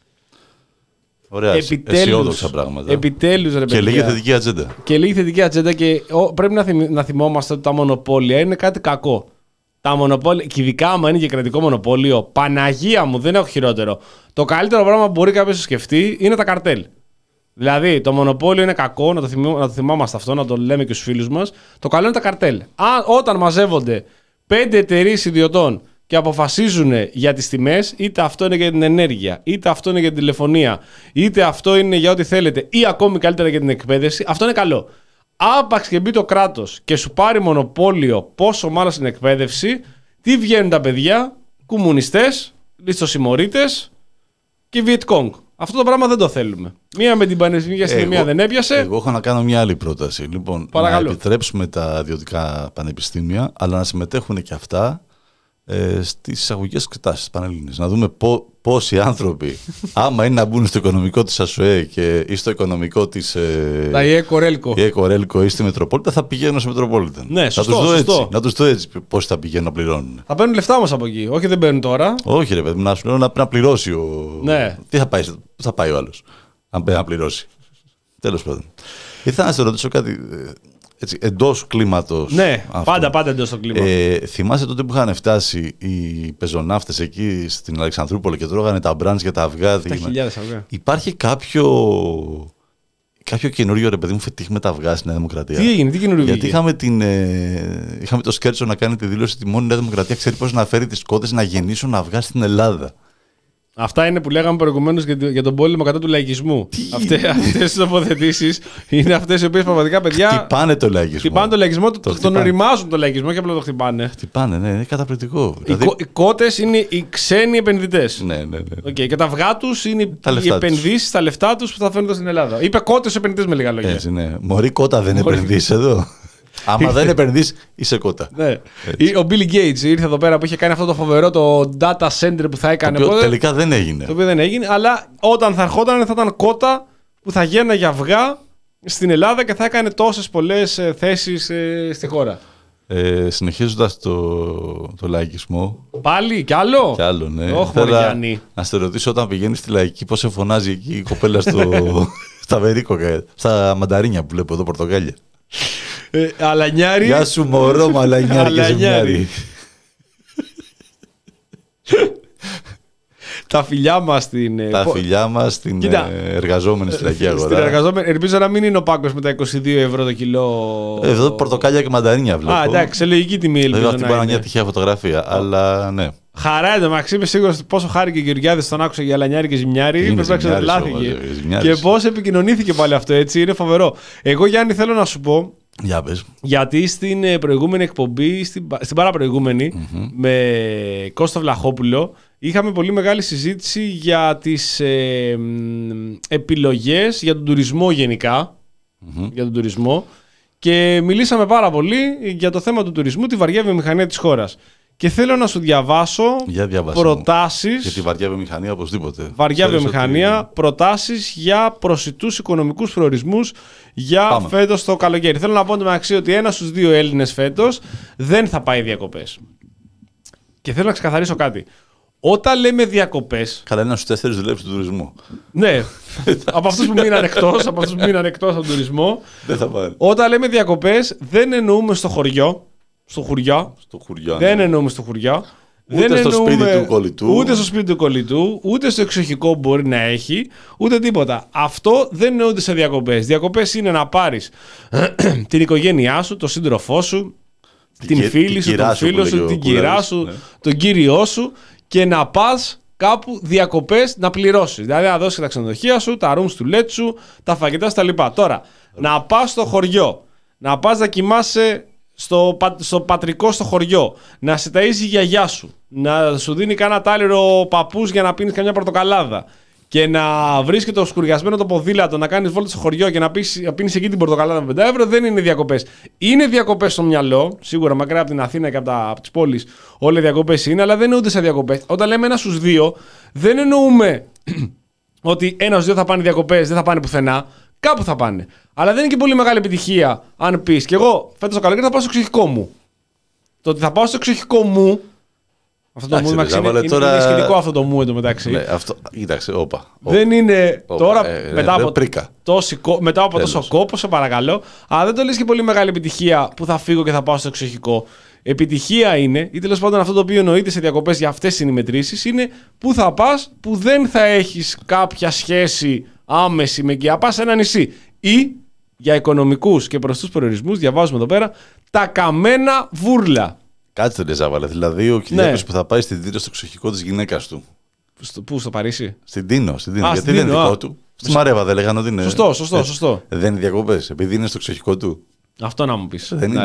E: Ωραία, αισιόδοξα πράγματα.
D: Επιτέλους, ρε
E: και λίγη θετική ατζέντα.
D: Και λίγη θετική ατζέντα και ο, πρέπει να, θυμ, να θυμόμαστε ότι τα μονοπόλια είναι κάτι κακό. Τα μονοπόλια, και ειδικά άμα είναι και κρατικό μονοπόλιο, Παναγία μου, δεν έχω χειρότερο. Το καλύτερο πράγμα που μπορεί κάποιος να σκεφτεί είναι τα καρτέλ. Δηλαδή, το μονοπόλιο είναι κακό, να το, θυμί, να το θυμόμαστε αυτό, να το λέμε και στους φίλους μας. Το καλό είναι τα καρτέλ. Α, όταν μαζεύονται πέντε εταιρείες ιδιωτών και αποφασίζουν για τις τιμές, είτε αυτό είναι για την ενέργεια, είτε αυτό είναι για την τηλεφωνία, είτε αυτό είναι για ό,τι θέλετε, ή ακόμη καλύτερα για την εκπαίδευση, αυτό είναι καλό. Άπαξ και μπει το κράτος και σου πάρει μονοπόλιο, πόσο μάλλον στην εκπαίδευση, τι βγαίνουν τα παιδιά, κομμουνιστές, λιστοσημωρίτες και Βιετκόγκ. Αυτό το πράγμα δεν το θέλουμε. Μία με την πανεπιστημιακή αστυνομία δεν έπιασε.
E: Εγώ έχω να κάνω μια άλλη πρόταση. Λοιπόν,
D: παρακαλώ.
E: Να επιτρέψουμε τα ιδιωτικά πανεπιστήμια, αλλά να συμμετέχουν και αυτά ε, στις εισαγωγικές εξετάσεις Πανελλήνιες. Να δούμε πό, πόσοι άνθρωποι, άμα είναι να μπουν στο οικονομικό της ΑΣΟΕ και, ή στο οικονομικό της ε,
D: Τα ΙΕ Κορέλκο.
E: ΙΕ Κορέλκο ή στη Μετροπόλητα, θα πηγαίνουν στο Μετροπόλιτα.
D: Ναι, σωστό,
E: να τους δω
D: σωστό.
E: έτσι, να τους δω έτσι πώς θα πηγαίνουν να πληρώνουν.
D: Θα παίρνουν λεφτά όμως από εκεί. Όχι, δεν παίρνουν τώρα.
E: Όχι, ρε παιδί, να σου λέω να, να πληρώσει ο.
D: Ναι.
E: Τι θα πάει, πού θα πάει ο άλλος, αν πρέπει να πληρώσει. Τέλος πάντων. Ήθελα να σε ρωτήσω κάτι. Έτσι, εντός κλίματος.
D: Ναι,
E: αυτό.
D: πάντα, πάντα εντός το κλίμα.
E: Ε, θυμάσαι τότε που είχαν φτάσει οι πεζοναύτες εκεί στην Αλεξανδρούπολη και τρώγανε τα μπραντς για τα αυγά.
D: Τα χιλιάδες αυγά.
E: Υπάρχει κάποιο, κάποιο καινούριο ρε παιδί μου φετίχ με τα αυγά στη Νέα Δημοκρατία.
D: Τι έγινε, τι καινούριο
E: Γιατί
D: βγήκε?
E: είχαμε, την, ε, είχαμε το Σκέρτσο να κάνει τη δήλωση ότι μόνο η Νέα Δημοκρατία ξέρει πώς να φέρει τις κότες να γεννήσουν αυγά στην Ελλάδα.
D: Αυτά είναι που λέγαμε προηγουμένως για, για τον πόλεμο κατά του λαϊκισμού. Αυτές οι τοποθετήσεις είναι αυτές οι οποίες πραγματικά παιδιά.
E: Χτυπάνε το λαϊκισμό.
D: Χτυπάνε το λαϊκισμό, το,
E: Το
D: τον
E: χτυπάνε.
D: οριμάζουν το λαϊκισμό και απλά το χτυπάνε.
E: Χτυπάνε, ναι, είναι καταπληκτικό.
D: Οι,
E: Δηλαδή-
D: κο- οι κότες είναι οι ξένοι επενδυτές.
E: Ναι, ναι, ναι.
D: Okay, και τα αυγά τους είναι
E: Τα
D: οι
E: λεφτά τους.
D: επενδύσεις, τα λεφτά τους που θα φέρνουν στην Ελλάδα. Είπε κότες επενδυτές με λίγα λόγια.
E: Έτσι, ναι. Μωρή κότα δεν
D: Μωρή-
E: επενδύεις εδώ. Άμα δεν επενδύεις, είσαι κότα.
D: Ναι. Ή ο Bill Gates ήρθε εδώ πέρα που είχε κάνει αυτό το φοβερό το data center που θα
E: Το
D: έκανε.
E: οποίο
D: πότε,
E: τελικά δεν έγινε.
D: το οποίο δεν έγινε, αλλά όταν θα ερχόταν θα ήταν κότα που θα γένναγε αυγά στην Ελλάδα και θα έκανε τόσες πολλές ε, θέσεις ε, στη χώρα.
E: Ε, συνεχίζοντας το, το λαϊκισμό.
D: Πάλι κι άλλο.
E: Κι άλλο, ναι.
D: Όχι,
E: Θέλω
D: μωρέ, Γιάννη.
E: να σε ρωτήσω όταν πηγαίνεις στη λαϊκή, πώς σε φωνάζει εκεί η κοπέλα στο, στα βερίκοκα, στα μανταρίνια που βλέπω εδώ, πορτοκάλια.
D: Ε, αλανιάρη.
E: Γεια σου μωρό, μαλανιάρη και
D: Αλανιάρη.
E: ζημιάρη.
D: Τα φιλιά μας στην. ε,
E: Τα
D: πο-
E: φιλιά μας στην
D: Κοίτα.
E: ε, εργαζόμενη στη λαϊκή
D: Στην
E: αγορά.
D: εργαζόμενη. Ελπίζω να μην είναι ο πάγκος με τα είκοσι δύο ευρώ το κιλό.
E: Εδώ πορτοκάλια και μανταρίνια βλέπω.
D: Α, εντάξει, σε λογική τιμή
E: Βέβαια
D: ελπίζω
E: αυτή
D: να
E: μπορεί να είναι
D: είναι.
E: μια τυχαία φωτογραφία, αλλά ναι.
D: Χαρά εντωμεταξύ, είμαι σίγουρος ότι πόσο χάρηκε ο Γεωργιάδης τον άκουσε για Αλανιάρη και Ζημιάρη.
E: Είναι
D: Πρέπει να
E: Ζημιάρης
D: ξετρελάθηκε.
E: όμως, ε, Ζημιάρης.
D: Και πώς επικοινωνήθηκε πάλι αυτό έτσι, είναι φοβερό. Εγώ, Γιάννη, θέλω να σου πω,
E: Για πες.
D: γιατί στην ε, προηγούμενη εκπομπή, στην, πα- στην παραπροηγούμενη, με Κώστα Βλαχόπουλο, είχαμε πολύ μεγάλη συζήτηση για τις ε, μ, επιλογές για τον τουρισμό γενικά. Για τον τουρισμό. Και μιλήσαμε πάρα πολύ για το θέμα του τουρισμού, τη βαριά βιομηχανία της χώρας. Και θέλω να σου διαβάσω
E: Για διάβασέ μου.
D: προτάσεις.
E: Για τη βαριά βιομηχανία οπωσδήποτε.
D: Βαριά
E: Ξέρεις
D: βιομηχανία,
E: ότι-
D: προτάσεις για προσιτούς οικονομικούς προορισμούς για
E: Πάμε.
D: φέτος το καλοκαίρι. Θέλω να πω εντωμεταξύ ότι ένας στους δύο Έλληνες φέτος δεν θα πάει διακοπές. Και θέλω να ξεκαθαρίσω κάτι. Όταν λέμε διακοπές,
E: Καλά, ένα στους τέσσερις δουλεύει στον τουρισμό.
D: ναι, από αυτούς που μείναν εκτός, από αυτούς που μείναν εκτός από τον τουρισμό,
E: Δεν θα πάρει.
D: όταν λέμε διακοπές δεν εννοούμε στο χωριό, στο χουριό,
E: Στο χουριό.
D: δεν
E: ναι.
D: εννοούμε στο χουριό.
E: Ούτε
D: δεν
E: στο σπίτι
D: εννοούμε
E: του κολλητού.
D: Ούτε στο σπίτι του κολλητού, ούτε στο εξοχικό που μπορεί να έχει, ούτε τίποτα. Αυτό δεν εννοούνται σε διακοπές. Διακοπές είναι να πάρεις την οικογένειά σου, τον σύντροφό σου, την
E: κυ-
D: φίλη
E: την
D: σου,
E: κυρά
D: τον
E: σου που
D: φίλο
E: λέγει
D: σου,
E: ο
D: την
E: Κούλαρης,
D: κυρά σου,
E: ναι.
D: τον κύριό σου και να πας κάπου διακοπές να πληρώσεις. Δηλαδή να δώσεις τα ξενοδοχεία σου, τα rooms του let σου, τα φαγητά σου τα λοιπά. Τώρα, να πας στο χωριό, να πας να κοιμάσαι στο, πα- στο πατρικό στο χωριό, να σε ταΐζει η γιαγιά σου, να σου δίνει κάνα τάλιρο παππούς για να πίνεις καμιά πορτοκαλάδα και να βρίσκεται το σκουριασμένο το ποδήλατο, να κάνεις βόλτα στο χωριό και να, πεις, να πίνεις εκεί την πορτοκαλάδα με πέντε ευρώ, δεν είναι διακοπές. Είναι διακοπές στο μυαλό, σίγουρα μακριά από την Αθήνα και από, τα, από τις πόλεις, όλες οι διακοπές είναι, αλλά δεν εννοούνται σε διακοπές. Όταν λέμε ένα στους δύο, δεν εννοούμε ότι ένα στους δύο θα πάνε διακοπές, δεν θα πάνε πουθενά. Κάπου θα πάνε. Αλλά δεν είναι και πολύ μεγάλη επιτυχία αν πεις και εγώ φέτος το καλοκαίρι θα πάω στο εξοχικό μου. Το ότι θα πάω στο εξοχικό μου. Αυτό το μου
E: Εντάξει,
D: μεταξύ
E: ρε,
D: είναι,
E: Ζάβαλε,
D: είναι,
E: τώρα-
D: είναι σχετικό αυτό το μου εντωμεταξύ.
E: Ναι, αυτό, κοίταξε, όπα.
D: Δεν είναι.
E: Όπα,
D: Τώρα
E: ε, ε,
D: μετά,
E: δεν
D: από
E: πρίκα.
D: τόση, κο- μετά από
E: Τέλος.
D: τόσο κόπο, σε παρακαλώ. Αλλά δεν το λες και πολύ μεγάλη επιτυχία που θα φύγω και θα πάω στο εξοχικό. Επιτυχία είναι, ή τέλος πάντων αυτό το οποίο εννοείται σε διακοπές για αυτές τις μετρήσεις, είναι που θα πας που δεν θα έχεις κάποια σχέση άμεση με εκεί. Θα πας σε ένα νησί. Ή για οικονομικούς και προς τους προορισμούς, διαβάζουμε εδώ πέρα, τα καμένα βούρλα.
E: Κάτσε ρε Ζάβαλε. Δηλαδή ο Κυριάκος που θα πάει στην Τίνο στο εξοχικό της γυναίκας του.
D: Στο, πού, στο Παρίσι.
E: Στην Τίνο. Στην Τίνο.
D: Α,
E: Γιατί
D: στην
E: δεν είναι
D: Τίνο,
E: δικό
D: α.
E: του. Στη Μαρέβα δεν λέγανε ότι είναι.
D: Σωστό, σωστό,
E: Έτσι.
D: σωστό.
E: Δεν είναι διακοπές. Επειδή είναι στο εξοχικό του.
D: Αυτό να μου πεις.
E: Δεν
D: την
E: είναι.
D: άλλη.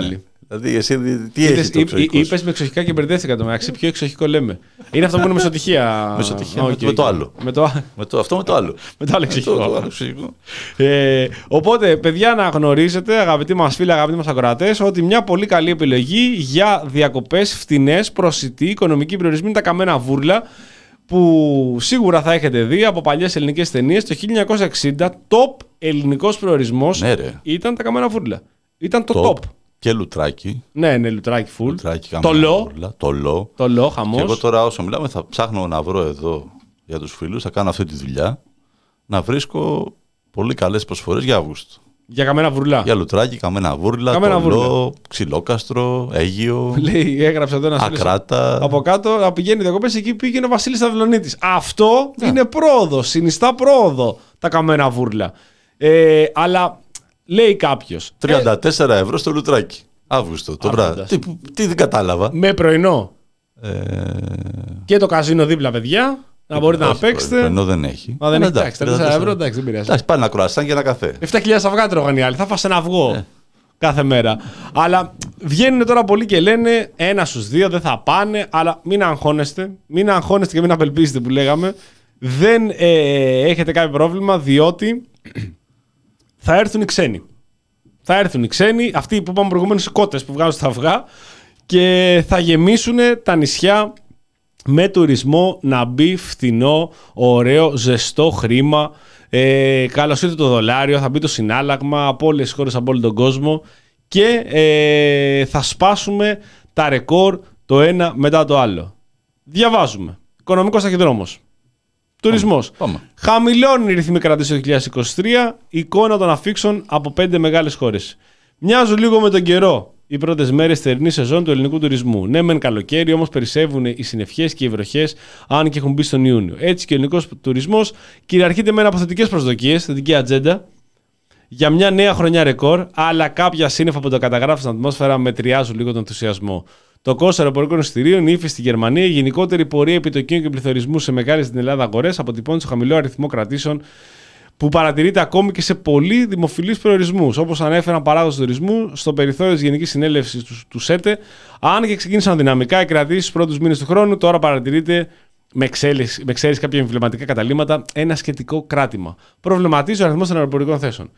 E: Δηλαδή, εσύ τι έχει το εξοχικό.
D: Είπες με εξοχικά και μπερδεύτηκα το μεταξύ. Ποιο εξοχικό λέμε. Είναι αυτό που είναι μεσοτυχία.
E: Μεσοτυχία okay, με, okay. με το άλλο.
D: Με το...
E: με το, αυτό με το άλλο.
D: με το άλλο εξοχικό. ε, οπότε, παιδιά, να γνωρίζετε, αγαπητοί μας φίλοι, αγαπητοί μας ακροατές, ότι μια πολύ καλή επιλογή για διακοπές φτηνές, προσιτή, οικονομική περιορισμή είναι τα καμένα βούρλα. Που σίγουρα θα έχετε δει από παλιές ελληνικές ταινίες. Το χίλια εννιακόσια εξήντα, top ελληνικός προορισμός
E: ναι,
D: ήταν τα καμένα βούρλα. Ήταν το top. top.
E: Και λουτράκι.
D: Ναι, ναι, λουτράκι full.
E: Λουτράκι,
D: το λό.
E: Το λό.
D: Το λό, χαμός.
E: Και εγώ τώρα όσο μιλάμε θα ψάχνω να βρω εδώ για τους φίλους, θα κάνω αυτή τη δουλειά, να βρίσκω πολύ καλές προσφορές για Αύγουστο.
D: Για καμένα βουρλά.
E: Για λουτράκι, καμένα βούρλα,
D: καμένα
E: το λό, ξυλόκαστρο, Αίγιο.
D: Λέει, έγραψε εδώ ένα
E: Ακράτα.
D: Από κάτω να πηγαίνει διακοπές, εκεί πήγαινε ο Βασίλης Σταυλονίτης. Αυτό yeah. είναι πρόοδο, συνιστά πρόοδο τα καμένα βούρλα. Ε, αλλά λέει κάποιος.
E: τριάντα τέσσερα ευρώ στο λουτράκι. Αύγουστο, το βράδυ. Τι, τι δεν κατάλαβα.
D: Με πρωινό.
E: Ε...
D: Και το καζίνο δίπλα, παιδιά. Να μπορείτε
E: όχι,
D: να παίξετε.
E: Πρωινό δεν έχει.
D: Μα δεν έχει. Εντάξει, τέσσερα ευρώ, εντάξει, δεν πειράζει.
E: Εντάξει, πάνε ένα κροασάν και ένα καφέ.
D: επτά χιλιάδες αυγά τρώγανε οι άλλοι. Θα φας ένα αυγό ε. κάθε μέρα. Αλλά βγαίνουν τώρα πολλοί και λένε ένα στους δύο δεν θα πάνε. Αλλά μην αγχώνεστε. Μην αγχώνεστε και μην απελπίζετε που λέγαμε. Δεν ε, έχετε κάποιο πρόβλημα, διότι θα έρθουν οι ξένοι. Θα έρθουν οι ξένοι, αυτοί που είπαμε προηγουμένως, οι κότες που βγάζουν στα αυγά, και θα γεμίσουν τα νησιά με τουρισμό, να μπει φθηνό, ωραίο, ζεστό χρήμα. Ε, καλώς ήρθε το δολάριο, θα μπει το συνάλλαγμα από όλες τις χώρες, από όλο τον κόσμο, και ε, θα σπάσουμε τα ρεκόρ το ένα μετά το άλλο. Διαβάζουμε. Οικονομικός ταχυδρόμος. Τουρισμός.
E: Πάμε.
D: Χαμηλώνουν οι ρυθμοί κρατήσεων το είκοσι είκοσι τρία, εικόνα των αφήξεων από πέντε μεγάλες χώρες. Μοιάζουν λίγο με τον καιρό οι πρώτες μέρες θερινή σεζόν του ελληνικού τουρισμού. Ναι, μεν καλοκαίρι, όμως περισσεύουν οι συννεφιές και οι βροχές, αν και έχουν μπει στον Ιούνιο. Έτσι και ο ελληνικός τουρισμός κυριαρχείται με αποθετικές προσδοκίες, θετική ατζέντα, για μια νέα χρονιά ρεκόρ, αλλά κάποια σύννεφα που το καταγράφουν στην ατμόσφαιρα μετριάζουν λίγο τον ενθουσιασμό. Το κόστος αεροπορικών εισιτηρίων, η ύφεση στη Γερμανία, η γενικότερη πορεία επιτοκίων και πληθωρισμού σε μεγάλες στην Ελλάδα αγορές αποτυπώνει στο χαμηλό αριθμό κρατήσεων που παρατηρείται ακόμη και σε πολύ δημοφιλείς προορισμούς. Όπως ανέφεραν παράγοντες του τουρισμού στο περιθώριο της Γενικής Συνέλευσης του, του ΣΕΤΕ, αν και ξεκίνησαν δυναμικά οι κρατήσεις στους πρώτους μήνες του χρόνου, τώρα παρατηρείται, με εξαίρεση κάποια εμβληματικά καταλύματα, ένα σχετικό κράτημα. Προβληματίζει ο αριθμός των αεροπορικών θέσεων.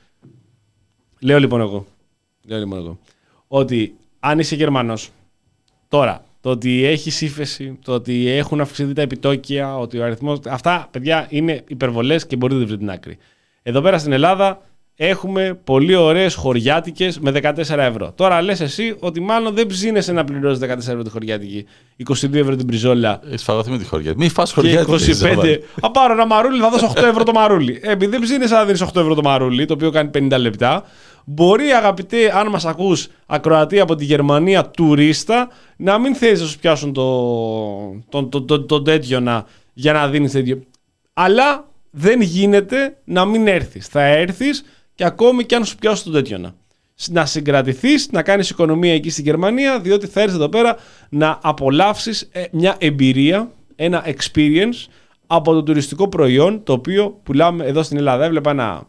D: Λέω λοιπόν εγώ, λέω λοιπόν εγώ ότι αν είσαι Γερμανός, τώρα, το ότι έχει ύφεση, το ότι έχουν αυξηθεί τα επιτόκια, ότι ο αριθμός. Αυτά, παιδιά, είναι υπερβολές και μπορείτε να βρείτε την άκρη. Εδώ πέρα στην Ελλάδα έχουμε πολύ ωραίες χωριάτικες με δεκατέσσερα ευρώ. Τώρα λες εσύ ότι μάλλον δεν ψήνεσαι να πληρώσεις δεκατέσσερα ευρώ τη χωριάτικη, είκοσι δύο ευρώ την μπριζόλα.
E: Έχει φαγωθεί με τη χωριάτικη. Μη φας χωριάτικη.
D: είκοσι πέντε. Α, πάρω ένα μαρούλι, θα δώσω οκτώ ευρώ το μαρούλι. Ε, επειδή δεν ψήνεσαι να δίνεις οκτώ ευρώ το μαρούλι, το οποίο κάνει πενήντα λεπτά. Μπορεί, αγαπητέ, αν μας ακούς ακροατή από τη Γερμανία, τουρίστα, να μην θέλεις να σου πιάσουν το, το, το, το, το τέτοιο να, για να δίνεις τέτοιο. Αλλά δεν γίνεται να μην έρθεις. Θα έρθεις και ακόμη και αν σου πιάσουν το τέτοιο να. Να συγκρατηθείς, να κάνεις οικονομία εκεί στη Γερμανία, διότι θα έρθεις εδώ πέρα να απολαύσεις μια εμπειρία, ένα experience από το τουριστικό προϊόν, το οποίο πουλάμε εδώ στην Ελλάδα. Έβλεπα ένα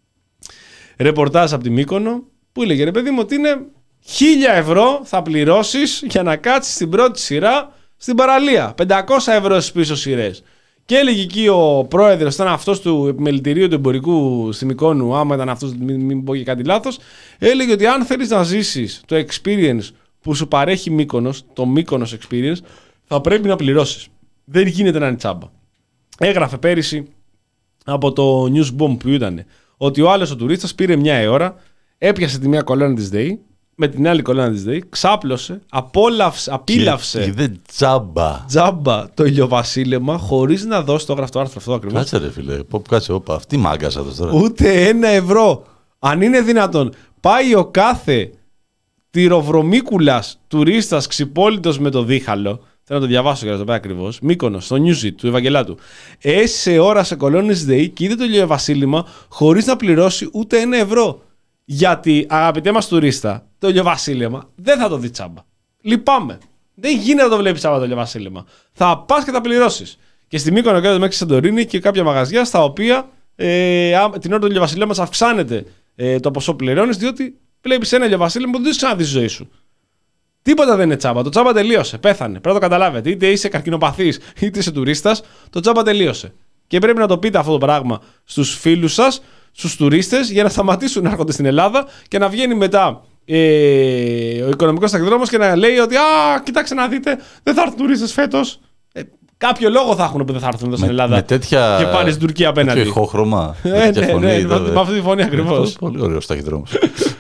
D: ρεπορτάζ από τη Μύκονο που έλεγε, ρε παιδί μου, ότι είναι χίλια ευρώ θα πληρώσεις για να κάτσεις στην πρώτη σειρά στην παραλία. πεντακόσια ευρώ στις πίσω σειρές. Και έλεγε εκεί ο πρόεδρος, ήταν αυτός του επιμελητηρίου του εμπορικού στη Μυκόνου, άμα ήταν αυτός, μην, μην πω και κάτι λάθος, έλεγε ότι αν θέλεις να ζήσεις το experience που σου παρέχει Μύκονος, το Μύκονος experience, θα πρέπει να πληρώσεις. Δεν γίνεται να είναι τσάμπα. Έγραφε πέρυσι από το Newsbomb που ήταν ότι ο άλλος ο τουρίστας πήρε μια ώρα, έπιασε τη μία κολόνα της ΔΕΗ, με την άλλη κολόνα της ΔΕΗ, ξάπλωσε, απόλαυσε, απίλαυσε.
E: Και δεν τζάμπα.
D: Τζάμπα το ηλιοβασίλεμα, χωρίς να δώσει το γραφτό άρθρο αυτό ακριβώς.
E: Κάτσε ρε φίλε, πω, κάτσε, όπα, αυτή μάγκας αυτός τώρα.
D: Ούτε ένα ευρώ. Αν είναι δυνατόν, πάει ο κάθε τυροβρομίκουλας τουρίστας ξυπόλυτος με το δίχαλο. Θέλω να το διαβάσω για να το πω ακριβώς. Μύκονος, στο Newsy του Ευαγγελάτου. Έσε ώρα σε κολόνες ΔΕΗ και είδε το ηλιοβασίλεμα χωρίς να πληρώσει ούτε ένα ευρώ. Γιατί, αγαπητέ μας τουρίστα, το ηλιοβασίλεμα δεν θα το δει τσάμπα. Λυπάμαι. Δεν γίνεται να το βλέπει τσάμπα το ηλιοβασίλεμα. Θα πας και θα πληρώσεις. Και στη Μύκονο κάτω μέχρι Σαντορίνη και κάποια μαγαζιά στα οποία ε, την ώρα του ηλιοβασίλεμα αυξάνεται ε, το ποσό πληρώνεις, διότι βλέπεις ένα ηλιοβασίλεμα που δεν το ξαναδείς στη ζωή σου. Τίποτα δεν είναι τσάμπα. Το τσάμπα τελείωσε. Πέθανε. Πρέπει να το καταλάβετε. Είτε είσαι καρκινοπαθής, είτε είσαι τουρίστας, το τσάμπα τελείωσε. Και πρέπει να το πείτε αυτό το πράγμα στους φίλους σας, στους τουρίστες, για να σταματήσουν να έρχονται στην Ελλάδα και να βγαίνει μετά ε, ο οικονομικός ταχυδρόμος και να λέει ότι «Α, κοιτάξτε να δείτε, δεν θα έρθουν τουρίστες φέτος». Ε, κάποιο λόγο θα έχουν που δεν θα έρθουν εδώ στην Ελλάδα
E: με τέτοια,
D: και πάνε στην Τουρκία απέναντι.
E: Τέτοιο ηχόχρωμα.
D: Ε, ναι, ναι, ναι, ναι, με αυτή τη φωνή ακριβώς.
E: Πολύ ωραίος ταχυδρόμος.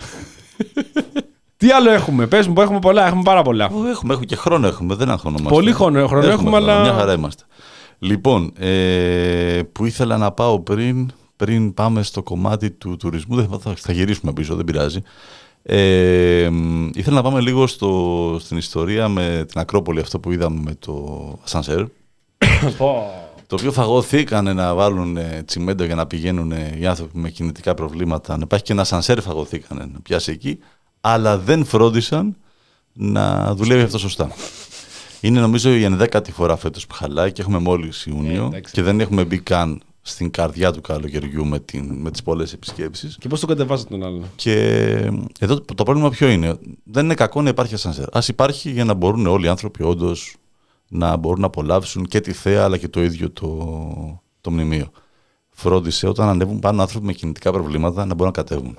D: Τι άλλο έχουμε, πες μου που έχουμε πολλά, έχουμε πάρα πολλά.
E: Έχουμε, έχουμε και χρόνο έχουμε, δεν αγχωνόμαστε.
D: Πολύ χρόνο, χρόνο έχουμε, έχουμε, αλλά.
E: Μια χαρά είμαστε. Λοιπόν, ε, που ήθελα να πάω πριν, πριν πάμε στο κομμάτι του τουρισμού, δεν θα, θα γυρίσουμε πίσω, δεν πειράζει. Ε, ήθελα να πάμε λίγο στο, στην ιστορία με την Ακρόπολη, αυτό που είδαμε με το ασανσέρ. Το οποίο φαγωθήκανε να βάλουν τσιμέντο για να πηγαίνουν οι άνθρωποι με κινητικά προβλήματα. Να υπάρχει και ένα ασανσέρ φαγωθήκανε να πιάσει εκεί, αλλά δεν φρόντισαν να δουλεύει αυτό σωστά. Είναι νομίζω η ενδέκατη φορά φέτος που χαλάει και έχουμε μόλις Ιούνιο ε, και δεν έχουμε μπει καν στην καρδιά του καλοκαιριού με, την, με τις πολλές επισκέψεις.
D: Και πώς το κατεβάζετε τον άλλον.
E: Και εδώ το πρόβλημα ποιο είναι? Δεν είναι κακό να υπάρχει ασανσέρ. Ας υπάρχει για να μπορούν όλοι οι άνθρωποι όντως να μπορούν να απολαύσουν και τη θέα αλλά και το ίδιο το, το μνημείο. Φρόντισε όταν ανέβουν πάνω άνθρωποι με κινητικά προβλήματα να μπορούν να κατέβουν.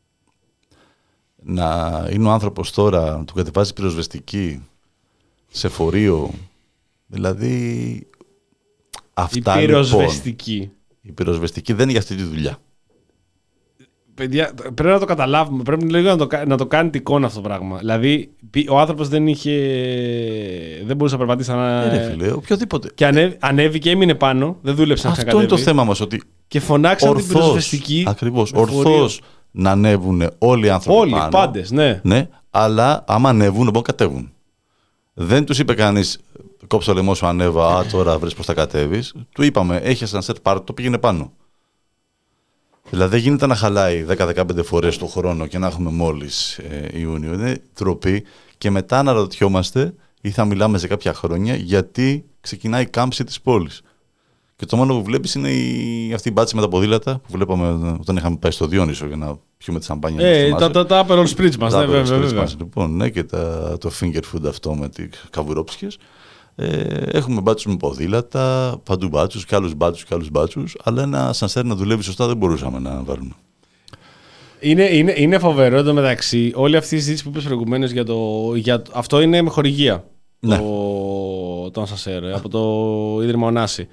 E: Να είναι ο άνθρωπος τώρα, να του κατεβάζει πυροσβεστική σε φορείο, δηλαδή αυτά
D: η πυροσβεστική.
E: Λοιπόν, η πυροσβεστική δεν είναι για αυτή τη δουλειά.
D: Παιδιά, πρέπει να το καταλάβουμε, πρέπει λίγο να το, να το κάνει την εικόνα αυτό το πράγμα. Δηλαδή, ο άνθρωπος δεν είχε, δεν μπορούσε να περπατήσει να...
E: Ε, φίλε, οποιοδήποτε.
D: Και ανέβη, ανέβηκε, έμεινε πάνω, δεν δούλεψε να
E: αυτό είναι το θέμα μας, ότι
D: και φωνάξαν ορθώς, την πυροσβεστική.
E: Ακριβώς, ορθώς να ανέβουν όλοι οι άνθρωποι
D: όλοι,
E: πάνω.
D: Όλοι, πάντες, ναι.
E: Ναι, αλλά άμα ανέβουν, μπορούν να κατέβουν. Δεν τους είπε κανείς, κόψε το λαιμό σου, ανέβα, α, τώρα βρες πώς θα κατέβεις. Του είπαμε, έχει ασανσέρ, πάρ' το, πήγαινε πάνω. Δηλαδή δεν γίνεται να χαλάει δέκα με δεκαπέντε φορές το χρόνο και να έχουμε μόλις ε, Ιούνιο. Είναι τροπή και μετά να ρωτιόμαστε ή θα μιλάμε σε κάποια χρόνια γιατί ξεκινάει η κάμψη της πόλης. Και το μόνο που βλέπεις είναι η, αυτή η μπάτση με τα ποδήλατα που βλέπαμε όταν είχαμε πάει στο Διόνυσο για να πιούμε τη σαμπάνια.
D: Ε, τα, τα, τα Aperol Spritz μας, ναι, βέβαια, βέβαια.
E: Μας, λοιπόν, ναι, και τα, το finger food αυτό με τις καβουρόψικες. Ε, έχουμε μπάτσους με ποδήλατα, παντού μπάτσους και άλλους μπάτσους και άλλους μπάτσους, αλλά ένα ασανσέρ να δουλεύει σωστά δεν μπορούσαμε να βάλουμε.
D: Είναι, είναι, είναι φοβερό εδώ μεταξύ. Όλη αυτή η συζήτηση που είπες προηγουμένως για το, για το. Αυτό είναι με χορηγία. Ναι. Το, το ασανσέρ από το Ίδρυμα Ωνάση.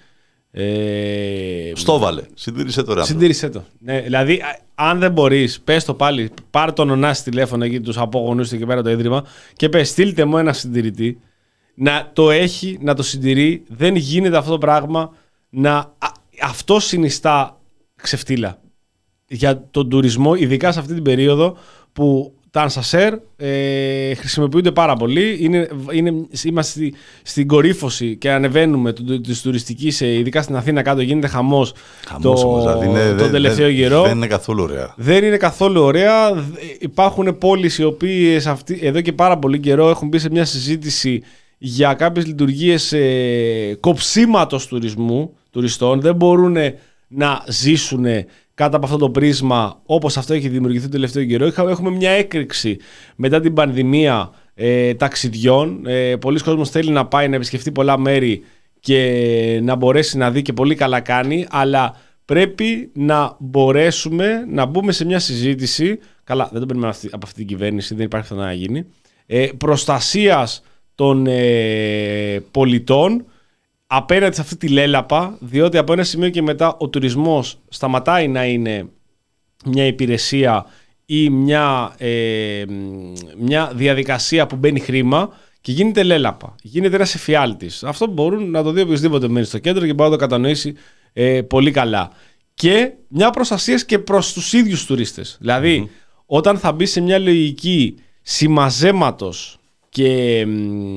D: Ε,
E: Στο βάλε. Συντήρησέ το.
D: Συντήρησέ το. Ναι, δηλαδή, αν δεν μπορείς, πες το πάλι, πάρε τον Ωνάση τηλέφωνο εκεί, τους απογονούς του εκεί πέρα το Ίδρυμα και πες, στείλτε μου ένα συντηρητή. Να το έχει, να το συντηρεί. Δεν γίνεται αυτό το πράγμα να. Α, αυτό συνιστά ξεφτύλα για τον τουρισμό, ειδικά σε αυτή την περίοδο που τα ανσασέρ ε, χρησιμοποιούνται πάρα πολύ. Είναι, είναι, είμαστε στη, στην κορύφωση και ανεβαίνουμε της τουριστικής, ειδικά στην Αθήνα κάτω γίνεται χαμός,
E: χαμός
D: το,
E: όμως, δηλαδή είναι,
D: τον τελευταίο
E: δεν,
D: καιρό.
E: Δεν είναι καθόλου ωραία.
D: Δεν είναι καθόλου ωραία. Υπάρχουν πόλεις οι οποίες αυτοί, εδώ και πάρα πολύ καιρό έχουν μπει σε μια συζήτηση για κάποιες λειτουργίες ε, κοψίματος τουρισμού, τουριστών. Δεν μπορούν να ζήσουν κάτω από αυτό το πρίσμα όπως αυτό έχει δημιουργηθεί το τελευταίο καιρό. Έχουμε μια έκρηξη μετά την πανδημία ε, ταξιδιών. Ε, πολλοί κόσμος θέλει να πάει να επισκεφτεί πολλά μέρη και να μπορέσει να δει και πολύ καλά κάνει, αλλά πρέπει να μπορέσουμε να μπούμε σε μια συζήτηση, καλά δεν το περιμένουμε από αυτή την κυβέρνηση, δεν υπάρχει αυτό να γίνει, ε, προστασίας των ε, πολιτών απέναντι σε αυτή τη λέλαπα, διότι από ένα σημείο και μετά ο τουρισμός σταματάει να είναι μια υπηρεσία ή μια, ε, μια διαδικασία που μπαίνει χρήμα και γίνεται λέλαπα, γίνεται ένας εφιάλτης. Αυτό μπορούν να το δει οποιοδήποτε μένει στο κέντρο και μπορεί να το κατανοήσει ε, πολύ καλά. Και μια προστασία και προς τους ίδιους τουρίστες. Δηλαδή, mm-hmm. όταν θα μπει σε μια λογική συμμαζέματος και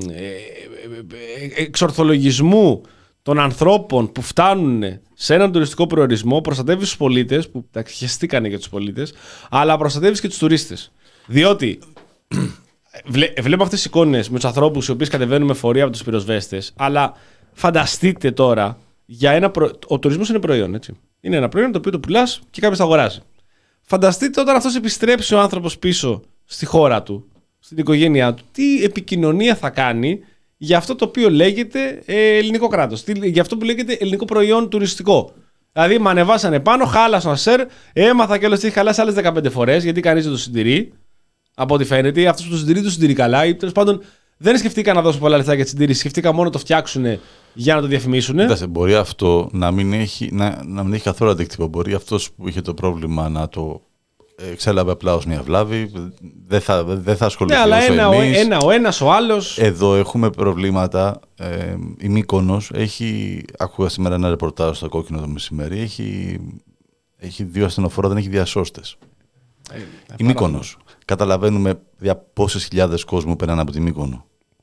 D: εξορθολογισμού των ανθρώπων που φτάνουν σε έναν τουριστικό προορισμό, προστατεύεις τους πολίτες, που τα χεστήκανε για τους πολίτες, αλλά προστατεύεις και τους τουρίστες. Διότι βλέ, βλέπουμε αυτές τις εικόνες με τους ανθρώπους οι οποίοι κατεβαίνουν με φορεία από τους πυροσβέστες, αλλά φανταστείτε τώρα, για ένα προ... ο τουρισμός είναι προϊόν, έτσι. Είναι ένα προϊόν το οποίο το πουλάς και κάποιος το αγοράζει. Φανταστείτε όταν αυτός επιστρέψει ο άνθρωπος πίσω στη χώρα του, στην οικογένειά του, τι επικοινωνία θα κάνει για αυτό το οποίο λέγεται ε, ελληνικό κράτος, για αυτό που λέγεται ελληνικό προϊόν τουριστικό. Δηλαδή, με ανεβάσανε πάνω, χάλασαν σερ, έμαθα κιόλας ότι έχει χαλάσει άλλες δεκαπέντε φορές, γιατί κανείς δεν το συντηρεί. Από ό,τι φαίνεται, αυτό που το συντηρεί, το συντηρεί καλά. Ή τέλος πάντων, δεν σκεφτήκαν να δώσουν πολλά λεφτά για τη συντήρηση, σκεφτήκαν μόνο να το φτιάξουν για να το διαφημίσουν.
E: Κοιτάξτε, μπορεί αυτό να μην έχει, να, να μην έχει καθόλου αντίκτυπο. Μπορεί αυτός που είχε το πρόβλημα να το εξέλαβε απλά ως μια βλάβη. Δεν θα, δεν θα ασχοληθεί.
D: Ναι, αλλά ένα,
E: εμείς.
D: Ο, ένα ο ένας, ο άλλος.
E: Εδώ έχουμε προβλήματα. Ε, η Μύκονος έχει. Άκουγα σήμερα ένα ρεπορτάζ στο Κόκκινο το μεσημέρι. Έχει, έχει δύο ασθενοφόρα, δεν έχει διασώστες. Ε, η Μύκονος. Καταλαβαίνουμε για πόσες χιλιάδες κόσμου πέραν από τη Μύκονο.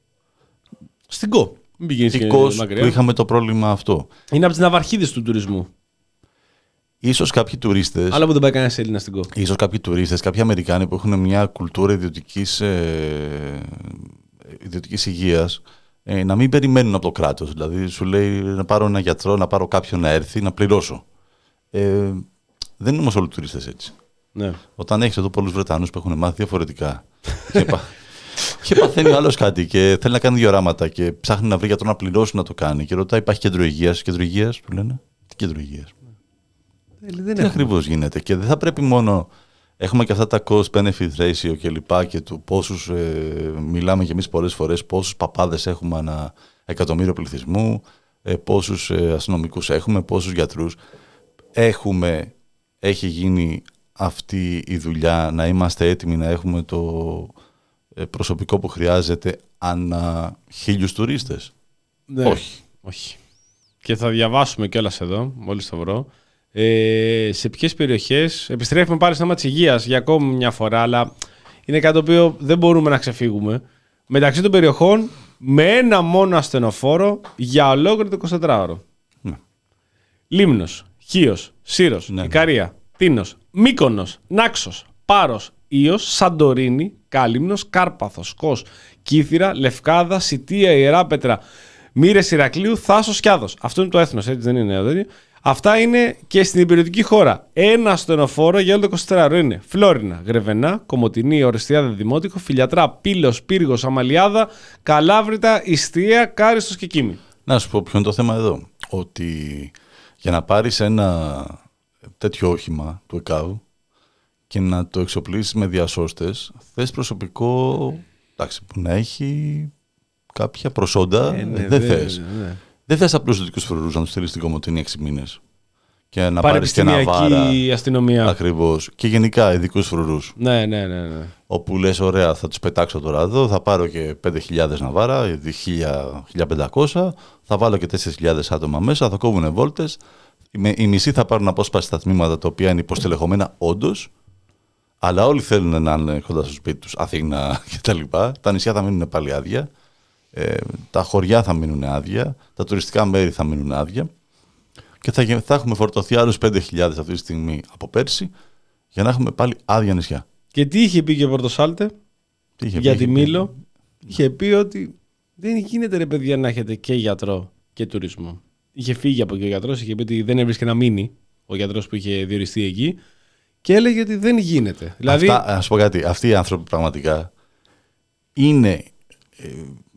D: Στην Κο.
E: Στην Κο που είχαμε το πρόβλημα αυτό.
D: Είναι από τις ναυαρχίδες του τουρισμού.
E: Ίσως κάποιοι τουρίστες.
D: Αλλά που δεν πάει κανένας Έλληνας στην Κο.
E: Ίσως κάποιοι τουρίστες, κάποιοι Αμερικάνοι που έχουν μια κουλτούρα ιδιωτικής, ε, ιδιωτικής υγείας, ε, να μην περιμένουν από το κράτος. Δηλαδή, σου λέει να πάρω ένα γιατρό, να πάρω κάποιον να έρθει, να πληρώσω. Ε, δεν είναι όμως όλοι οι τουρίστες έτσι.
D: Ναι.
E: Όταν έχεις εδώ πολλούς Βρετανούς που έχουν μάθει διαφορετικά. και, πα... και παθαίνει ο άλλος κάτι και θέλει να κάνει διοράματα και ψάχνει να βρει γιατρό να πληρώσει να το κάνει. Και ρωτάει, υπάρχει κέντρο υγείας. Κέντρο υγείας, του λένε. Τι κέντρο υγείας. Δεν Τι ακριβώς γίνεται. Και δεν θα πρέπει μόνο. Έχουμε και αυτά τα cost-benefit ratio και λοιπά και του πόσους. Ε, μιλάμε και εμείς πολλές φορές πόσους παπάδες έχουμε ανά εκατομμύριο πληθυσμού, ε, πόσους ε, αστυνομικούς έχουμε, πόσους γιατρούς. Έχουμε. Έχει γίνει αυτή η δουλειά να είμαστε έτοιμοι να έχουμε το ε, προσωπικό που χρειάζεται ανά χίλιους τουρίστες.
D: Ναι.
E: Όχι.
D: Όχι. Και θα διαβάσουμε κιόλας εδώ, μόλις το βρω. Ε, σε ποιες περιοχές, επιστρέφουμε πάλι στο θέμα της υγείας για ακόμη μια φορά, αλλά είναι κάτι το οποίο δεν μπορούμε να ξεφύγουμε. Μεταξύ των περιοχών με ένα μόνο ασθενοφόρο για ολόκληρο το εικοσιτετράωρο.
E: Ναι.
D: Λίμνος, Χίος, Σύρος,
E: ναι,
D: Ικαρία, ναι. Τίνος, Μύκονος, Νάξος, Πάρος, Ήος, Σαντορίνη, Κάλυμνος, Κάρπαθος, Κος, Κύθυρα, Λευκάδα, Σιτία, Ιεράπετρα, Μύρες Ηρακλείου, Θάσος, Κιάδος. Αυτό είναι το έθνος, έτσι δεν είναι. Δεν. Αυτά είναι και στην υπηρετική χώρα. Ένα ασθενοφόρο για όλο το εικοσιτετράωρο είναι Φλόρινα, Γρεβενά, Κομοτηνή, Ορεστιάδα, Δημότικο, Φιλιατρά, Πύλος, Πύργος, Αμαλιάδα, Καλάβρητα, Ιστία, Κάριστος και Κίμη.
E: Να σου πω ποιο είναι το θέμα εδώ. Ότι για να πάρεις ένα τέτοιο όχημα του ΕΚΑΒ και να το εξοπλίσεις με διασώστες, θες προσωπικό εντάξει, που να έχει κάποια προσόντα.
D: Ε, ναι,
E: δεν
D: δε,
E: θες.
D: Ναι.
E: Δεν θες απλούς δυτικούς φρουρούς να τους στείλεις στην Κομοτηνή έξι μήνες και να πάρεις και ένα βάρα.
D: Αστυνομία.
E: Ακριβώς. Και γενικά ειδικούς φρουρούς.
D: Ναι, ναι, ναι, ναι.
E: Όπου λες, ωραία, θα τους πετάξω τώρα εδώ, θα πάρω και πέντε χιλιάδες ναβάρα, χίλια πεντακόσια, θα βάλω και τέσσερις χιλιάδες άτομα μέσα, θα κόβουν βόλτες. Οι μισοί θα πάρουν απόσπαση στα τμήματα τα οποία είναι υποστελεχωμένα όντως, αλλά όλοι θέλουν να είναι κοντά στο σπίτι τους, Αθήνα κτλ. Τα νησιά θα μείνουν πάλι άδεια. Ε, τα χωριά θα μείνουν άδεια, τα τουριστικά μέρη θα μείνουν άδεια και θα, θα έχουμε φορτωθεί άλλους πέντε χιλιάδες αυτή τη στιγμή από πέρσι για να έχουμε πάλι άδεια νησιά.
D: Και τι είχε πει και ο Πορτοσάλτε για πει, τη Μήλο, πει. Είχε πει ότι δεν γίνεται ρε παιδιά να έχετε και γιατρό και τουρισμό. Είχε φύγει από εκεί ο γιατρός, είχε πει ότι δεν έβρισκε να μείνει ο γιατρός που είχε διοριστεί εκεί και έλεγε ότι δεν γίνεται. Δηλαδή...
E: Αυτά, να σου πω κάτι, αυτοί οι άνθρωποι πραγματικά είναι ε,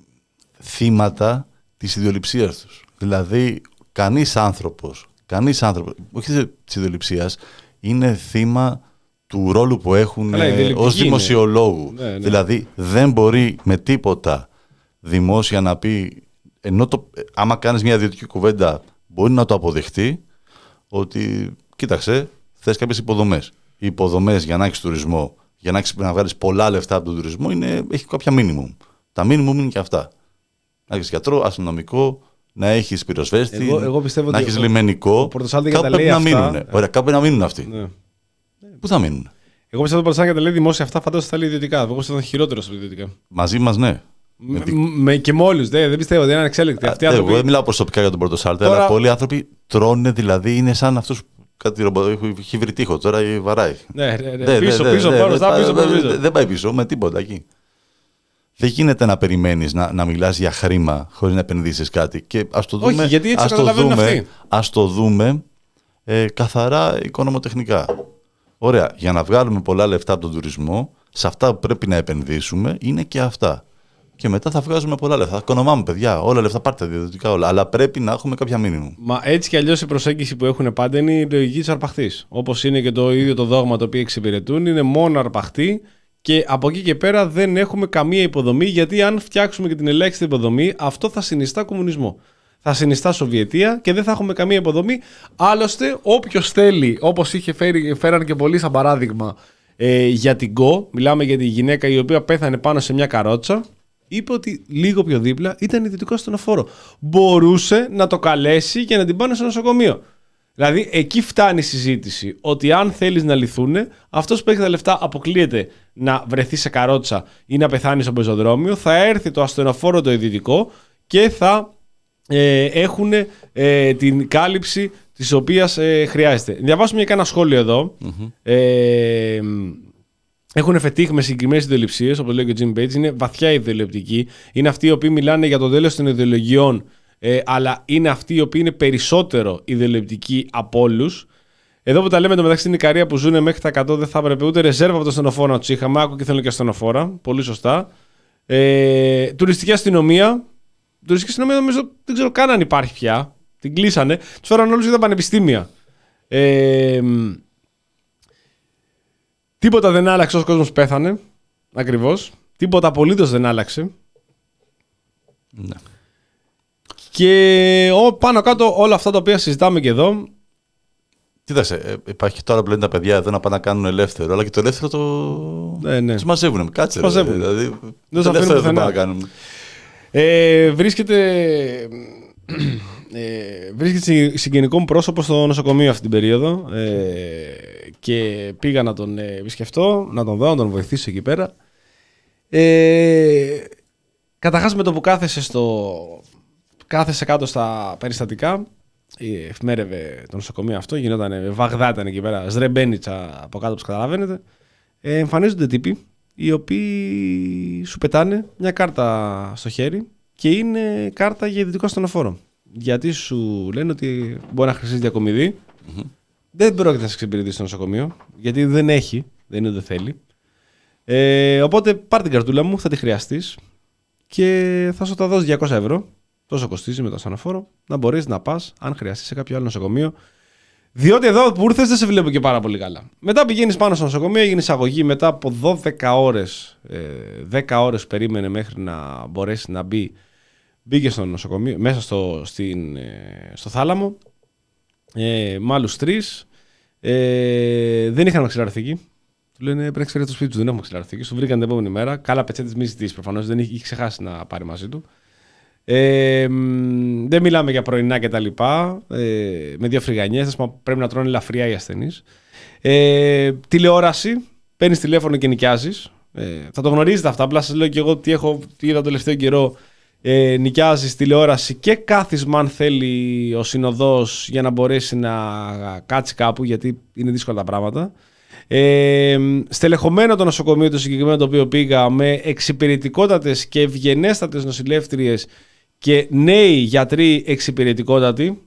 E: θύματα της ιδεολειψίας τους. Δηλαδή, κανείς άνθρωπος, κανείς άνθρωπος, όχι της ιδεολειψίας, είναι θύμα του ρόλου που έχουν ε, ως δημοσιολόγου. Ναι, ναι. Δηλαδή, δεν μπορεί με τίποτα δημόσια να πει, ενώ το, άμα κάνεις μια ιδιωτική κουβέντα, μπορεί να το αποδεχτεί, ότι, κοίταξε, θες κάποιες υποδομές. Οι υποδομές για να έχεις τουρισμό, για να, έχεις, να βγάλεις πολλά λεφτά από τον τουρισμό, είναι, έχει κάποια minimum. Τα minimum είναι και αυτά. Να έχεις γιατρό, αστυνομικό, να έχεις πυροσβέστη,
D: εγώ, εγώ
E: να έχεις λιμενικό. Κάπου πρέπει να μείνουν. Ε. Ωραία, κάπου πρέπει να μείνουν αυτοί. Ναι. Πού θα μείνουν.
D: Εγώ πιστεύω ότι ο τα λέει δημόσια αυτά, φαντάζομαι θα λέει ιδιωτικά. Εγώ πιστεύω ότι είναι χειρότερο στα ιδιωτικά.
E: Μαζί μας, ναι.
D: Με, με, και με όλους, δεν, δεν πιστεύω ότι είναι ανεξέλεκτοι.
E: Α, άνθρωποι... Εγώ δεν μιλάω προσωπικά για τον Πορτοσάλτε, τώρα... αλλά πολλοί άνθρωποι τρώνε, δηλαδή είναι σαν αυτούς κάτι έχει βρει τείχο, τώρα βαράει.
D: Ναι, ναι, ναι. Δε, πίσω, δε, πίσω, δε, πάνω, δε, πίσω, δε, πίσω.
E: Δεν πάει πίσω με τίποτα εκεί. Δεν γίνεται να περιμένεις να, να μιλάς για χρήμα χωρίς να επενδύσεις κάτι. Και ας το δούμε,
D: όχι, γιατί έτσι
E: ας το δούμε, ας το δούμε ε, καθαρά οικονομοτεχνικά. Ωραία, για να βγάλουμε πολλά λεφτά από τον τουρισμό, σε αυτά που πρέπει να επενδύσουμε είναι και αυτά. Και μετά θα βγάζουμε πολλά λεφτά. Θα οικονομάμε, παιδιά. Όλα λεφτά πάρτε ιδιωτικά όλα. Αλλά πρέπει να έχουμε κάποια μήνυμα.
D: Μα έτσι κι αλλιώς η προσέγγιση που έχουν πάντα είναι η λογική της αρπαχτής. Όπως είναι και το ίδιο το δόγμα το οποίο εξυπηρετούν, είναι μόνο αρπαχτή και από εκεί και πέρα δεν έχουμε καμία υποδομή. Γιατί αν φτιάξουμε και την ελάχιστη υποδομή, αυτό θα συνιστά κομμουνισμό. Θα συνιστά Σοβιετία και δεν θα έχουμε καμία υποδομή. Άλλωστε, όποιος θέλει, όπως είχε φέρει, φέραν και πολλοί σαν παράδειγμα ε, για την Go, μιλάμε για τη γυναίκα η οποία πέθανε πάνω σε μια καρότσα. Είπε ότι λίγο πιο δίπλα ήταν ιδιωτικό ασθενοφόρο. Μπορούσε να το καλέσει και να την πάνε στο νοσοκομείο. Δηλαδή, εκεί φτάνει η συζήτηση. Ότι αν θέλεις να λυθούν, αυτός που έχει τα λεφτά αποκλείεται να βρεθεί σε καρότσα ή να πεθάνει στο πεζοδρόμιο. Θα έρθει το ασθενοφόρο το ιδιωτικό και θα ε, έχουν ε, την κάλυψη της οποίας ε, χρειάζεται. Διαβάσουμε και ένα σχόλιο εδώ. Mm-hmm. Ε, Έχουν φετίχ με συγκεκριμένες ιδεολειψίες, όπως λέει και ο Jim Page, είναι βαθιά ιδεολειπτικοί. Είναι αυτοί οι οποίοι μιλάνε για το τέλος των ιδεολογιών, ε, αλλά είναι αυτοί οι οποίοι είναι περισσότερο ιδεολειπτικοί από όλους. Εδώ που τα λέμε το μεταξύ στην Ικαρία που ζουν μέχρι τα εκατό, δεν θα έπρεπε ούτε ρεζέρβα από το ασθενοφόρο να τους είχαμε. Άκου και θέλω και ασθενοφόρα. Πολύ σωστά. Ε, τουριστική αστυνομία. Τουριστική αστυνομία νομίζω δεν ξέρω καν αν υπάρχει πια. Την κλείσανε. Τους φέραν όλους για τα πανεπιστήμια. Ε, Τίποτα δεν άλλαξε όσο ο κόσμος πέθανε. Ακριβώς. Τίποτα απολύτως δεν άλλαξε.
E: Ναι.
D: Και ό, πάνω κάτω όλα αυτά τα οποία συζητάμε και εδώ.
E: Κοίταξε, ε, υπάρχει τώρα που λένε τα παιδιά εδώ να πάνε να κάνουν ελεύθερο, αλλά και το ελεύθερο το. Ναι, ναι. Τους μαζεύουν. Κάτσε. Ρε, δηλαδή, δεν το ελεύθερο δεν πάνε να κάνουν.
D: Ε, βρίσκεται. Ε, βρίσκεται συγγενικό μου πρόσωπο στο νοσοκομείο αυτή την περίοδο ε, και πήγα να τον επισκεφτώ, να τον δω, να τον βοηθήσω εκεί πέρα. Ε, καταρχάς με το που κάθεσε, στο, κάθεσε κάτω στα περιστατικά, εφημέρευε το νοσοκομείο αυτό, γινόταν Βαγδά ήταν εκεί πέρα, Σρεμπένιτσα από κάτω όπως καταλαβαίνετε. Ε, εμφανίζονται τύποι οι οποίοι σου πετάνε μια κάρτα στο χέρι και είναι κάρτα για ιδιωτικό ασθενοφόρο. Γιατί σου λένε ότι μπορεί να χρησιμοποιήσει διακομιδή. Mm-hmm. Δεν πρόκειται να σε εξυπηρετήσει στο νοσοκομείο, γιατί δεν έχει, δεν είναι ότι δεν θέλει. Ε, οπότε πάρ' την καρτούλα μου, θα τη χρειαστείς και θα σου τα δώσω διακόσια ευρώ. Τόσο κοστίζει με το ασθενοφόρο, να μπορείς να πας, αν χρειαστείς, σε κάποιο άλλο νοσοκομείο. Διότι εδώ που ήρθες δεν σε βλέπω και πάρα πολύ καλά. Μετά πηγαίνεις πάνω στο νοσοκομείο, έγινε εισαγωγή μετά από δώδεκα ώρες, ε, δέκα ώρες περίμενε μέχρι να μπορέσει να μπει. Μπήκε στο νοσοκομείο, μέσα στο, στην, ε, στο θάλαμο, ε, με άλλους τρεις. Ε, δεν είχαν μαξιλαρωθήκη. Του λένε πρέπει να ξεφέρει το σπίτι του, δεν έχουμε μαξιλαρωθήκη. Του βρήκαν την επόμενη μέρα. Καλά πετσέτες μη ζητήσει προφανώς, δεν είχε, είχε ξεχάσει να πάρει μαζί του. Ε, δεν μιλάμε για πρωινά κτλ. Ε, με δύο φρυγανιές, πρέπει να τρώνε ελαφριά οι ασθενείς. Ε, τηλεόραση, παίρνεις τηλέφωνο και νοικιάζεις. Ε, θα το γνωρίζετε αυτά. Απλά σας λέω και εγώ τι, έχω, τι είδα το τελευταίο καιρό. Ε, νοικιάζεις τηλεόραση και κάθισμα αν θέλει ο συνοδός για να μπορέσει να κάτσει κάπου, γιατί είναι δύσκολα τα πράγματα. Ε, στελεχωμένο το νοσοκομείο το συγκεκριμένο το οποίο πήγα με εξυπηρετικότατες και ευγενέστατες νοσηλεύτριες και νέοι γιατροί εξυπηρετικότατοι,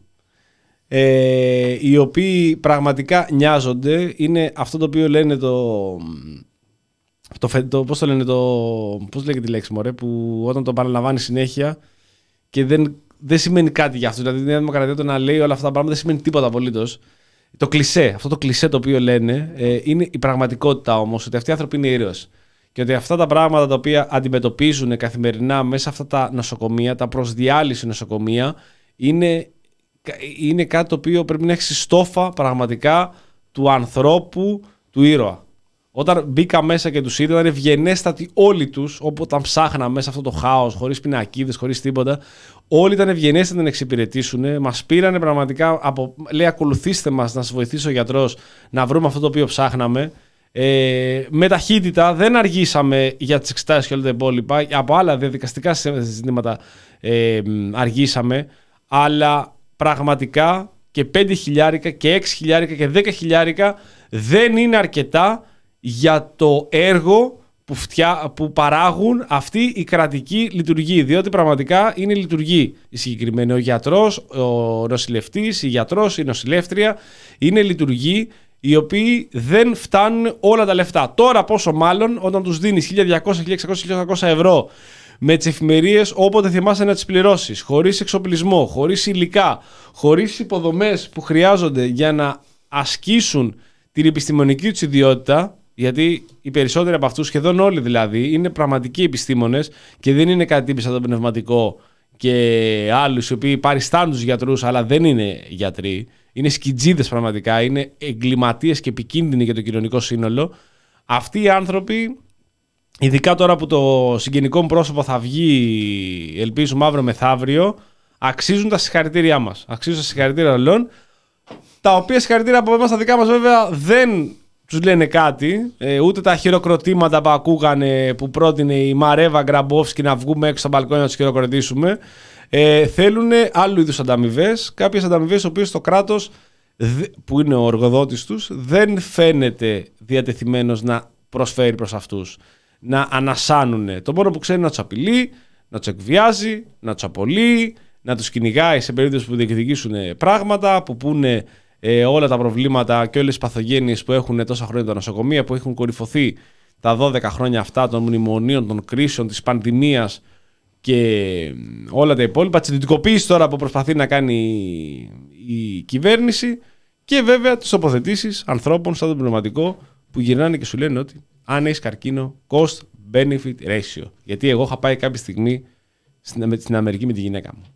D: ε, οι οποίοι πραγματικά νοιάζονται. Είναι αυτό το οποίο λένε το... Το, το, πώς το λένε, το, πώς λέγεται τη λέξη μωρέ, που όταν το παραλαμβάνει συνέχεια και δεν, δεν σημαίνει κάτι για αυτό. Δηλαδή η Νέα Δημοκρατία το να λέει όλα αυτά τα πράγματα δεν σημαίνει τίποτα απολύτως. Το κλισέ, αυτό το κλισέ το οποίο λένε ε, είναι η πραγματικότητα όμως, ότι αυτοί οι άνθρωποι είναι ήρωες. Και ότι αυτά τα πράγματα τα οποία αντιμετωπίζουν καθημερινά μέσα σε αυτά τα νοσοκομεία, τα προσδιάλυση νοσοκομεία, είναι, είναι κάτι το οποίο πρέπει να έχει στόφα πραγματικά του ανθρώπου, του ήρωα. Όταν μπήκα μέσα και τους είδα, ήταν ευγενέστατοι όλοι τους, όταν ψάχναμε μέσα αυτό το χάος, χωρίς πινακίδες, χωρίς τίποτα. Όλοι ήταν ευγενέστατοι να εξυπηρετήσουν. Μας πήρανε πραγματικά από. Λέει, ακολουθήστε μας, να σας βοηθήσει ο γιατρός να βρούμε αυτό το οποίο ψάχναμε. Ε, με ταχύτητα, δεν αργήσαμε για τις εξετάσεις και όλα τα υπόλοιπα. Από άλλα διαδικαστικά ζητήματα ε, αργήσαμε. Αλλά πραγματικά και πέντε χιλιάρικα και έξι χιλιάρικα και δέκα χιλιάρικα δεν είναι αρκετά για το έργο που, φτιά, που παράγουν αυτή η κρατική λειτουργή. Διότι πραγματικά είναι λειτουργή η συγκεκριμένη. Ο γιατρός, ο νοσηλευτής, η γιατρός, η νοσηλεύτρια είναι λειτουργή οι οποίοι δεν φτάνουν όλα τα λεφτά. Τώρα πόσο μάλλον όταν τους δίνεις χίλια διακόσια, χίλια εξακόσια, χίλια οκτακόσια ευρώ με τις εφημερίες όποτε θυμάσαι να τις πληρώσεις, χωρίς εξοπλισμό, χωρίς υλικά, χωρίς υποδομές που χρειάζονται για να ασκήσουν την επιστημονική τους ιδιότητα, γιατί οι περισσότεροι από αυτούς, σχεδόν όλοι δηλαδή, είναι πραγματικοί επιστήμονες και δεν είναι κάτι τύπης σαν το πνευματικό και άλλους οι οποίοι παριστάνουν τους γιατρούς αλλά δεν είναι γιατροί, είναι σκιτζίδες πραγματικά, είναι εγκληματίες και επικίνδυνοι για το κοινωνικό σύνολο. Αυτοί οι άνθρωποι, ειδικά τώρα που το συγγενικό μου πρόσωπο θα βγει, ελπίζουμε αύριο μεθαύριο, αξίζουν τα συγχαρητήριά μας. Αξίζουν τα συγχαρητήρια όλων, τα οποία συγχαρητήρια από εμάς τα δικά μας βέβαια δεν τους λένε κάτι, ε, ούτε τα χειροκροτήματα που ακούγανε που πρότεινε η Μαρέβα Γκραμπόφσκι να βγούμε έξω στα μπαλκόνια να τους χειροκροτήσουμε. Ε, θέλουν άλλου είδους ανταμοιβές, κάποιες ανταμοιβές οποίες το κράτος, που είναι ο εργοδότης τους, δεν φαίνεται διατεθειμένος να προσφέρει προς αυτούς. Να ανασάνουν. Το μόνο που ξέρει είναι να τους απειλεί, να τους εκβιάζει, να τους απολύει, να τους κυνηγάει σε περίπτωση που διεκδικήσουν πράγματα, που πούνε ε, όλα τα προβλήματα και όλες τις παθογένειες που έχουν τόσα χρόνια τα νοσοκομεία, που έχουν κορυφωθεί τα δώδεκα χρόνια αυτά των μνημονίων, των κρίσεων, της πανδημίας και όλα τα υπόλοιπα. Της ιδιωτικοποίησης τώρα που προσπαθεί να κάνει η κυβέρνηση και βέβαια τις τοποθετήσεις ανθρώπων σαν το πνευματικό που γυρνάνε και σου λένε ότι αν έχεις καρκίνο, cost-benefit ratio. Γιατί εγώ είχα πάει κάποια στιγμή στην Αμερική με τη γυναίκα μου.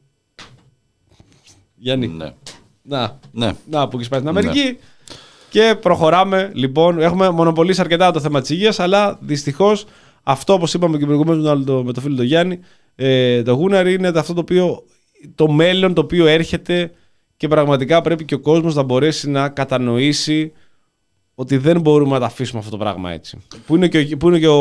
D: Γιάννη.
E: Ναι.
D: Να,
E: ναι.
D: να που έχεις πάει στην Αμερική. Ναι. Και προχωράμε λοιπόν. Έχουμε μονοπολίσει αρκετά το θέμα της υγείας, αλλά δυστυχώς αυτό, όπως είπαμε και προηγουμένως με, με το φίλο του Γιάννη, ε, το Γούναρη είναι αυτό το οποίο, το μέλλον το οποίο έρχεται και πραγματικά πρέπει και ο κόσμος να μπορέσει να κατανοήσει ότι δεν μπορούμε να τα αφήσουμε αυτό το πράγμα έτσι. Που είναι και, που είναι και ο,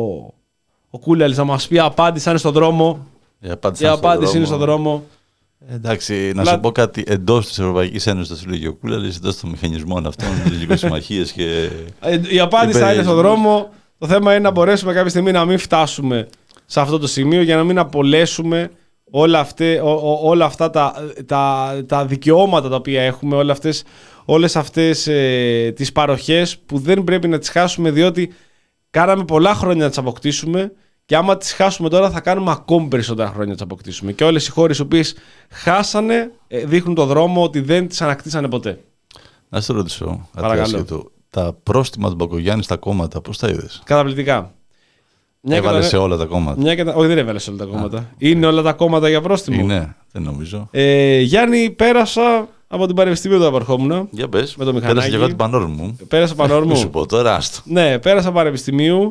D: ο Κούλαλης να μας πει απάντηση, αν είναι στον δρόμο.
E: Η απάντηση,
D: η απάντηση είναι στον δρόμο.
E: Εντάξει, να Λα... σου πω κάτι. Εντός της Ευρωπαϊκής Ένωσης, το συλλογεί ο Κούλαλης, εντός των μηχανισμών αυτών, τις συμμαχίες και.
D: Η απάντηση θα είναι στον δρόμο. Το θέμα είναι να μπορέσουμε κάποια στιγμή να μην φτάσουμε σε αυτό το σημείο για να μην απολέσουμε όλα, αυτέ, ό, ό, όλα αυτά τα, τα, τα δικαιώματα τα οποία έχουμε, όλα αυτές, όλες αυτές ε, τις παροχές που δεν πρέπει να τις χάσουμε, διότι κάναμε πολλά χρόνια να τις αποκτήσουμε και άμα τις χάσουμε τώρα θα κάνουμε ακόμη περισσότερα χρόνια να τις αποκτήσουμε. Και όλες οι χώρες οι οποίες χάσανε ε, δείχνουν το δρόμο ότι δεν τις ανακτήσανε ποτέ.
E: Να σε ρωτήσω, Ατράσχετο, τα πρόστιμα του Μπακογιάννη στα κόμματα, πώς τα είδες?
D: Καταπληκτικά.
E: Έβαλε σε όλα τα κόμματα.
D: Μια κατα... Όχι, δεν έβαλε σε όλα τα κόμματα. Α. Είναι όλα τα κόμματα για πρόστιμο.
E: Είναι, δεν νομίζω.
D: Ε, Γιάννη, πέρασα από την Πανεπιστημίου του απερχόμουν.
E: Για πες.
D: Με το μηχανάκι.
E: Πέρασα και εγώ την Πανόρμου.
D: Πέρασα Πανόρμου.
E: Μη σου πω τώρα, άστο.
D: Ναι, πέρασα Πανεπιστημίου.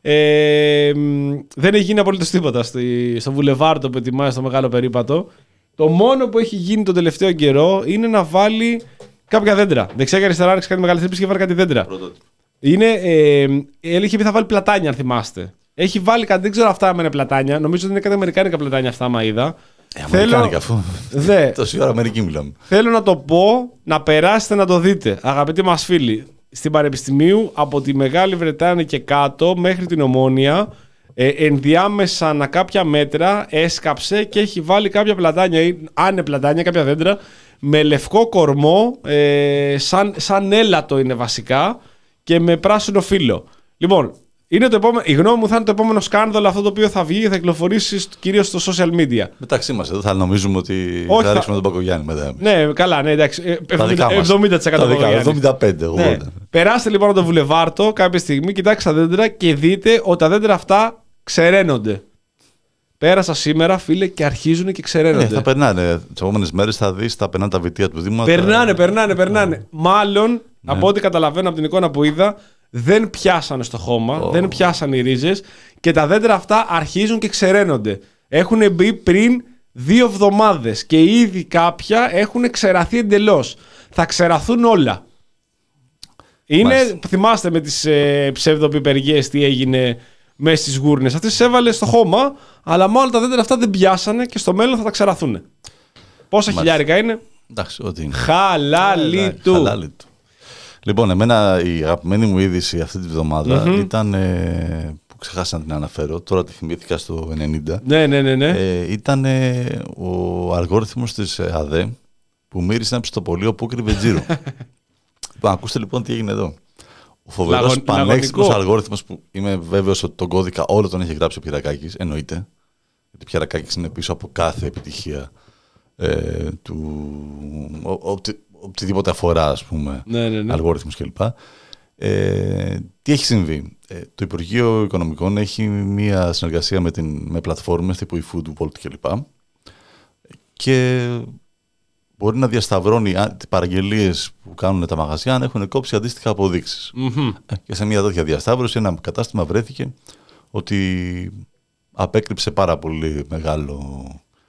D: Ε, δεν έχει γίνει απολύτως τίποτα στο, στο βουλεβάρτο που ετοιμάζει στο μεγάλο περίπατο. Το μόνο που έχει γίνει τον τελευταίο καιρό είναι να βάλει κάποια δέντρα. Δεξιά και αριστερά άρχισε κάτι μεγάλη θρύπηση και βάλει κάτι δέντρα. Είναι, ε, έλεγε πει θα βάλει πλατάνια, αν θυμάστε. Έχει βάλει κάτι, δεν ξέρω αυτά με είναι πλατάνια. Νομίζω ότι είναι κάτι αμερικάνικα πλατάνια αυτά, μα είδα.
E: Ε, αμερικάνικα αφού.
D: Δε.
E: Τόση ώρα Αμερική μιλάμε.
D: Θέλω να το πω, να περάσετε να το δείτε. Αγαπητοί μας φίλοι, στην Πανεπιστημίου από τη Μεγάλη Βρετάνια και κάτω μέχρι την Ομόνια, ε, ενδιάμεσα ανά κάποια μέτρα έσκαψε και έχει βάλει κάποια πλατάνια, ή αν είναι πλατάνια, κάποια δέντρα, με λευκό κορμό, ε, σαν, σαν έλατο είναι βασικά και με πράσινο φύλλο. Λοιπόν, είναι το επόμενο, η γνώμη μου θα είναι το επόμενο σκάνδαλο αυτό το οποίο θα βγει και θα κυκλοφορήσει κυρίως στο social media.
E: Μεταξύ μας εδώ θα νομίζουμε ότι όχι, θα ρίξουμε θα... τον Μπακογιάννη μετά.
D: Ναι, καλά, ναι, εντάξει. εβδομήντα τοις εκατό
E: εβδομήντα πέντε ογδόντα.
D: Ναι. Περάστε λοιπόν από το βουλεβάρτο κάποια στιγμή, κοιτάξτε τα δέντρα και δείτε ότι τα δέντρα αυτά ξεραίνονται. Πέρασα σήμερα, φίλε, και αρχίζουν και ξεραίνονται.
E: Ναι, θα περνάνε. Τις επόμενες μέρες θα δεις, θα περνάνε τα βιτία του Δήμου.
D: Περνάνε, θα... περνάνε, περνάνε. Ναι. Μάλλον, ναι. από ό,τι καταλαβαίνω από την εικόνα που είδα, δεν πιάσανε στο χώμα, oh. δεν πιάσανε οι ρίζες και τα δέντρα αυτά αρχίζουν και ξεραίνονται. Έχουν μπει πριν δύο εβδομάδες και ήδη κάποια έχουν ξεραθεί εντελώς. Θα ξεραθούν όλα. Είναι, Μάλιστα. θυμάστε με τις ε, ψευδοπιπεργίες τι έγινε μέσα στις γούρνες. Αυτές τις έβαλε στο χώμα, αλλά μάλλον τα δέντρα αυτά δεν πιάσανε και στο μέλλον θα τα ξεραθούν. Πόσα Μάλιστα. χιλιάρικα είναι?
E: Εντάξει, ό,τι είναι.
D: Χαλάλι του.
E: Χαλάλι του. Λοιπόν, εμένα η αγαπημένη μου είδηση αυτή τη βδομάδα mm-hmm. ήταν, ε, που ξεχάσα να την αναφέρω, τώρα τη θυμήθηκα στο ενενήντα.
D: Ναι, ναι, ναι. ναι.
E: Ε, ήταν ε, ο αλγόριθμος της ΑΔΕ που μύρισε ένα πιστοποιητικό που έκρυβε τζίρο. Λοιπόν, ακούστε λοιπόν τι έγινε εδώ. Ο φοβερός
D: Λαγων,
E: πανέξυπνος αλγόριθμος που είμαι βέβαιος ότι τον κώδικα όλο τον έχει γράψει ο Πιερακάκης, εννοείται. Γιατί ο Πιερακάκης είναι πίσω από κάθε επιτυχία ε, του. Ο, ο, οτιδήποτε αφορά, ας πούμε,
D: ναι, ναι, ναι.
E: αλγόριθμους κλπ. Ε, τι έχει συμβεί. Ε, το Υπουργείο Οικονομικών έχει μία συνεργασία με, την, με πλατφόρμες τύπου η Foodvolt κλπ. Και μπορεί να διασταυρώνει παραγγελίες που κάνουν τα μαγαζιά αν έχουν κόψει αντίστοιχα αποδείξεις.
D: Mm-hmm.
E: Και σε μια τέτοια διασταύρωση ένα κατάστημα βρέθηκε ότι απέκρυψε πάρα πολύ μεγάλο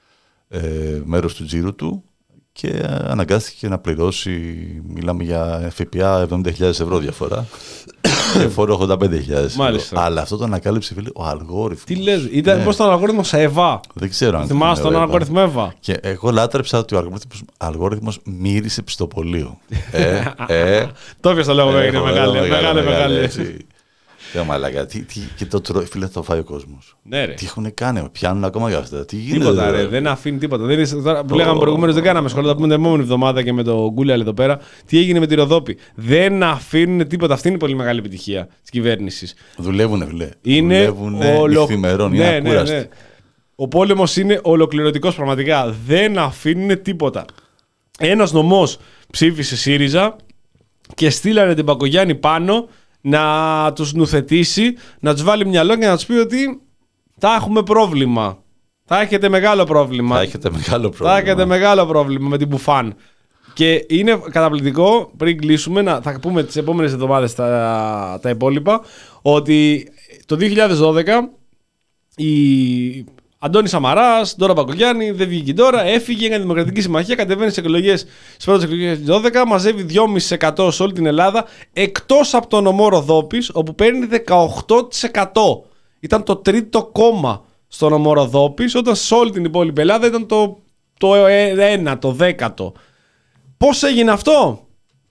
E: ε, μέρος του τζίρου του και αναγκάστηκε να πληρώσει, μιλάμε για ΦΠΑ εβδομήντα χιλιάδες ευρώ διαφορά και φόρο ογδόντα πέντε χιλιάδες ευρώ. Αλλά αυτό το ανακάλυψε, φίλε, ο αλγόριθμος.
D: Τι λες, ήταν, ναι. Πώς ήταν ο αλγόριθμος ΕΒΑ.
E: Δεν ξέρω αν
D: θυμάσαι τον αλγόριθμο ΕΒΑ.
E: Και εγώ λάτρεψα ότι ο αλγόριθμος, αλγόριθμος μύρισε πιστοπολείο. ε, ε,
D: το έπιασα το λόγο, έγινε μεγάλη, μεγάλη, μεγάλη.
E: Ε, μαλάκα, τι, τι, και το τρώει, φίλε, το φάει ο κόσμος.
D: Ναι,
E: τι έχουν κάνει, πιάνουν ακόμα για αυτά. Τι γίνεται,
D: τίποτα, ρε, δεν αφήνει τίποτα. Δεν είναι, τώρα, που oh. λέγαμε προηγουμένως, δεν κάναμε σχόλια, θα πούμε την επόμενη εβδομάδα και με το Γκούλιαλ εδώ πέρα. Τι έγινε με τη Ροδόπη. Δεν αφήνουν τίποτα. Αυτή είναι η πολύ μεγάλη επιτυχία της κυβέρνησης.
E: Δουλεύουνε, φίλε.
D: Είναι
E: Δουλεύουνε ολο... νυχθημερών,
D: ναι,
E: είναι
D: ακούραστοι. Ναι, ναι. Ο πόλεμος είναι ολοκληρωτικός πραγματικά. Δεν αφήνουν τίποτα. Ένας νομός ψήφισε ΣΥΡΙΖΑ και στείλανε την Μπακογιάννη πάνω να τους νουθετήσει, να τους βάλει μυαλό και να τους πει ότι θα έχουμε πρόβλημα. Θα έχετε μεγάλο πρόβλημα.
E: Θα έχετε μεγάλο πρόβλημα.
D: Θα έχετε μεγάλο πρόβλημα με την Μπουφάν. Και είναι καταπληκτικό, πριν κλείσουμε, να, θα πούμε τις επόμενες εβδομάδες τα, τα υπόλοιπα, ότι το δύο χιλιάδες δώδεκα η Αντώνης Σαμαράς, Ντόρα Μπακογιάννη, δεν βγήκε τώρα, έφυγε, έκανε Δημοκρατική Συμμαχία, κατεβαίνει στις εκλογές, στις πρώτες εκλογές του δώδεκα, μαζεύει δυόμισι τοις εκατό σε όλη την Ελλάδα, εκτός από τον νομό Ροδόπης, όπου παίρνει δεκαοκτώ τοις εκατό. Ήταν το τρίτο κόμμα στον νομό Ροδόπης, όταν σε όλη την υπόλοιπη Ελλάδα ήταν το, το ένα, το δέκατο. Πώς έγινε αυτό?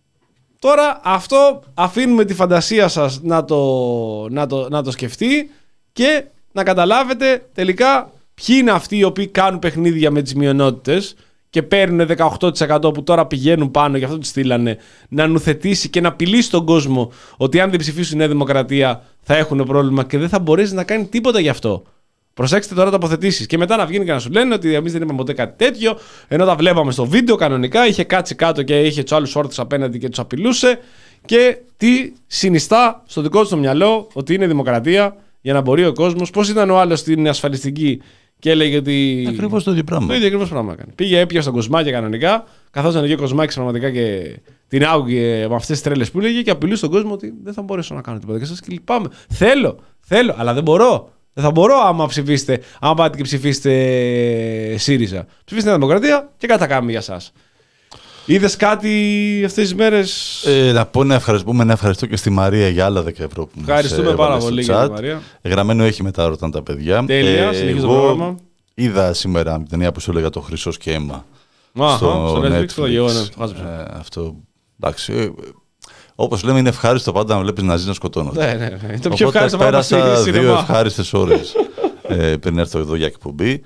D: Τώρα αυτό αφήνουμε τη φαντασία σας να το, να το, να το σκεφτεί και να καταλάβετε τελικά ποιοι είναι αυτοί οι οποίοι κάνουν παιχνίδια με τις μειονότητες και παίρνουν δεκαοκτώ τοις εκατό που τώρα πηγαίνουν πάνω, γι' αυτό τους στείλανε, να νουθετήσει και να απειλήσει τον κόσμο ότι αν δεν ψηφίσουν η Νέα Δημοκρατία θα έχουν πρόβλημα και δεν θα μπορέσει να κάνει τίποτα γι' αυτό. Προσέξτε τώρα τοποθετήσεις. Και μετά να βγαίνει και να σου λένε ότι εμείς δεν είπαμε ποτέ κάτι τέτοιο, ενώ τα βλέπαμε στο βίντεο κανονικά, είχε κάτσει κάτω και είχε τους άλλους όρθους απέναντι και τους απειλούσε. Και τι συνιστά στο δικό του το μυαλό ότι είναι δημοκρατία, για να μπορεί ο κόσμος. Πώς ήταν ο άλλος στην ασφαλιστική και έλεγε ότι.
E: Ακριβώς το ίδιο πράγμα.
D: Το ίδιο ακριβώς πράγμα έκανε. Πήγε, έπιασε τον Κοσμάκη κανονικά, καθώς ήταν εκεί ο Κοσμάκης πραγματικά και την άκουγε με αυτές τις τρέλες που έλεγε και απειλούσε τον κόσμο ότι δεν θα μπορέσω να κάνω τίποτα. Και σας και λυπάμαι. Θέλω, θέλω, αλλά δεν μπορώ. Δεν θα μπορώ άμα ψηφίσετε, άμα πάτε και ψηφίσετε ΣΥΡΙΖΑ. Ψηφίστε Νέα Δημοκρατία και κάτι θα κάνουμε για εσάς. Είδες κάτι αυτές τις μέρες?
E: Ε, να πω να ευχαριστούμε, να ευχαριστώ και στη Μαρία για άλλα δέκα ευρώ που
D: ευχαριστούμε μας πάρα πολύ για τη Μαρία.
E: Γραμμένο έχει μετά, ρωτάνε τα παιδιά.
D: Τέλεια, ε, συνεχίζω το πρόγραμμα.
E: Είδα σήμερα την ταινία που σου έλεγα, το Χρυσός και Αίμα.
D: Αχα, στο Netflix, το γεγονό.
E: Ε, αυτό, εντάξει. Ε, όπως λέμε, είναι ευχάριστο πάντα να βλέπεις να ζει να σκοτώνονται.
D: Ναι, ναι, ναι. Το πιο ευχάριστο
E: πράγμα. Πέρασα δύο ευχάριστες ώρες ε, πριν έρθω εδώ για εκπομπή.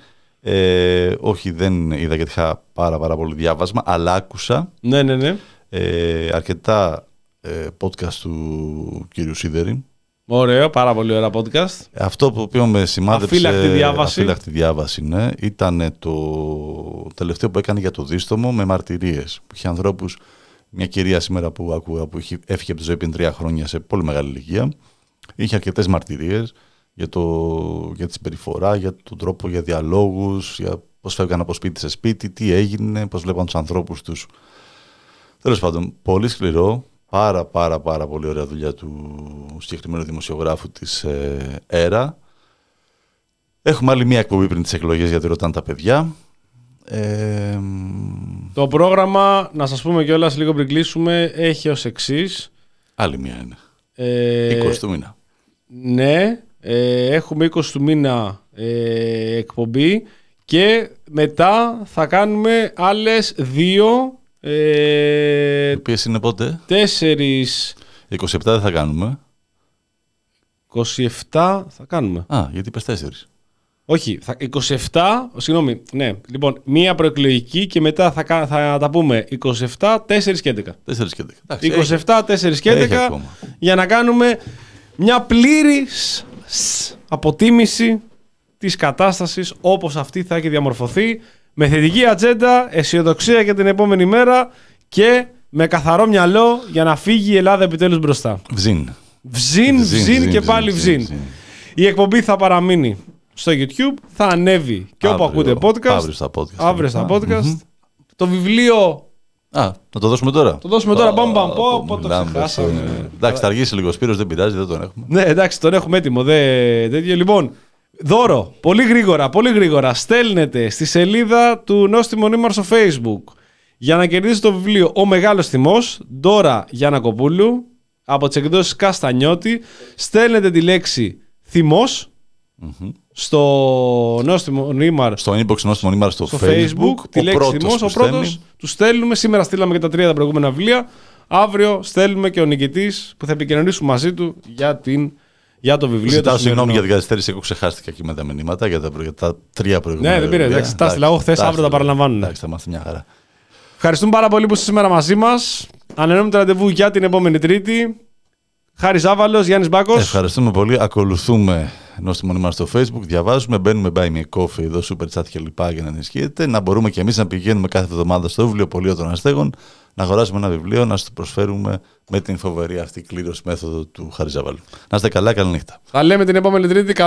E: Ε, όχι, δεν είδα γιατί είχα πάρα, πάρα πολύ διάβασμα, αλλά άκουσα
D: ναι, ναι, ναι.
E: Ε, αρκετά ε, podcast του κύριου Σίδερη.
D: Ωραίο, πάρα πολύ ωραία podcast.
E: Αυτό που οποίο με σημάδεψε,
D: αφύλακτη διάβαση,
E: αφύλακτη διάβαση ναι, ήταν το τελευταίο που έκανε για το δίστομο με μαρτυρίες. Που είχε ανθρώπους, μια κυρία σήμερα που άκουγα που είχε, έφυγε από τη ζωή πριν τρία χρόνια σε πολύ μεγάλη ηλικία. Είχε αρκετές μαρτυρίες για, το, για τη συμπεριφορά, για τον τρόπο για διαλόγους, για πώς φεύγαν από σπίτι σε σπίτι, τι έγινε, πώς βλέπαν τους ανθρώπους τους. Τέλος πάντων, πολύ σκληρό, πάρα πάρα πάρα πολύ ωραία δουλειά του συγκεκριμένου δημοσιογράφου της ε, ΕΡΑ. Έχουμε άλλη μία εκπομπή πριν τις εκλογές γιατί ρωτάνε τα παιδιά. Ε,
D: το πρόγραμμα, να σας πούμε κιόλας λίγο πριν κλείσουμε, έχει ως εξής.
E: Άλλη μία είναι.
D: Ε,
E: είκοσι του μήνα.
D: Ναι. Ε, έχουμε είκοσι του μήνα ε, εκπομπή και μετά θα κάνουμε άλλες δύο ε,
E: οι οποίες είναι πότε?
D: Τέσσερις
E: είκοσι επτά δεν θα κάνουμε.
D: είκοσι επτά θα κάνουμε.
E: Α, γιατί είπες τέσσερις.
D: Όχι, θα, είκοσι επτά, συγγνώμη, ναι. Λοιπόν, μία προεκλογική και μετά θα, θα τα πούμε είκοσι επτά, τέσσερα και έντεκα.
E: τέσσερα και έντεκα. Εντάξει,
D: είκοσι επτά, τέσσερα και έντεκα για να κάνουμε μια πλήρης αποτίμηση της κατάστασης όπως αυτή θα έχει διαμορφωθεί, με θετική ατζέντα, αισιοδοξία για την επόμενη μέρα και με καθαρό μυαλό για να φύγει η Ελλάδα επιτέλους μπροστά.
E: Βζίν.
D: Βζίν, βζίν και πάλι βζίν. Η εκπομπή θα παραμείνει στο YouTube, θα ανέβει και όπου ακούτε podcast.
E: Αύριο στα podcast.
D: Αύριο στα podcast. Mm-hmm. Το βιβλίο...
E: Α, να το δώσουμε τώρα.
D: Το δώσουμε τώρα, μπαμ μπαμ, πω, πω, το ξεχάσαμε.
E: Εντάξει, θα αργήσει λίγο, Σπύρος, δεν πειράζει, δεν τον έχουμε.
D: Ναι, εντάξει, τον έχουμε έτοιμο, δε, τέτοιο. Λοιπόν, δώρο, πολύ γρήγορα, πολύ γρήγορα, στέλνετε στη σελίδα του Νόστιμο Νήμαρ στο Facebook για να κερδίσετε το βιβλίο «Ο Μεγάλος Θυμός», Ντόρα Γιαννακοπούλου, από τις εκδόσεις Καστανιώτη. Στέλνετε τη λέξη «Θυμός», mm-hmm. στο Νόστιμο Νήμαρ,
E: στο inbox Νόστιμο Νήμαρ στο, στο Facebook,
D: Facebook τη λέξη θυμός, ο πρώτος του στέλνουμε. Σήμερα στείλαμε και τα τρία τα προηγούμενα βιβλία. Αύριο στέλνουμε και ο νικητής που θα επικοινωνήσουμε μαζί του για, την, για το βιβλίο.
E: Ζητάω συγγνώμη για την καθυστέρηση, εγώ ξεχάστηκα εκεί με τα μηνύματα για τα, για τα τρία προηγούμενα.
D: Ναι, δεν πήρε. Εντάξει, τα στείλα εγώ χθες, αύριο τα παραλαμβάνουν.
E: Εντάξει, θα είμαστε μια χαρά.
D: Ευχαριστούμε πάρα πολύ που είστε σήμερα μαζί μας. Ανανεώνουμε το ραντεβού για την επόμενη Τρίτη. Χάρης Ζάβαλος, Γιάννης Μπάκος.
E: Ευχαριστούμε πολύ. Ακολουθούμε Νόστιμο Νήμαρ στο Facebook, διαβάζουμε, μπαίνουμε Buy Me a Coffee εδώ, Super Chat και λοιπά για να ενισχύετε. Να μπορούμε και εμείς να πηγαίνουμε κάθε εβδομάδα στο βιβλιοπωλείο των Αστέγων, να αγοράσουμε ένα βιβλίο, να σου το προσφέρουμε με την φοβερή αυτή κλήρωση μέθοδο του Χάρη Ζάβαλου. Να είστε καλά, καλή νύχτα.
D: Θα λέμε την επόμενη Τρίτη.